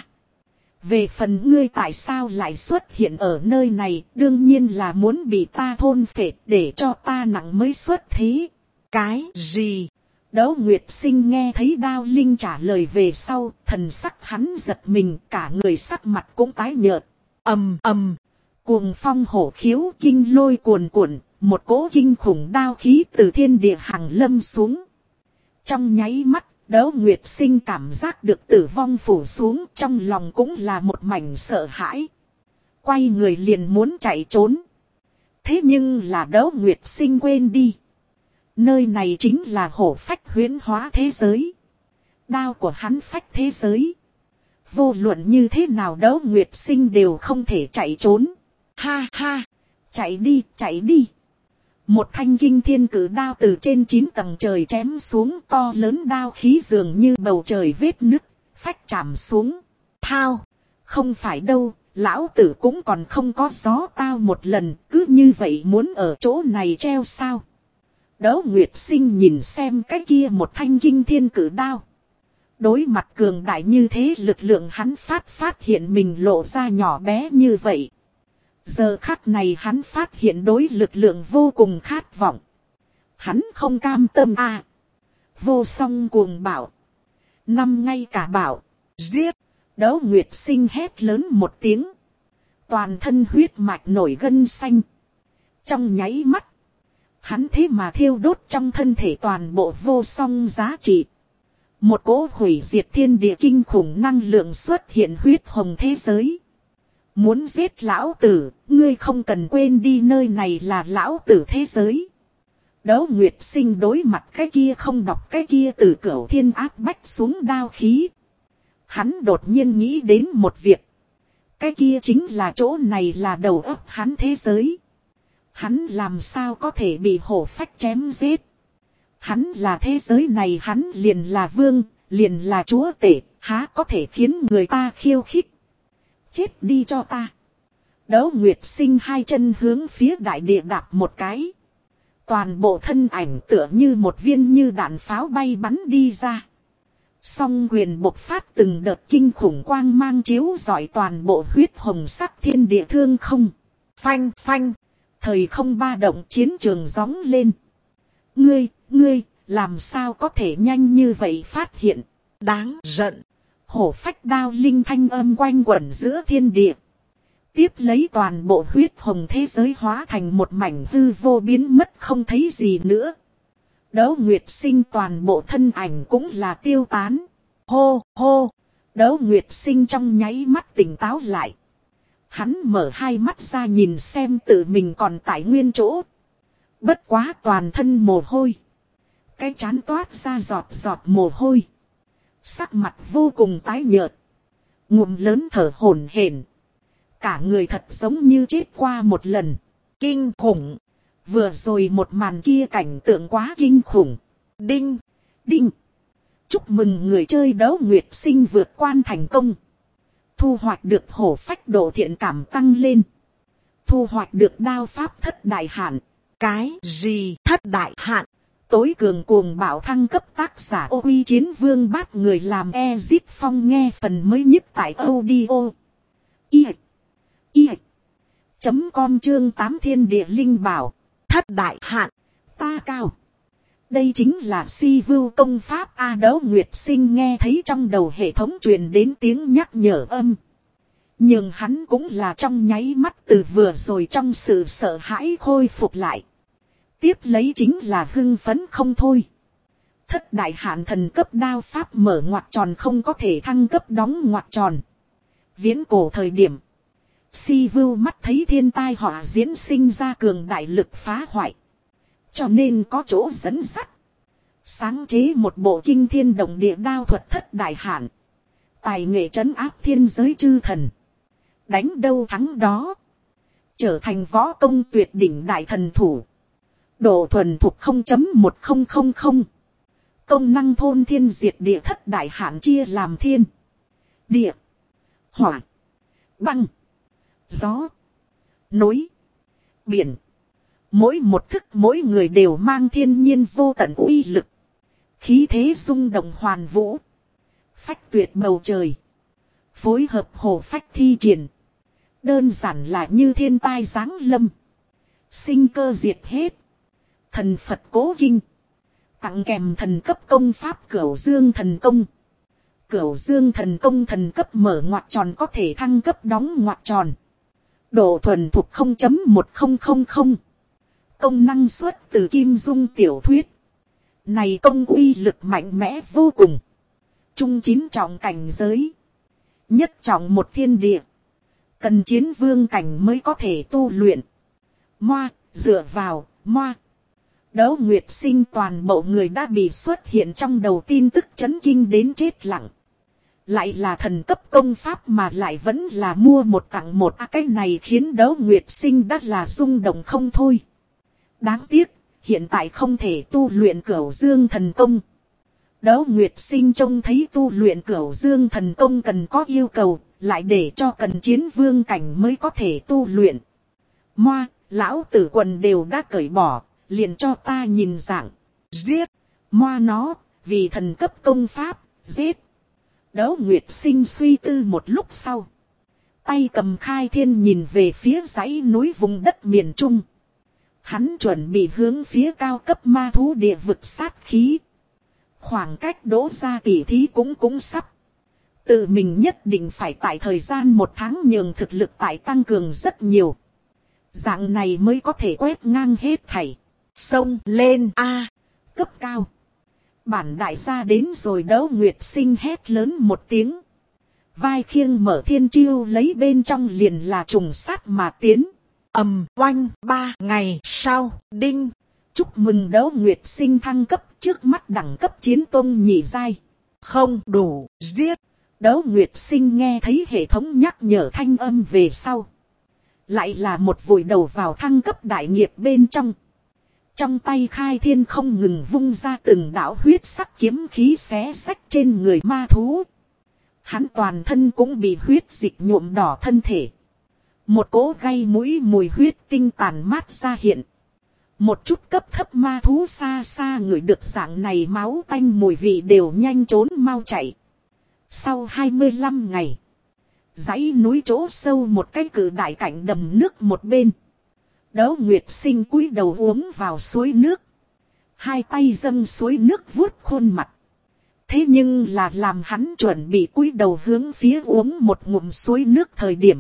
Về phần ngươi tại sao lại xuất hiện ở nơi này? Đương nhiên là muốn bị ta thôn phệ để cho ta nặng mới xuất thế. Cái gì? Đấu Nguyệt Sinh nghe thấy đao linh trả lời về sau, thần sắc hắn giật mình, cả người sắc mặt cũng tái nhợt. Ầm ầm, cuồng phong hổ khiếu kinh lôi cuồn cuộn, một cỗ kinh khủng đao khí từ thiên địa hàng lâm xuống. Trong nháy mắt, Đấu Nguyệt Sinh cảm giác được tử vong phủ xuống, trong lòng cũng là một mảnh sợ hãi. Quay người liền muốn chạy trốn. Thế nhưng là Đấu Nguyệt Sinh quên đi. Nơi này chính là hổ phách huyễn hóa thế giới. Đao của hắn phách thế giới. Vô luận như thế nào Đấu Nguyệt Sinh đều không thể chạy trốn. Ha ha, chạy đi, chạy đi. Một thanh kinh thiên cử đao từ trên chín tầng trời chém xuống, to lớn đao khí dường như bầu trời vết nứt, phách chạm xuống. Thao, không phải đâu, lão tử cũng còn không có gió tao một lần, cứ như vậy muốn ở chỗ này treo sao. Đấu Nguyệt Sinh nhìn xem cái kia một thanh kinh thiên cử đao. Đối mặt cường đại như thế lực lượng hắn phát phát hiện mình lộ ra nhỏ bé như vậy. Giờ khắc này hắn phát hiện đối lực lượng vô cùng khát vọng. Hắn không cam tâm à. Vô song cuồng bạo. Năm ngay cả bảo. Giết. Đấu Nguyệt Sinh hét lớn một tiếng. Toàn thân huyết mạch nổi gân xanh. Trong nháy mắt. Hắn thế mà thiêu đốt trong thân thể toàn bộ vô song giá trị. Một cỗ hủy diệt thiên địa kinh khủng năng lượng xuất hiện huyết hồng thế giới. Muốn giết lão tử, ngươi không cần quên đi nơi này là lão tử thế giới. Đấu Nguyệt Sinh đối mặt cái kia không đọc cái kia từ cửu thiên áp bách xuống đao khí. Hắn đột nhiên nghĩ đến một việc. Cái kia chính là chỗ này là đầu óc hắn thế giới. Hắn làm sao có thể bị hổ phách chém giết. Hắn là thế giới này, hắn liền là vương, liền là chúa tể, há có thể khiến người ta khiêu khích. Chết đi cho ta. Đấu Nguyệt Sinh hai chân hướng phía đại địa đạp một cái. Toàn bộ thân ảnh tựa như một viên như đạn pháo bay bắn đi ra. Song quyền bộc phát từng đợt kinh khủng quang mang chiếu rọi toàn bộ huyết hồng sắc thiên địa thương không. Phanh phanh. Thời không ba động, chiến trường gióng lên. Ngươi, ngươi, làm sao có thể nhanh như vậy phát hiện. Đáng giận. Hổ phách đao linh thanh âm quanh quẩn giữa thiên địa. Tiếp lấy toàn bộ huyết hồng thế giới hóa thành một mảnh hư vô biến mất không thấy gì nữa. Đấu Nguyệt Sinh toàn bộ thân ảnh cũng là tiêu tán. Hô, hô. Đấu Nguyệt Sinh trong nháy mắt tỉnh táo lại. Hắn mở hai mắt ra nhìn xem tự mình còn tại nguyên chỗ. Bất quá toàn thân mồ hôi. Cái trán toát ra giọt giọt mồ hôi. Sắc mặt vô cùng tái nhợt. Ngụm lớn thở hổn hển. Cả người thật giống như chết qua một lần. Kinh khủng. Vừa rồi một màn kia cảnh tượng quá kinh khủng. Đinh. Đinh. Chúc mừng người chơi Đấu Nguyệt Sinh vượt quan thành công. Thu hoạch được hổ phách độ thiện cảm tăng lên. Thu hoạch được đao pháp thất đại hạn. Cái gì thất đại hạn? Tối cường cuồng bạo thăng cấp tác giả ô uy chiến vương bát người làm Ezit Phong nghe phần mới nhất tại audio. I. I. Chấm com chương tám thiên địa linh bảo. Thất đại hạn. Ta cao. Đây chính là si vưu công pháp A. Đấu Nguyệt Sinh nghe thấy trong đầu hệ thống truyền đến tiếng nhắc nhở âm. Nhưng hắn cũng là trong nháy mắt từ vừa rồi trong sự sợ hãi khôi phục lại. Tiếp lấy chính là hưng phấn không thôi. Thất đại hạn thần cấp đao pháp mở ngoặc tròn không có thể thăng cấp đóng ngoặc tròn. Viễn cổ thời điểm. Si Vưu mắt thấy thiên tai họa diễn sinh ra cường đại lực phá hoại. Cho nên có chỗ dẫn dắt. Sáng chế một bộ kinh thiên động địa đao thuật thất đại hạn. Tài nghệ trấn áp thiên giới chư thần. Đánh đâu thắng đó. Trở thành võ công tuyệt đỉnh đại thần thủ. Độ thuần thuộc không chấm một không không không. Công năng thôn thiên diệt địa thất đại hạn chia làm thiên, địa, hỏa, băng, gió, núi, biển. Mỗi một thức mỗi người đều mang thiên nhiên vô tận uy lực. Khí thế rung động hoàn vũ. Phách tuyệt bầu trời. Phối hợp hồ phách thi triển. Đơn giản là như thiên tai giáng lâm. Sinh cơ diệt hết. Thần Phật cố kinh. Tặng kèm thần cấp công pháp Cửu Dương thần công. Cửu Dương thần công thần cấp mở ngoặc tròn có thể thăng cấp đóng ngoặc tròn. Độ thuần thuộc không chấm một không không không. Công năng xuất từ Kim Dung tiểu thuyết. Này công uy lực mạnh mẽ vô cùng. Trung chín trọng cảnh giới. Nhất trọng một thiên địa. Cần chiến vương cảnh mới có thể tu luyện. Moa, dựa vào, moa. Đấu Nguyệt Sinh toàn bộ người đã bị xuất hiện trong đầu tin tức chấn kinh đến chết lặng. Lại là thần cấp công pháp mà lại vẫn là mua một tặng một. À, cái này khiến Đấu Nguyệt Sinh đã là rung động không thôi. Đáng tiếc, hiện tại không thể tu luyện Cửu Dương thần công. Đấu Nguyệt Sinh trông thấy tu luyện Cửu Dương thần công cần có yêu cầu, lại để cho cần chiến vương cảnh mới có thể tu luyện. Moa, lão tử quần đều đã cởi bỏ, liền cho ta nhìn dạng. Giết! Moa nó, vì thần cấp công pháp, giết! Đấu Nguyệt Sinh suy tư một lúc sau. Tay cầm khai thiên nhìn về phía dãy núi vùng đất miền Trung. Hắn chuẩn bị hướng phía cao cấp ma thú địa vực sát khí. Khoảng cách đỗ ra tỉ thí cũng cũng sắp. Tự mình nhất định phải tại thời gian một tháng nhường thực lực tại tăng cường rất nhiều. Dạng này mới có thể quét ngang hết thảy. Xông lên A. Cấp cao. Bản đại gia đến rồi. Đấu Nguyệt Sinh hét lớn một tiếng. Vai khiêng mở thiên chiêu lấy bên trong liền là trùng sát mà tiến. Ầm oanh ba ngày sau đinh. Chúc mừng Đấu Nguyệt Sinh thăng cấp trước mắt đẳng cấp chiến tôn nhị giai. Không đủ giết. Đấu Nguyệt Sinh nghe thấy hệ thống nhắc nhở thanh âm về sau. Lại là một vùi đầu vào thăng cấp đại nghiệp bên trong. Trong tay khai thiên không ngừng vung ra từng đạo huyết sắc kiếm khí xé xách trên người ma thú. Hắn toàn thân cũng bị huyết dịch nhuộm đỏ thân thể. Một cỗ gây mũi mùi huyết tinh tàn mát ra hiện. Một chút cấp thấp ma thú xa xa ngửi được dạng này máu tanh mùi vị đều nhanh trốn mau chạy. Sau hai mươi lăm ngày. Dãy núi chỗ sâu một cái cự đại cảnh đầm nước một bên. Đấu Nguyệt Sinh cúi đầu uống vào suối nước. Hai tay dâng suối nước vuốt khuôn mặt. Thế nhưng là làm hắn chuẩn bị cúi đầu hướng phía uống một ngụm suối nước thời điểm.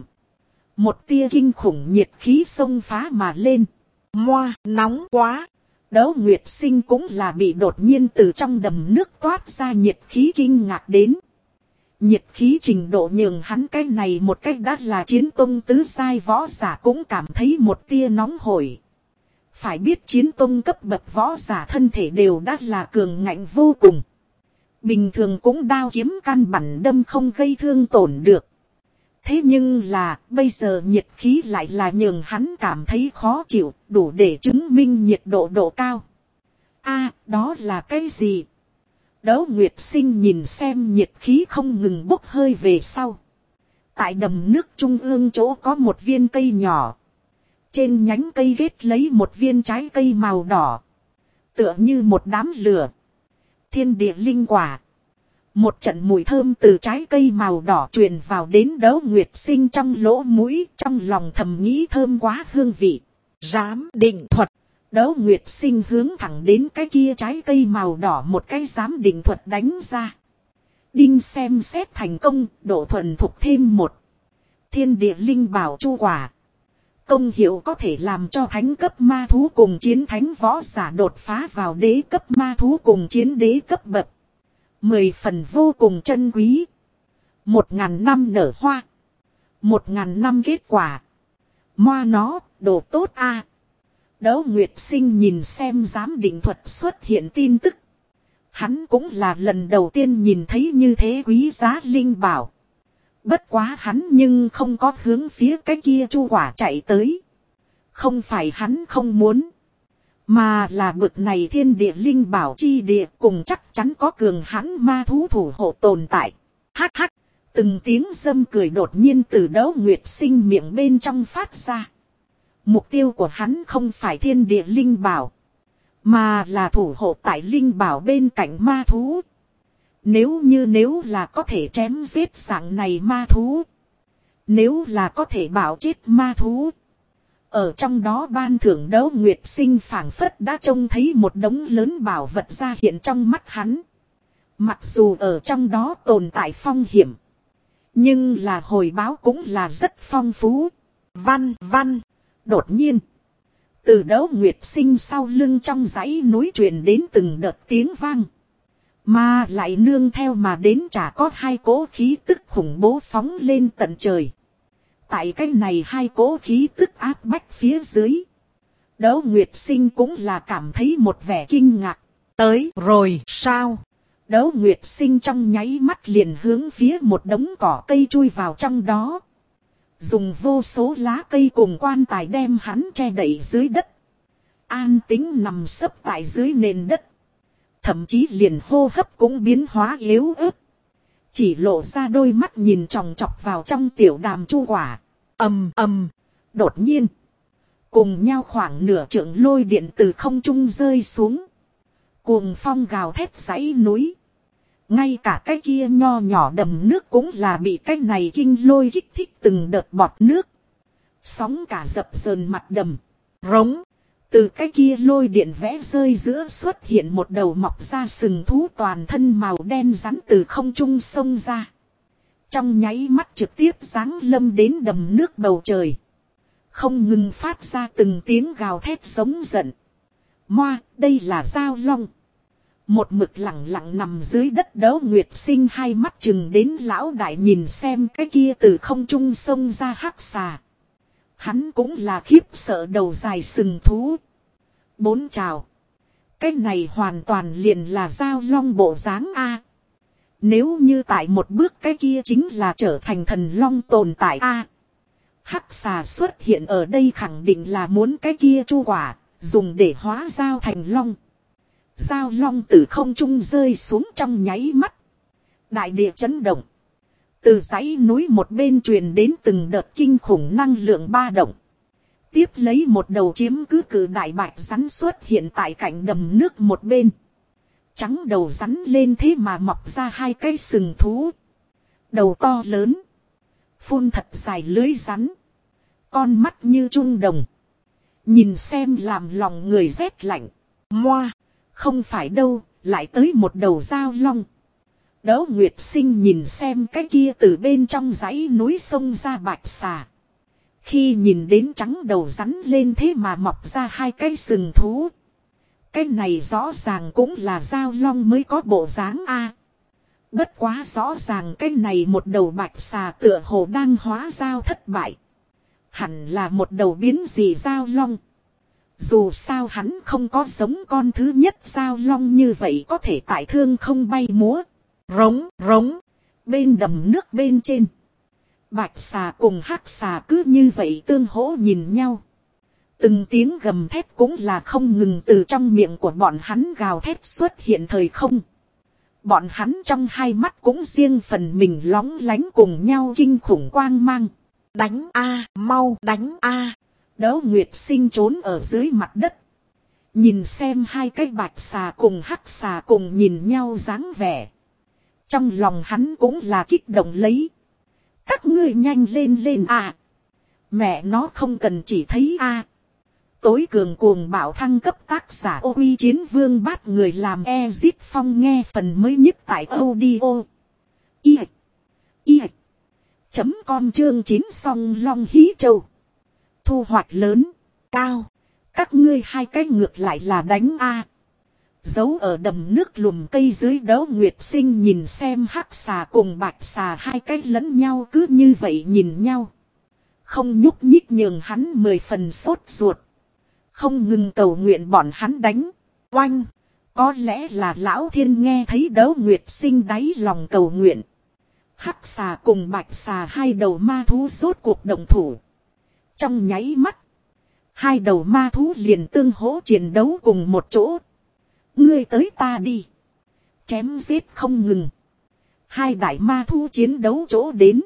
Một tia kinh khủng nhiệt khí xông phá mà lên. Moa, nóng quá. Đấu Nguyệt Sinh cũng là bị đột nhiên từ trong đầm nước toát ra nhiệt khí kinh ngạc đến. Nhiệt khí trình độ nhường hắn cái này một cách đã là chiến tông tứ giai võ giả cũng cảm thấy một tia nóng hổi. Phải biết chiến tông cấp bậc võ giả thân thể đều đã là cường ngạnh vô cùng. Bình thường cũng đao kiếm căn bản đâm không gây thương tổn được. Thế nhưng là bây giờ nhiệt khí lại là nhường hắn cảm thấy khó chịu, đủ để chứng minh nhiệt độ độ cao. A, đó là cái gì? Đấu Nguyệt Sinh nhìn xem nhiệt khí không ngừng bốc hơi về sau. Tại đầm nước trung ương chỗ có một viên cây nhỏ. Trên nhánh cây ghét lấy một viên trái cây màu đỏ. Tựa như một đám lửa. Thiên địa linh quả. Một trận mùi thơm từ trái cây màu đỏ truyền vào đến Đấu Nguyệt Sinh trong lỗ mũi. Trong lòng thầm nghĩ thơm quá hương vị. Giám định thuật. Đấu Nguyệt Sinh hướng thẳng đến cái kia trái cây màu đỏ một cái giám định thuật đánh ra. Đinh xem xét thành công, độ thuần thục thêm một. Thiên địa linh bảo chu quả. Công hiệu có thể làm cho thánh cấp ma thú cùng chiến thánh võ giả đột phá vào đế cấp ma thú cùng chiến đế cấp bậc. Mười phần vô cùng chân quý. Một ngàn năm nở hoa. Một ngàn năm kết quả. Moa nó, đồ tốt a. Đỗ Nguyệt Sinh nhìn xem giám định thuật xuất hiện tin tức. Hắn cũng là lần đầu tiên nhìn thấy như thế quý giá linh bảo. Bất quá hắn nhưng không có hướng phía cái kia chu quả chạy tới. Không phải hắn không muốn. Mà là bực này thiên địa linh bảo chi địa cùng chắc chắn có cường hãn ma thú thủ hộ tồn tại. Hắc hắc. Từng tiếng dâm cười đột nhiên từ Đỗ Nguyệt Sinh miệng bên trong phát ra. Mục tiêu của hắn không phải thiên địa linh bảo. Mà là thủ hộ tại linh bảo bên cạnh ma thú. Nếu như nếu là có thể chém giết dạng này ma thú. Nếu là có thể bảo chết ma thú. Ở trong đó ban thưởng Đỗ Nguyệt Sinh phảng phất đã trông thấy một đống lớn bảo vật ra hiện trong mắt hắn. Mặc dù ở trong đó tồn tại phong hiểm. Nhưng là hồi báo cũng là rất phong phú. Văn văn. Đột nhiên. Từ Đỗ Nguyệt Sinh sau lưng trong dãy núi truyền đến từng đợt tiếng vang. Mà lại nương theo mà đến chả có hai cỗ khí tức khủng bố phóng lên tận trời. Tại cái này hai cỗ khí tức áp bách phía dưới. Đỗ Nguyệt Sinh cũng là cảm thấy một vẻ kinh ngạc. Tới rồi sao? Đỗ Nguyệt Sinh trong nháy mắt liền hướng phía một đống cỏ cây chui vào trong đó. Dùng vô số lá cây cùng quan tài đem hắn che đậy dưới đất. An tĩnh nằm sấp tại dưới nền đất. Thậm chí liền hô hấp cũng biến hóa yếu ớt. Chỉ lộ ra đôi mắt nhìn chòng chọc vào trong tiểu đàm chu quả. Ầm ầm. Đột nhiên. Cùng nhau khoảng nửa trượng lôi điện từ không trung rơi xuống. Cuồng phong gào thét dãy núi. Ngay cả cái kia nho nhỏ đầm nước cũng là bị cái này kinh lôi kích thích từng đợt bọt nước. Sóng cả dập dờn mặt đầm. Rống. Từ cái kia lôi điện vẽ rơi giữa xuất hiện một đầu mọc ra sừng thú toàn thân màu đen rắn từ không trung xông ra. Trong nháy mắt trực tiếp giáng lâm đến đầm nước bầu trời. Không ngừng phát ra từng tiếng gào thét giống giận. Moa, đây là Giao Long. Một mực lặng lặng nằm dưới đất Đỗ Nguyệt Sinh hai mắt chừng đến lão đại nhìn xem cái kia từ không trung xông ra hắc xà. Hắn cũng là khiếp sợ đầu dài sừng thú. Bốn chào. Cái này hoàn toàn liền là Giao Long bộ dáng A. Nếu như tại một bước cái kia chính là trở thành thần long tồn tại A. Hắc xà xuất hiện ở đây khẳng định là muốn cái kia chu quả, dùng để hóa Giao thành long. Giao Long từ không trung rơi xuống trong nháy mắt. Đại địa chấn động. Từ dãy núi một bên truyền đến từng đợt kinh khủng năng lượng ba động. Tiếp lấy một đầu chiếm cứ cử đại bạch rắn xuất hiện tại cạnh đầm nước một bên. Trắng đầu rắn lên thế mà mọc ra hai cái sừng thú. Đầu to lớn. Phun thật dài lưới rắn. Con mắt như trung đồng. Nhìn xem làm lòng người rét lạnh. Moa. Không phải đâu, lại tới một đầu Giao Long. Đỗ Nguyệt Sinh nhìn xem cái kia từ bên trong dãy núi sông ra bạch xà. Khi nhìn đến trắng đầu rắn lên thế mà mọc ra hai cái sừng thú. Cái này rõ ràng cũng là Giao Long mới có bộ dáng A. Bất quá rõ ràng cái này một đầu bạch xà tựa hồ đang hóa Giao thất bại. Hẳn là một đầu biến dị Giao Long. Dù sao hắn không có giống con thứ nhất Giao Long như vậy có thể tại thương không bay múa. Rống, rống. Bên đầm nước bên trên. Bạch xà cùng hắc xà cứ như vậy tương hỗ nhìn nhau. Từng tiếng gầm thét cũng là không ngừng từ trong miệng của bọn hắn gào thét xuất hiện thời không. Bọn hắn trong hai mắt cũng riêng phần mình lóng lánh cùng nhau kinh khủng quang mang. Đánh a, mau đánh a. Đỗ Nguyệt Sinh trốn ở dưới mặt đất. Nhìn xem hai cái bạch xà cùng hắc xà cùng nhìn nhau dáng vẻ. Trong lòng hắn cũng là kích động lấy. Các ngươi nhanh lên lên à. Mẹ nó không cần chỉ thấy a. Tối cường cuồng bạo thăng cấp tác giả ô uy chiến vương bát người làm Ezit Phong nghe phần mới nhất tại audio. Y. Y. Chấm con chương chín song long hí châu. Thu hoạch lớn, cao. Các ngươi hai cái ngược lại là đánh a. Giấu ở đầm nước lùm cây dưới Đỗ Nguyệt Sinh nhìn xem hắc xà cùng bạch xà hai cái lẫn nhau cứ như vậy nhìn nhau. Không nhúc nhích nhường hắn mười phần sốt ruột. Không ngừng cầu nguyện bọn hắn đánh. Oanh. Có lẽ là lão thiên nghe thấy Đấu Nguyệt Sinh đáy lòng cầu nguyện. Hắc xà cùng bạch xà hai đầu ma thú rốt cuộc động thủ. Trong nháy mắt. Hai đầu ma thú liền tương hỗ chiến đấu cùng một chỗ. Ngươi tới ta đi. Chém giết không ngừng. Hai đại ma thú chiến đấu chỗ đến.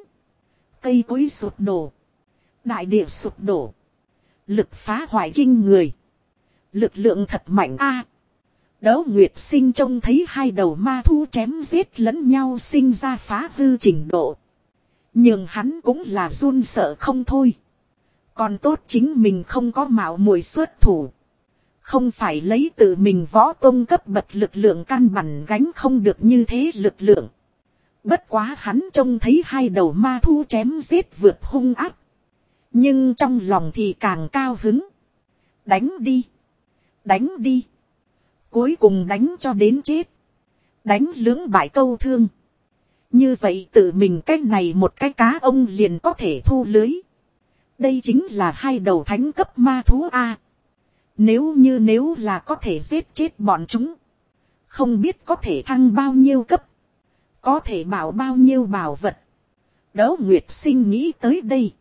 Cây cối sụp đổ. Đại địa sụp đổ. Lực phá hoại kinh người. Lực lượng thật mạnh a. Đấu Nguyệt Sinh trông thấy hai đầu ma thú chém giết lẫn nhau sinh ra phá hư trình độ. Nhưng hắn cũng là run sợ không thôi. Còn tốt chính mình không có mạo muội xuất thủ. Không phải lấy tự mình võ tông cấp bậc lực lượng căn bản gánh không được như thế lực lượng. Bất quá hắn trông thấy hai đầu ma thú chém giết vượt hung ác. Nhưng trong lòng thì càng cao hứng. Đánh đi. Đánh đi. Cuối cùng đánh cho đến chết. Đánh lưỡng bại câu thương. Như vậy tự mình cách này một cái cá ông liền có thể thu lưới. Đây chính là hai đầu thánh cấp ma thú A. Nếu như nếu là có thể giết chết bọn chúng. Không biết có thể thăng bao nhiêu cấp. Có thể bảo bao nhiêu bảo vật. Đấu Nguyệt Sinh nghĩ tới đây.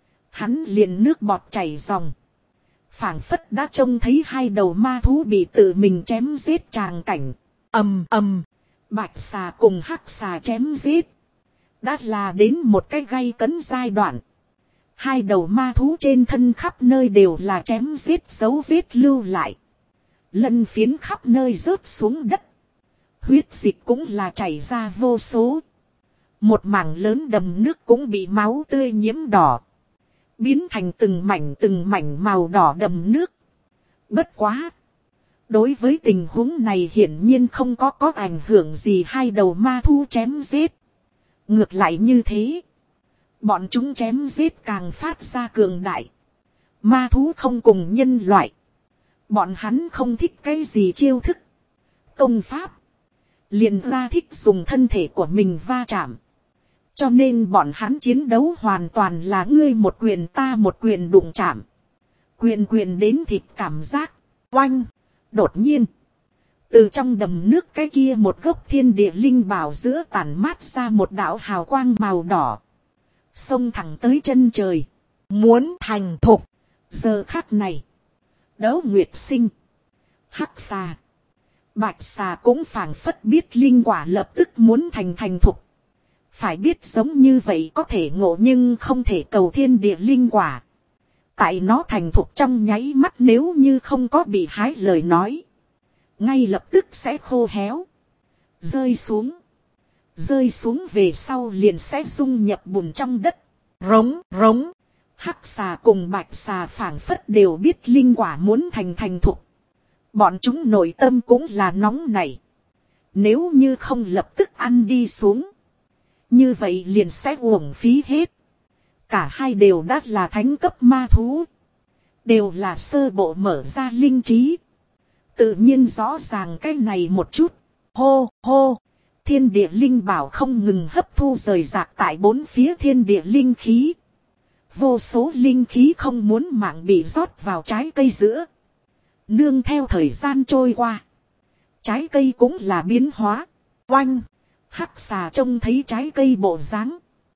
Hắn liền nước bọt chảy ròng. Phảng phất đã trông thấy hai đầu ma thú bị tự mình chém giết tràng cảnh. Ầm ầm. Bạch xà cùng hắc xà chém giết. Đã là đến một cái gay cấn giai đoạn. Hai đầu ma thú trên thân khắp nơi đều là chém giết dấu vết lưu lại. Lân phiến khắp nơi rớt xuống đất. Huyết dịch cũng là chảy ra vô số. Một mảng lớn đầm nước cũng bị máu tươi nhiễm đỏ. Biến thành từng mảnh từng mảnh màu đỏ đầm nước. Bất quá. Đối với tình huống này hiển nhiên không có có ảnh hưởng gì hai đầu ma thú chém giết. Ngược lại như thế. Bọn chúng chém giết càng phát ra cường đại. Ma thú không cùng nhân loại. Bọn hắn không thích cái gì chiêu thức. Công pháp. Liền ra thích dùng thân thể của mình va chạm. Cho nên bọn hắn chiến đấu hoàn toàn là ngươi một quyền ta một quyền đụng chạm. Quyền quyền đến thịt cảm giác. Oanh. Đột nhiên. Từ trong đầm nước cái kia một gốc thiên địa linh bảo giữa tản mát ra một đạo hào quang màu đỏ. Xông thẳng tới chân trời. Muốn thành thục. Giờ khắc này. Đấu Nguyệt Sinh. Hắc xà. Bạch xà cũng phảng phất biết linh quả lập tức muốn thành thành thục. Phải biết giống như vậy có thể ngộ nhưng không thể cầu thiên địa linh quả. Tại nó thành thục trong nháy mắt nếu như không có bị hái lời nói. Ngay lập tức sẽ khô héo. Rơi xuống. Rơi xuống về sau liền sẽ dung nhập bùn trong đất. Rống rống. Hắc xà cùng bạch xà phảng phất đều biết linh quả muốn thành thành thục. Bọn chúng nội tâm cũng là nóng nảy. Nếu như không lập tức ăn đi xuống. Như vậy liền sẽ uổng phí hết. Cả hai đều đã là thánh cấp ma thú. Đều là sơ bộ mở ra linh trí. Tự nhiên rõ ràng cái này một chút. Hô hô. Thiên địa linh bảo không ngừng hấp thu rời rạc tại bốn phía thiên địa linh khí. Vô số linh khí không muốn mạng bị rót vào trái cây giữa. Nương theo thời gian trôi qua. Trái cây cũng là biến hóa. Oanh. Hắc xà trông thấy trái cây bộ dáng.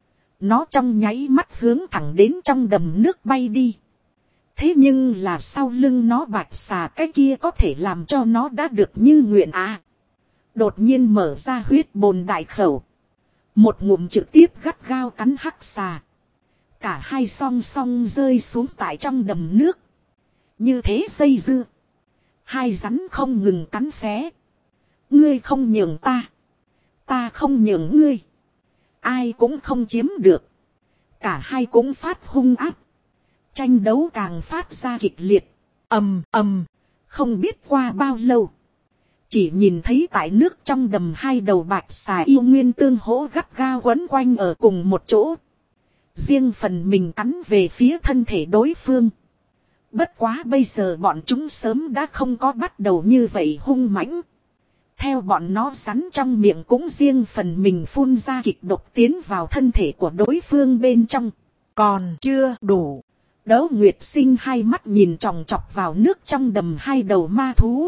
Nó trong nháy mắt hướng thẳng đến trong đầm nước bay đi. Thế nhưng là sau lưng nó bạch xà cái kia có thể làm cho nó đã được như nguyện à. Đột nhiên mở ra huyết bồn đại khẩu. Một ngụm trực tiếp gắt gao cắn hắc xà. Cả hai song song rơi xuống tại trong đầm nước. Như thế dây dưa. Hai rắn không ngừng cắn xé. Ngươi không nhường ta. Ta không nhường ngươi. Ai cũng không chiếm được. Cả hai cũng phát hung ác. Tranh đấu càng phát ra kịch liệt. Ầm ầm. Không biết qua bao lâu. Chỉ nhìn thấy tại nước trong đầm hai đầu bạch xà yêu nguyên tương hỗ gắt gao quấn quanh ở cùng một chỗ. Riêng phần mình cắn về phía thân thể đối phương. Bất quá bây giờ bọn chúng sớm đã không có bắt đầu như vậy hung mãnh. Theo bọn nó rắn trong miệng cũng riêng phần mình phun ra kịch độc tiến vào thân thể của đối phương bên trong. còn chưa đủ. Đấu Nguyệt Sinh hai mắt nhìn chòng chọc vào nước trong đầm hai đầu ma thú.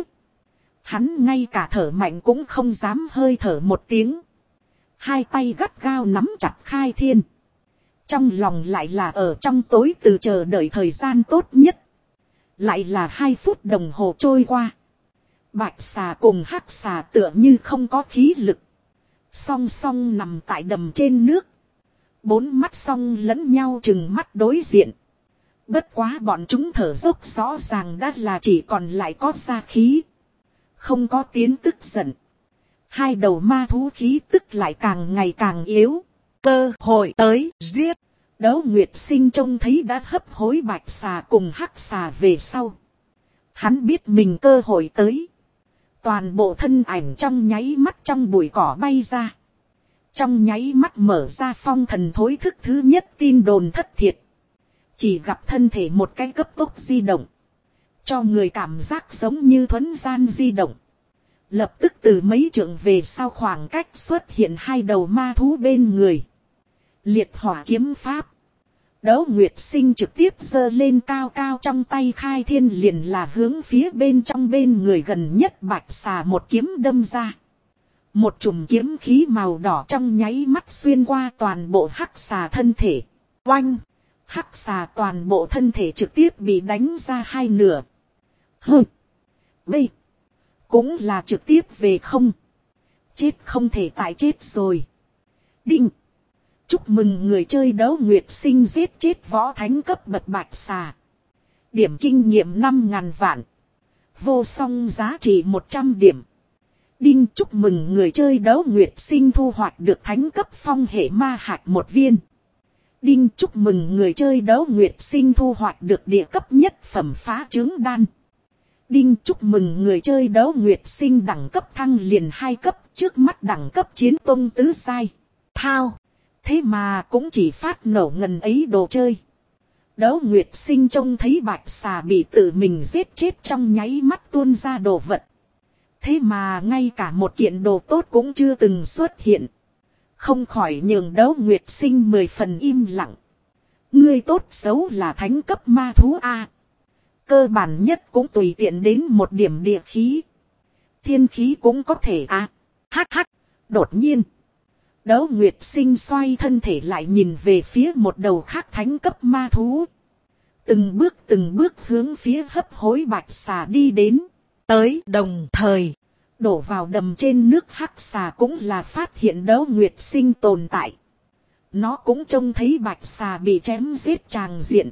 Hắn ngay cả thở mạnh cũng không dám hơi thở một tiếng. Hai tay gắt gao nắm chặt Khai Thiên. Trong lòng lại là ở trong tối từ chờ đợi thời gian tốt nhất. Lại là hai phút đồng hồ trôi qua. Bạch xà cùng hắc xà tựa như không có khí lực. Song song nằm tại đầm trên nước. Bốn mắt song lẫn nhau chừng mắt đối diện. Bất quá bọn chúng thở dốc rõ ràng đã là chỉ còn lại có ra khí. Không có tiến tức giận. Hai đầu ma thú khí tức lại càng ngày càng yếu. Cơ hội tới giết. Đấu Nguyệt Sinh trông thấy đã hấp hối bạch xà cùng hắc xà về sau. Hắn biết mình cơ hội tới. Toàn bộ thân ảnh trong nháy mắt trong bụi cỏ bay ra. Trong nháy mắt mở ra phong thần thối thức thứ nhất tin đồn thất thiệt. Chỉ gặp thân thể một cái cấp tốc di động. Cho người cảm giác giống như thuấn gian di động. Lập tức từ mấy trượng về sau khoảng cách xuất hiện hai đầu ma thú bên người. Liệt hỏa kiếm pháp. Đấu Nguyệt Sinh trực tiếp giơ lên cao cao trong tay Khai Thiên liền là hướng phía bên trong bên người gần nhất bạch xà một kiếm đâm ra. Một chùm kiếm khí màu đỏ trong nháy mắt xuyên qua toàn bộ hắc xà thân thể. Oanh! Hắc xà toàn bộ thân thể trực tiếp bị đánh ra hai nửa. Hừ! Bây! Cũng là trực tiếp về không. Chết không thể tại chết rồi. Đinh! Chúc mừng người chơi Đấu Nguyệt Sinh giết chết võ thánh cấp bậc bạch xà. Điểm kinh nghiệm năm ngàn vạn. Vô song giá trị một trăm điểm. Đinh, chúc mừng người chơi Đấu Nguyệt Sinh thu hoạch được thánh cấp phong hệ ma hạch một viên. Đinh, chúc mừng người chơi Đấu Nguyệt Sinh thu hoạch được địa cấp nhất phẩm phá trứng đan. Đinh, chúc mừng người chơi Đấu Nguyệt Sinh đẳng cấp thăng liền hai cấp, trước mắt đẳng cấp chiến tông tứ sai. Thao, thế mà cũng chỉ phát nổ ngần ấy đồ chơi. Đấu Nguyệt Sinh trông thấy bạch xà bị tự mình giết chết trong nháy mắt tuôn ra đồ vật. Thế mà ngay cả một kiện đồ tốt cũng chưa từng xuất hiện. Không khỏi nhường Đấu Nguyệt Sinh mười phần im lặng. Ngươi tốt xấu là thánh cấp ma thú A. Cơ bản nhất cũng tùy tiện đến một điểm địa khí. Thiên khí cũng có thể A. Hắc hắc. Đột nhiên. Đấu Nguyệt Sinh xoay thân thể lại nhìn về phía một đầu khác thánh cấp ma thú. Từng bước từng bước hướng phía hấp hối bạch xà đi đến. Tới đồng thời. Đổ vào đầm trên nước hắc xà cũng là phát hiện Đấu Nguyệt Sinh tồn tại. Nó cũng trông thấy bạch xà bị chém giết tràng diện.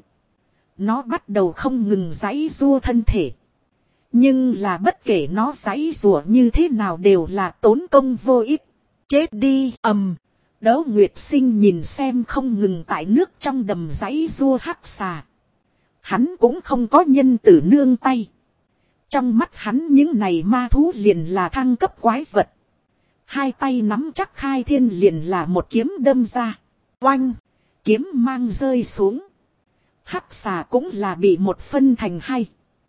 Nó bắt đầu không ngừng giãy giụa thân thể. Nhưng là bất kể nó giãy giụa như thế nào đều là tốn công vô ích. Chết đi ầm. Đấu Nguyệt Sinh nhìn xem không ngừng tại nước trong đầm giãy giụa hắc xà. Hắn cũng không có nhân tử nương tay. Trong mắt hắn những này ma thú liền là thăng cấp quái vật. Hai tay nắm chắc Khai Thiên liền là một kiếm đâm ra. Oanh! Kiếm mang rơi xuống. Hắc xà cũng là bị một phân thành hai.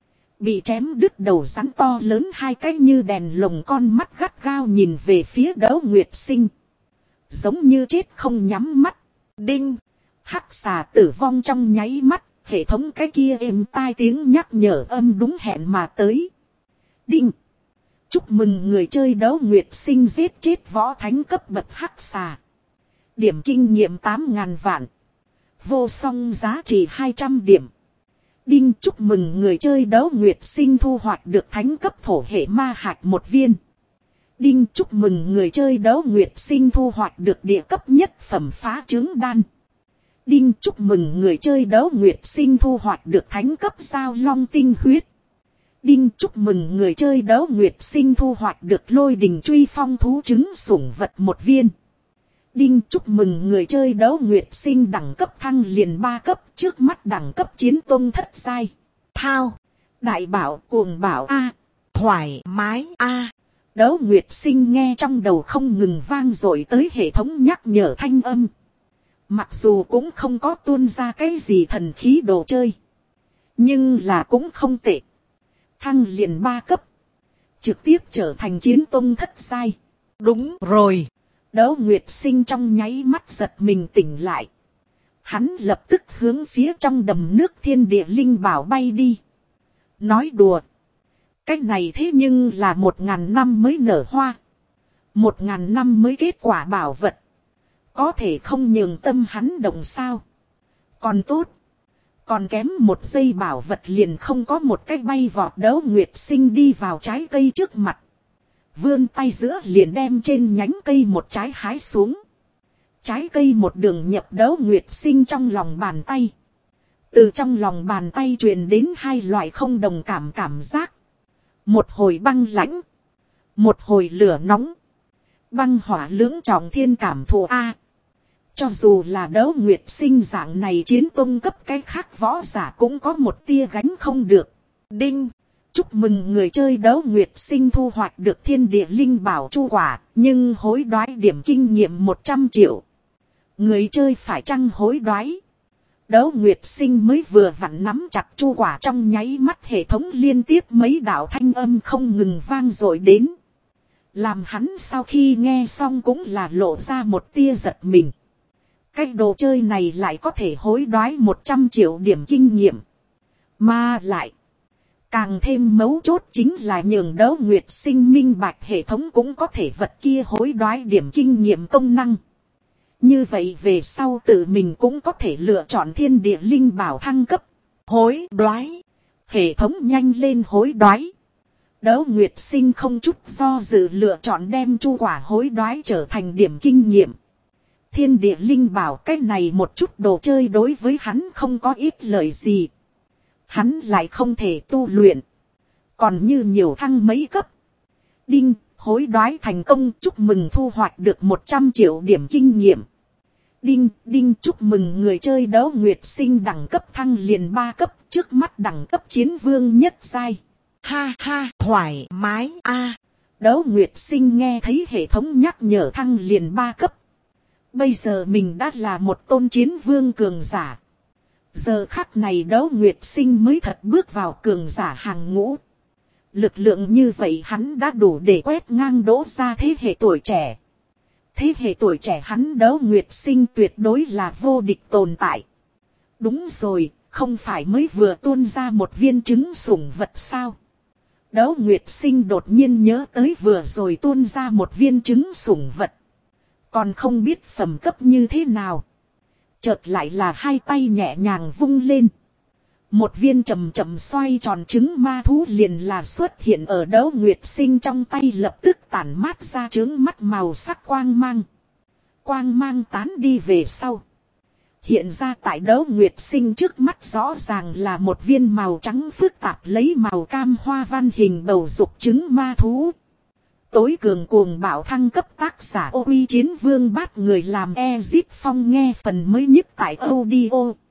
Bị chém đứt đầu rắn to lớn hai cái như đèn lồng con mắt gắt gao nhìn về phía Đấu Nguyệt Sinh. Giống như chết không nhắm mắt. Đinh! Hắc xà tử vong trong nháy mắt. Hệ thống cái kia êm tai tiếng nhắc nhở âm đúng hẹn mà tới. Đinh. Chúc mừng người chơi Đấu Nguyệt Sinh giết chết võ thánh cấp bậc hắc xà. Điểm kinh nghiệm tám ngàn vạn. Vô song giá trị hai trăm điểm. Đinh, chúc mừng người chơi Đấu Nguyệt Sinh thu hoạch được thánh cấp thổ hệ ma hạch một viên. Đinh, chúc mừng người chơi Đấu Nguyệt Sinh thu hoạch được địa cấp nhất phẩm phá trứng đan. Đinh, chúc mừng người chơi Đấu Nguyệt Sinh thu hoạch được thánh cấp sao long tinh huyết. Đinh, chúc mừng người chơi Đấu Nguyệt Sinh thu hoạch được lôi đình truy phong thú trứng sủng vật một viên. Đinh, chúc mừng người chơi Đấu Nguyệt Sinh đẳng cấp thăng liền ba cấp, trước mắt đẳng cấp chiến tông thất giai. Thao, đại bảo, cuồng bảo A, thoải mái A. Đấu Nguyệt Sinh nghe trong đầu không ngừng vang dội tới hệ thống nhắc nhở thanh âm. Mặc dù cũng không có tuôn ra cái gì thần khí đồ chơi. Nhưng là cũng không tệ. Thăng liền ba cấp. Trực tiếp trở thành chiến tông thất giai. Đúng rồi. Đấu Nguyệt Sinh trong nháy mắt giật mình tỉnh lại. Hắn lập tức hướng phía trong đầm nước thiên địa linh bảo bay đi. Nói đùa. Cái này thế nhưng là một ngàn năm mới nở hoa. Một ngàn năm mới kết quả bảo vật. Có thể không nhường tâm hắn động sao. Còn tốt. Còn kém một giây bảo vật liền không có một cái bay vọt Đấu Nguyệt Sinh đi vào trái cây trước mặt. Vươn tay giữa liền đem trên nhánh cây một trái hái xuống. Trái cây một đường nhập Đấu Nguyệt Sinh trong lòng bàn tay. Từ trong lòng bàn tay truyền đến hai loại không đồng cảm cảm giác. Một hồi băng lãnh. Một hồi lửa nóng. Băng hỏa lưỡng trọng thiên cảm thụ A. Cho dù là Đấu Nguyệt Sinh dạng này chiến tông cấp cái khác võ giả cũng có một tia gánh không được. Đinh. Chúc mừng người chơi Đấu Nguyệt Sinh thu hoạch được thiên địa linh bảo chu quả. Nhưng hối đoái điểm kinh nghiệm một trăm triệu. Người chơi phải chăng hối đoái? Đấu Nguyệt Sinh mới vừa vặn nắm chặt chu quả trong nháy mắt hệ thống liên tiếp mấy đạo thanh âm không ngừng vang dội đến. Làm hắn sau khi nghe xong cũng là lộ ra một tia giật mình. Cái đồ chơi này lại có thể hối đoái một trăm triệu điểm kinh nghiệm. Mà lại. Càng thêm mấu chốt chính là nhường Đấu Nguyệt Sinh minh bạch hệ thống cũng có thể vật kia hối đoái điểm kinh nghiệm công năng. Như vậy về sau tự mình cũng có thể lựa chọn thiên địa linh bảo thăng cấp. Hối đoái. Hệ thống nhanh lên hối đoái. Đấu Nguyệt Sinh không chút do dự lựa chọn đem chu quả hối đoái trở thành điểm kinh nghiệm. Thiên địa linh bảo cái này một chút đồ chơi đối với hắn không có ít lợi gì. Hắn lại không thể tu luyện. Còn như nhiều thăng mấy cấp. Đinh, hối đoái thành công, chúc mừng thu hoạch được một trăm triệu điểm kinh nghiệm. Đinh, đinh, chúc mừng người chơi Đấu Nguyệt Sinh đẳng cấp thăng liền ba cấp, trước mắt đẳng cấp chiến vương nhất giai. Ha ha, thoải mái a. Đấu Nguyệt Sinh nghe thấy hệ thống nhắc nhở thăng liền ba cấp. Bây giờ mình đã là một tôn chiến vương cường giả. Giờ khắc này Đấu Nguyệt Sinh mới thật bước vào cường giả hàng ngũ. Lực lượng như vậy hắn đã đủ để quét ngang đỗ ra thế hệ tuổi trẻ. Thế hệ tuổi trẻ hắn Đấu Nguyệt Sinh tuyệt đối là vô địch tồn tại. Đúng rồi, không phải mới vừa tuôn ra một viên trứng sủng vật sao? Đấu Nguyệt Sinh đột nhiên nhớ tới vừa rồi tuôn ra một viên trứng sủng vật. Còn không biết phẩm cấp như thế nào. Chợt lại là hai tay nhẹ nhàng vung lên. Một viên chậm chậm xoay tròn trứng ma thú liền là xuất hiện ở Đấu Nguyệt Sinh trong tay, lập tức tản mát ra trứng mắt màu sắc quang mang. Quang mang tán đi về sau. Hiện ra tại Đấu Nguyệt Sinh trước mắt rõ ràng là một viên màu trắng phức tạp lấy màu cam hoa văn hình bầu dục trứng ma thú. Tối cường cuồng bạo thăng cấp tác giả Ô Uy Chiến Vương bắt người làm Ezip Phong nghe phần mới nhất tại audio.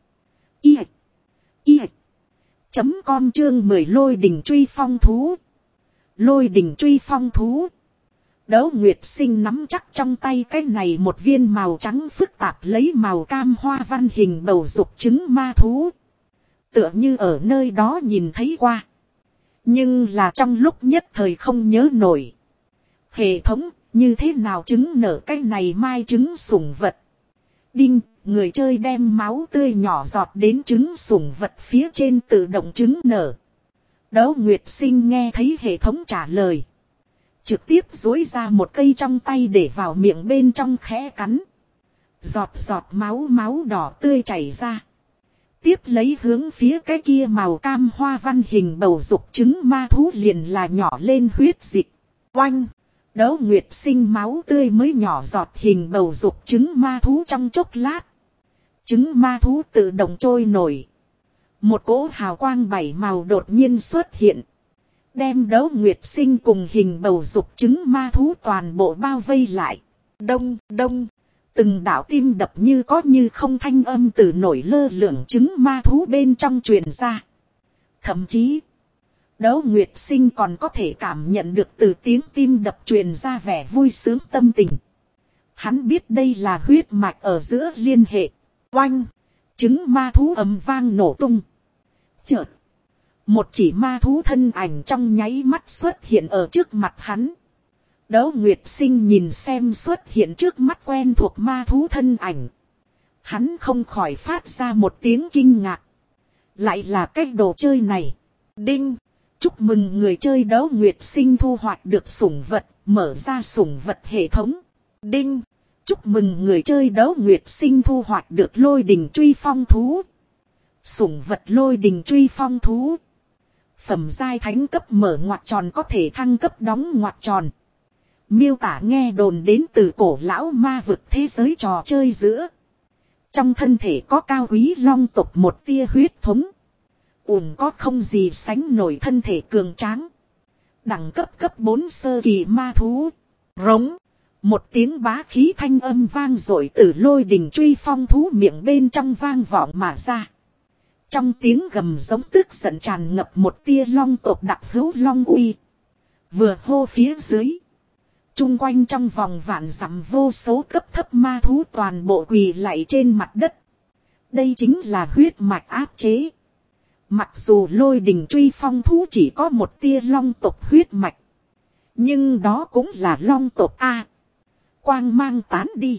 Y. Y. Chấm con chương mười lôi đình truy phong thú. Lôi đình truy phong thú. Đấu Nguyệt Sinh nắm chắc trong tay cái này một viên màu trắng phức tạp lấy màu cam hoa văn hình bầu dục trứng ma thú. Tựa như ở nơi đó nhìn thấy qua. Nhưng là trong lúc nhất thời không nhớ nổi. Hệ thống, như thế nào trứng nở cái này mai trứng sủng vật? Đinh, người chơi đem máu tươi nhỏ giọt đến trứng sủng vật phía trên tự động trứng nở. Đấu Nguyệt Sinh nghe thấy hệ thống trả lời. Trực tiếp duỗi ra một cây trong tay để vào miệng bên trong khẽ cắn. Giọt giọt máu máu đỏ tươi chảy ra. Tiếp lấy hướng phía cái kia màu cam hoa văn hình bầu dục trứng ma thú liền là nhỏ lên huyết dịch. Oanh! Đấu Nguyệt Sinh máu tươi mới nhỏ giọt hình bầu dục trứng ma thú trong chốc lát. Trứng ma thú tự động trôi nổi. Một cỗ hào quang bảy màu đột nhiên xuất hiện. Đem Đấu Nguyệt Sinh cùng hình bầu dục trứng ma thú toàn bộ bao vây lại. Đông, đông. Từng đạo tim đập như có như không thanh âm từ nổi lơ lửng trứng ma thú bên trong truyền ra. Thậm chí, Đấu Nguyệt Sinh còn có thể cảm nhận được từ tiếng tim đập truyền ra vẻ vui sướng tâm tình. Hắn biết đây là huyết mạch ở giữa liên hệ. Oanh! Trứng ma thú ầm vang nổ tung. Chợt, một chỉ ma thú thân ảnh trong nháy mắt xuất hiện ở trước mặt hắn. Đấu Nguyệt Sinh nhìn xem xuất hiện trước mắt quen thuộc ma thú thân ảnh. Hắn không khỏi phát ra một tiếng kinh ngạc. Lại là cái đồ chơi này. Đinh. Chúc mừng người chơi Đấu Nguyệt Sinh thu hoạch được sủng vật. Mở ra sủng vật hệ thống. Đinh. Chúc mừng người chơi Đấu Nguyệt Sinh thu hoạch được lôi đình truy phong thú. Sủng vật lôi đình truy phong thú. Phẩm giai thánh cấp mở ngoặc tròn có thể thăng cấp đóng ngoặc tròn. Miêu tả nghe đồn đến từ cổ lão ma vực thế giới trò chơi giữa. Trong thân thể có cao quý long tộc một tia huyết thống. Ùn có không gì sánh nổi thân thể cường tráng. Đẳng cấp cấp bốn sơ kỳ ma thú. Rống. Một tiếng bá khí thanh âm vang dội từ lôi đình truy phong thú miệng bên trong vang vọng mà ra. Trong tiếng gầm giống tức giận tràn ngập một tia long tộc đặc hữu long uy. Vừa hô phía dưới. Trung quanh trong vòng vạn dặm vô số cấp thấp ma thú toàn bộ quỳ lạy trên mặt đất. Đây chính là huyết mạch áp chế. Mặc dù lôi đình truy phong thú chỉ có một tia long tộc huyết mạch. Nhưng đó cũng là long tộc A. Quang mang tán đi.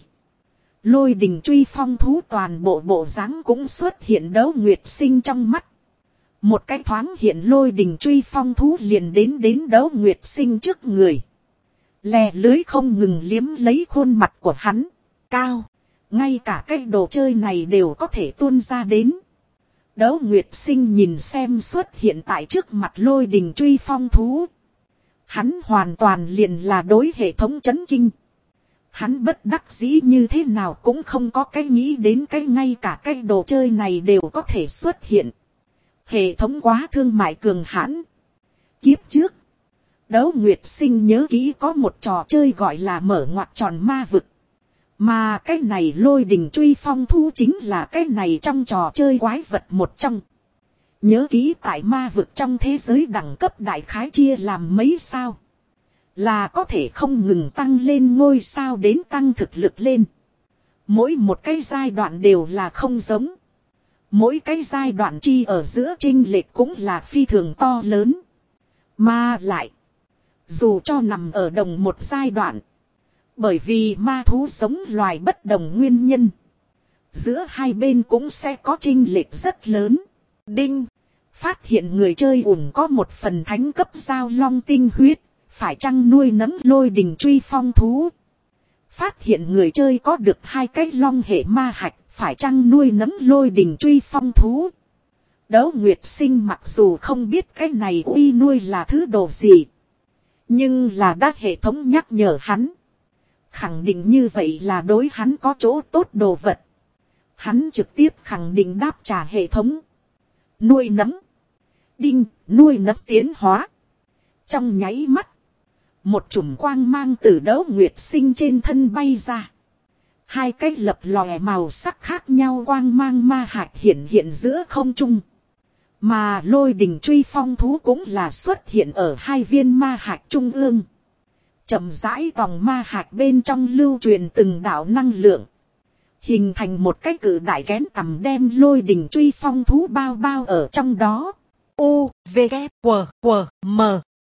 Lôi đình truy phong thú toàn bộ bộ dáng cũng xuất hiện Đấu Nguyệt Sinh trong mắt. Một cái thoáng hiện lôi đình truy phong thú liền đến đến Đấu Nguyệt Sinh trước người. Lè lưới không ngừng liếm lấy khuôn mặt của hắn. Cao. Ngay cả cái đồ chơi này đều có thể tuôn ra đến. Đấu Nguyệt Sinh nhìn xem xuất hiện tại trước mặt lôi đình truy phong thú. Hắn hoàn toàn liền là đối hệ thống chấn kinh. Hắn bất đắc dĩ như thế nào cũng không có cái nghĩ đến cái ngay cả cái đồ chơi này đều có thể xuất hiện. Hệ thống quá thương mại cường hãn. Kiếp trước. Đấu Nguyệt Sinh nhớ kỹ có một trò chơi gọi là mở ngoặc tròn ma vực. Mà cái này lôi đình truy phong thú chính là cái này trong trò chơi quái vật một trong. Nhớ kỹ tại ma vực trong thế giới đẳng cấp đại khái chia làm mấy sao. Là có thể không ngừng tăng lên ngôi sao đến tăng thực lực lên. Mỗi một cái giai đoạn đều là không giống. Mỗi cái giai đoạn chi ở giữa chênh lệch cũng là phi thường to lớn. Mà lại. Dù cho nằm ở đồng một giai đoạn. Bởi vì ma thú sống loài bất đồng nguyên nhân. Giữa hai bên cũng sẽ có chênh lệch rất lớn. Đinh. Phát hiện người chơi ủng có một phần thánh cấp giao long tinh huyết. Phải chăng nuôi nấng lôi đình truy phong thú. Phát hiện người chơi có được hai cái long hệ ma hạch. Phải chăng nuôi nấng lôi đình truy phong thú. Đấu Nguyệt Sinh mặc dù không biết cái này uy nuôi là thứ đồ gì. Nhưng là đã hệ thống nhắc nhở hắn. Khẳng định như vậy là đối hắn có chỗ tốt đồ vật. Hắn trực tiếp khẳng định đáp trả hệ thống. Nuôi nấng. Đinh, nuôi nấng tiến hóa. Trong nháy mắt. Một chùm quang mang từ Đấu Nguyệt Sinh trên thân bay ra. Hai cái lập lòe màu sắc khác nhau quang mang ma hạch hiện hiện giữa không trung. Mà lôi đình truy phong thú cũng là xuất hiện ở hai viên ma hạch trung ương. Chậm rãi tòng ma hạch bên trong lưu truyền từng đạo năng lượng. Hình thành một cái cự đại kén tầm đem lôi đình truy phong thú bao bao ở trong đó. U, V, K, W, W, M.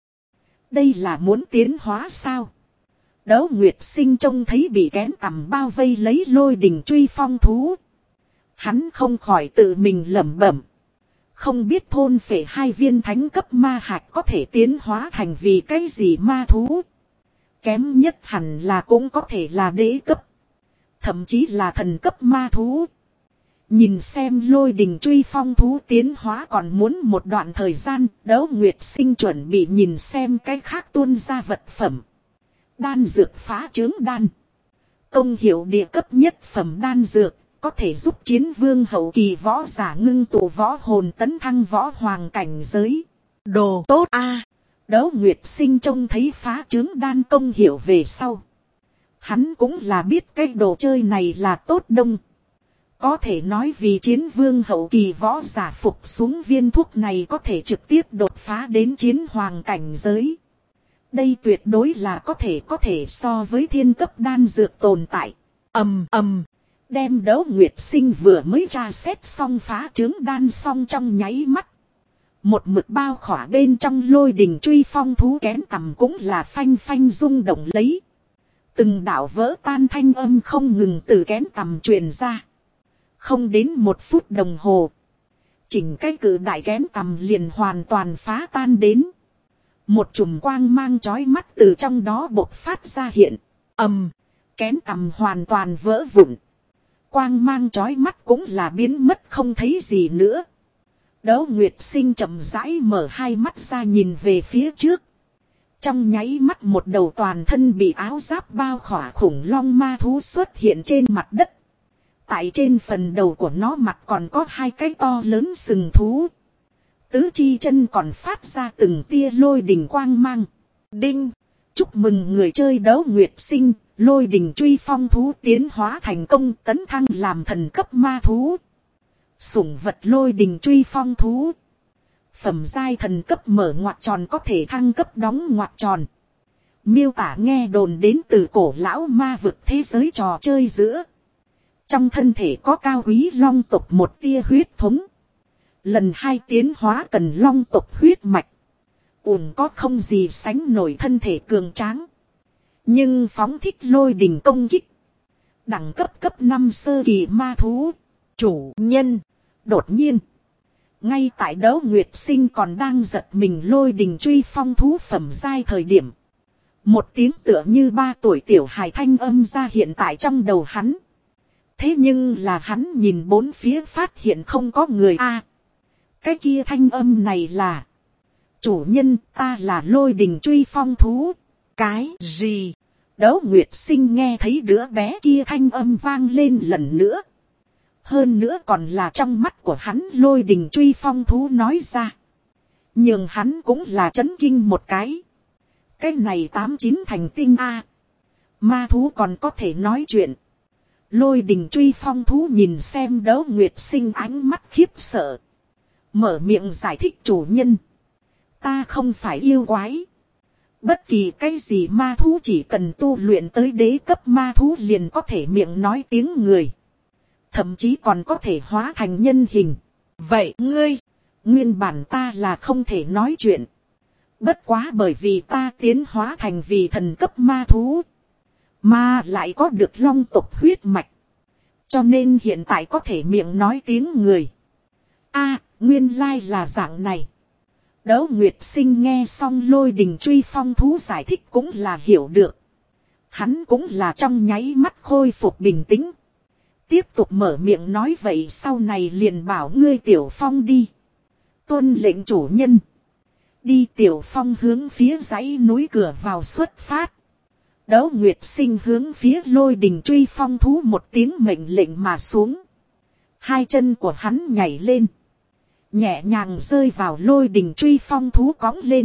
Đây là muốn tiến hóa sao? Đấu Nguyệt Sinh trông thấy bị kén tầm bao vây lấy lôi đình truy phong thú. Hắn không khỏi tự mình lẩm bẩm. Không biết thôn phệ hai viên thánh cấp ma hạch có thể tiến hóa thành vì cái gì ma thú. Kém nhất hẳn là cũng có thể là đế cấp. Thậm chí là thần cấp ma thú. Nhìn xem lôi đình truy phong thú tiến hóa còn muốn một đoạn thời gian. Đấu Nguyệt Sinh chuẩn bị nhìn xem cái khác tuôn ra vật phẩm. Đan dược phá trướng đan. Công hiệu địa cấp nhất phẩm đan dược. Có thể giúp chiến vương hậu kỳ võ giả ngưng tụ võ hồn tấn thăng võ hoàng cảnh giới. Đồ tốt a à. Đấu Nguyệt Sinh trông thấy phá trướng đan công hiệu về sau. Hắn cũng là biết cái đồ chơi này là tốt đông. Có thể nói vì chiến vương hậu kỳ võ giả phục xuống viên thuốc này có thể trực tiếp đột phá đến chiến hoàng cảnh giới. Đây tuyệt đối là có thể có thể so với thiên cấp đan dược tồn tại. Ầm ầm. Đem Đấu Nguyệt Sinh vừa mới tra xét xong phá trướng đan xong trong nháy mắt. Một mực bao khỏa bên trong lôi đình truy phong thú kén tầm cũng là phanh phanh rung động lấy. Từng đạo vỡ tan thanh âm không ngừng từ kén tầm truyền ra. Không đến một phút đồng hồ. Chỉnh cái cự đại kén tằm liền hoàn toàn phá tan đến. Một chùm quang mang chói mắt từ trong đó bộc phát ra hiện. Ầm, kén tằm hoàn toàn vỡ vụn. Quang mang chói mắt cũng là biến mất không thấy gì nữa. Đấu Nguyệt Sinh chậm rãi mở hai mắt ra nhìn về phía trước. Trong nháy mắt một đầu toàn thân bị áo giáp bao khỏa khủng long ma thú xuất hiện trên mặt đất. Tại trên phần đầu của nó mặt còn có hai cái to lớn sừng thú. Tứ chi chân còn phát ra từng tia lôi đình quang mang. Đinh! Chúc mừng người chơi Đấu Nguyệt Sinh, lôi đình truy phong thú tiến hóa thành công tấn thăng làm thần cấp ma thú. Sủng vật lôi đình truy phong thú. Phẩm giai thần cấp mở ngoặc tròn có thể thăng cấp đóng ngoặc tròn. Miêu tả nghe đồn đến từ cổ lão ma vực thế giới trò chơi giữa. Trong thân thể có cao quý long tộc một tia huyết thống. Lần hai tiến hóa cần long tộc huyết mạch. Ùn có không gì sánh nổi thân thể cường tráng. Nhưng phóng thích lôi đình công kích. Đẳng cấp cấp năm sơ kỳ ma thú. Chủ nhân. Đột nhiên. Ngay tại Đấu Nguyệt Sinh còn đang giật mình lôi đình truy phong thú phẩm giai thời điểm. Một tiếng tựa như ba tuổi tiểu hài thanh âm ra hiện tại trong đầu hắn. Thế nhưng là hắn nhìn bốn phía phát hiện không có người a. À, cái kia thanh âm này là. Chủ nhân ta là lôi đình truy phong thú. Cái gì? Đấu Nguyệt Sinh nghe thấy đứa bé kia thanh âm vang lên lần nữa. Hơn nữa còn là trong mắt của hắn lôi đình truy phong thú nói ra. Nhưng hắn cũng là chấn kinh một cái. Cái này tám chín thành tinh a. Ma thú còn có thể nói chuyện. Lôi đình truy phong thú nhìn xem Đấu Nguyệt Sinh ánh mắt khiếp sợ. Mở miệng giải thích chủ nhân. Ta không phải yêu quái. Bất kỳ cái gì ma thú chỉ cần tu luyện tới đế cấp ma thú liền có thể miệng nói tiếng người. Thậm chí còn có thể hóa thành nhân hình. Vậy ngươi, nguyên bản ta là không thể nói chuyện. Bất quá bởi vì ta tiến hóa thành vì thần cấp ma thú. Mà lại có được long tộc huyết mạch. Cho nên hiện tại có thể miệng nói tiếng người. A, à, nguyên lai là dạng này. Đấu Nguyệt Sinh nghe xong lôi đình truy phong thú giải thích cũng là hiểu được. Hắn cũng là trong nháy mắt khôi phục bình tĩnh. Tiếp tục mở miệng nói vậy sau này liền bảo ngươi Tiểu Phong đi. Tuân lệnh chủ nhân. Đi Tiểu Phong hướng phía dãy núi cửa vào xuất phát. Đấu Nguyệt Sinh hướng phía lôi đình truy phong thú một tiếng mệnh lệnh mà xuống. Hai chân của hắn nhảy lên. Nhẹ nhàng rơi vào lôi đình truy phong thú cõng lên.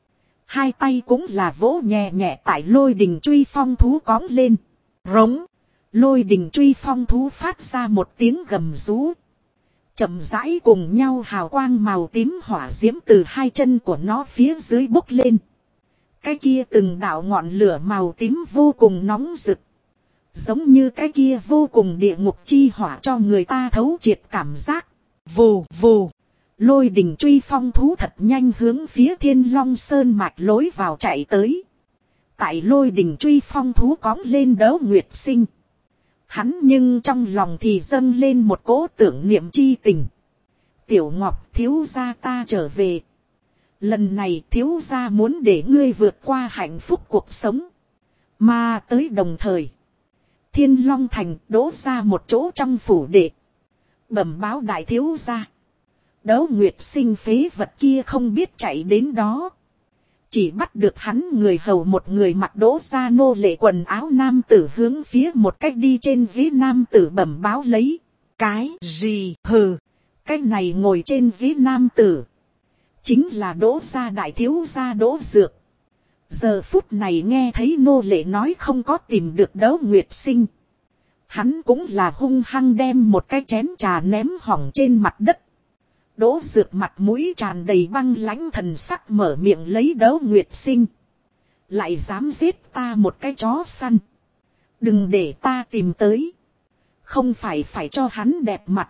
Hai tay cũng là vỗ nhẹ nhẹ tại lôi đình truy phong thú cõng lên. Rống. Lôi đình truy phong thú phát ra một tiếng gầm rú. Chậm rãi cùng nhau hào quang màu tím hỏa diễm từ hai chân của nó phía dưới bốc lên. Cái kia từng đạo ngọn lửa màu tím vô cùng nóng rực. Giống như cái kia vô cùng địa ngục chi hỏa cho người ta thấu triệt cảm giác. Vù vù. Lôi đình truy phong thú thật nhanh hướng phía Thiên Long Sơn mạch lối vào chạy tới. Tại lôi đình truy phong thú cõng lên Đấu Nguyệt Sinh. Hắn nhưng trong lòng thì dâng lên một cỗ tưởng niệm chi tình. Tiểu Ngọc thiếu gia ta trở về. Lần này thiếu gia muốn để ngươi vượt qua hạnh phúc cuộc sống. Mà tới đồng thời. Thiên Long Thành đỗ ra một chỗ trong phủ đệ. Bẩm báo đại thiếu gia. Đấu Nguyệt Sinh phế vật kia không biết chạy đến đó. Chỉ bắt được hắn người hầu một người mặc đỗ ra nô lệ quần áo nam tử hướng phía một cách đi trên ghế nam tử bẩm báo lấy. Cái gì hừ. Cái này ngồi trên ghế nam tử. Chính là đỗ gia đại thiếu gia Đỗ Dược. Giờ phút này nghe thấy nô lệ nói không có tìm được Đấu Nguyệt Sinh. Hắn cũng là hung hăng đem một cái chén trà ném hỏng trên mặt đất. Đỗ Dược mặt mũi tràn đầy băng lãnh thần sắc mở miệng lấy Đấu Nguyệt Sinh. Lại dám giết ta một cái chó săn. Đừng để ta tìm tới. Không phải phải cho hắn đẹp mặt.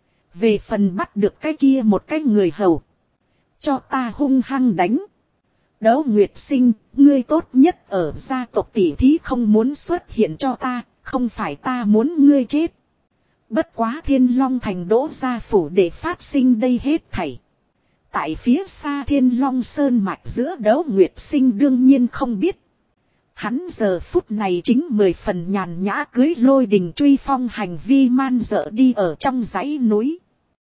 Về phần bắt được cái kia một cái người hầu. Cho ta hung hăng đánh. Đấu Nguyệt Sinh, ngươi tốt nhất ở gia tộc tỷ thí không muốn xuất hiện cho ta. Không phải ta muốn ngươi chết. Bất quá Thiên Long thành Đỗ gia phủ để phát sinh đây hết thảy. Tại phía xa Thiên Long Sơn mạch giữa Đấu Nguyệt Sinh đương nhiên không biết. Hắn giờ phút này chính mười phần nhàn nhã cưới Lôi Đình Truy Phong hành vi man dợ đi ở trong dãy núi.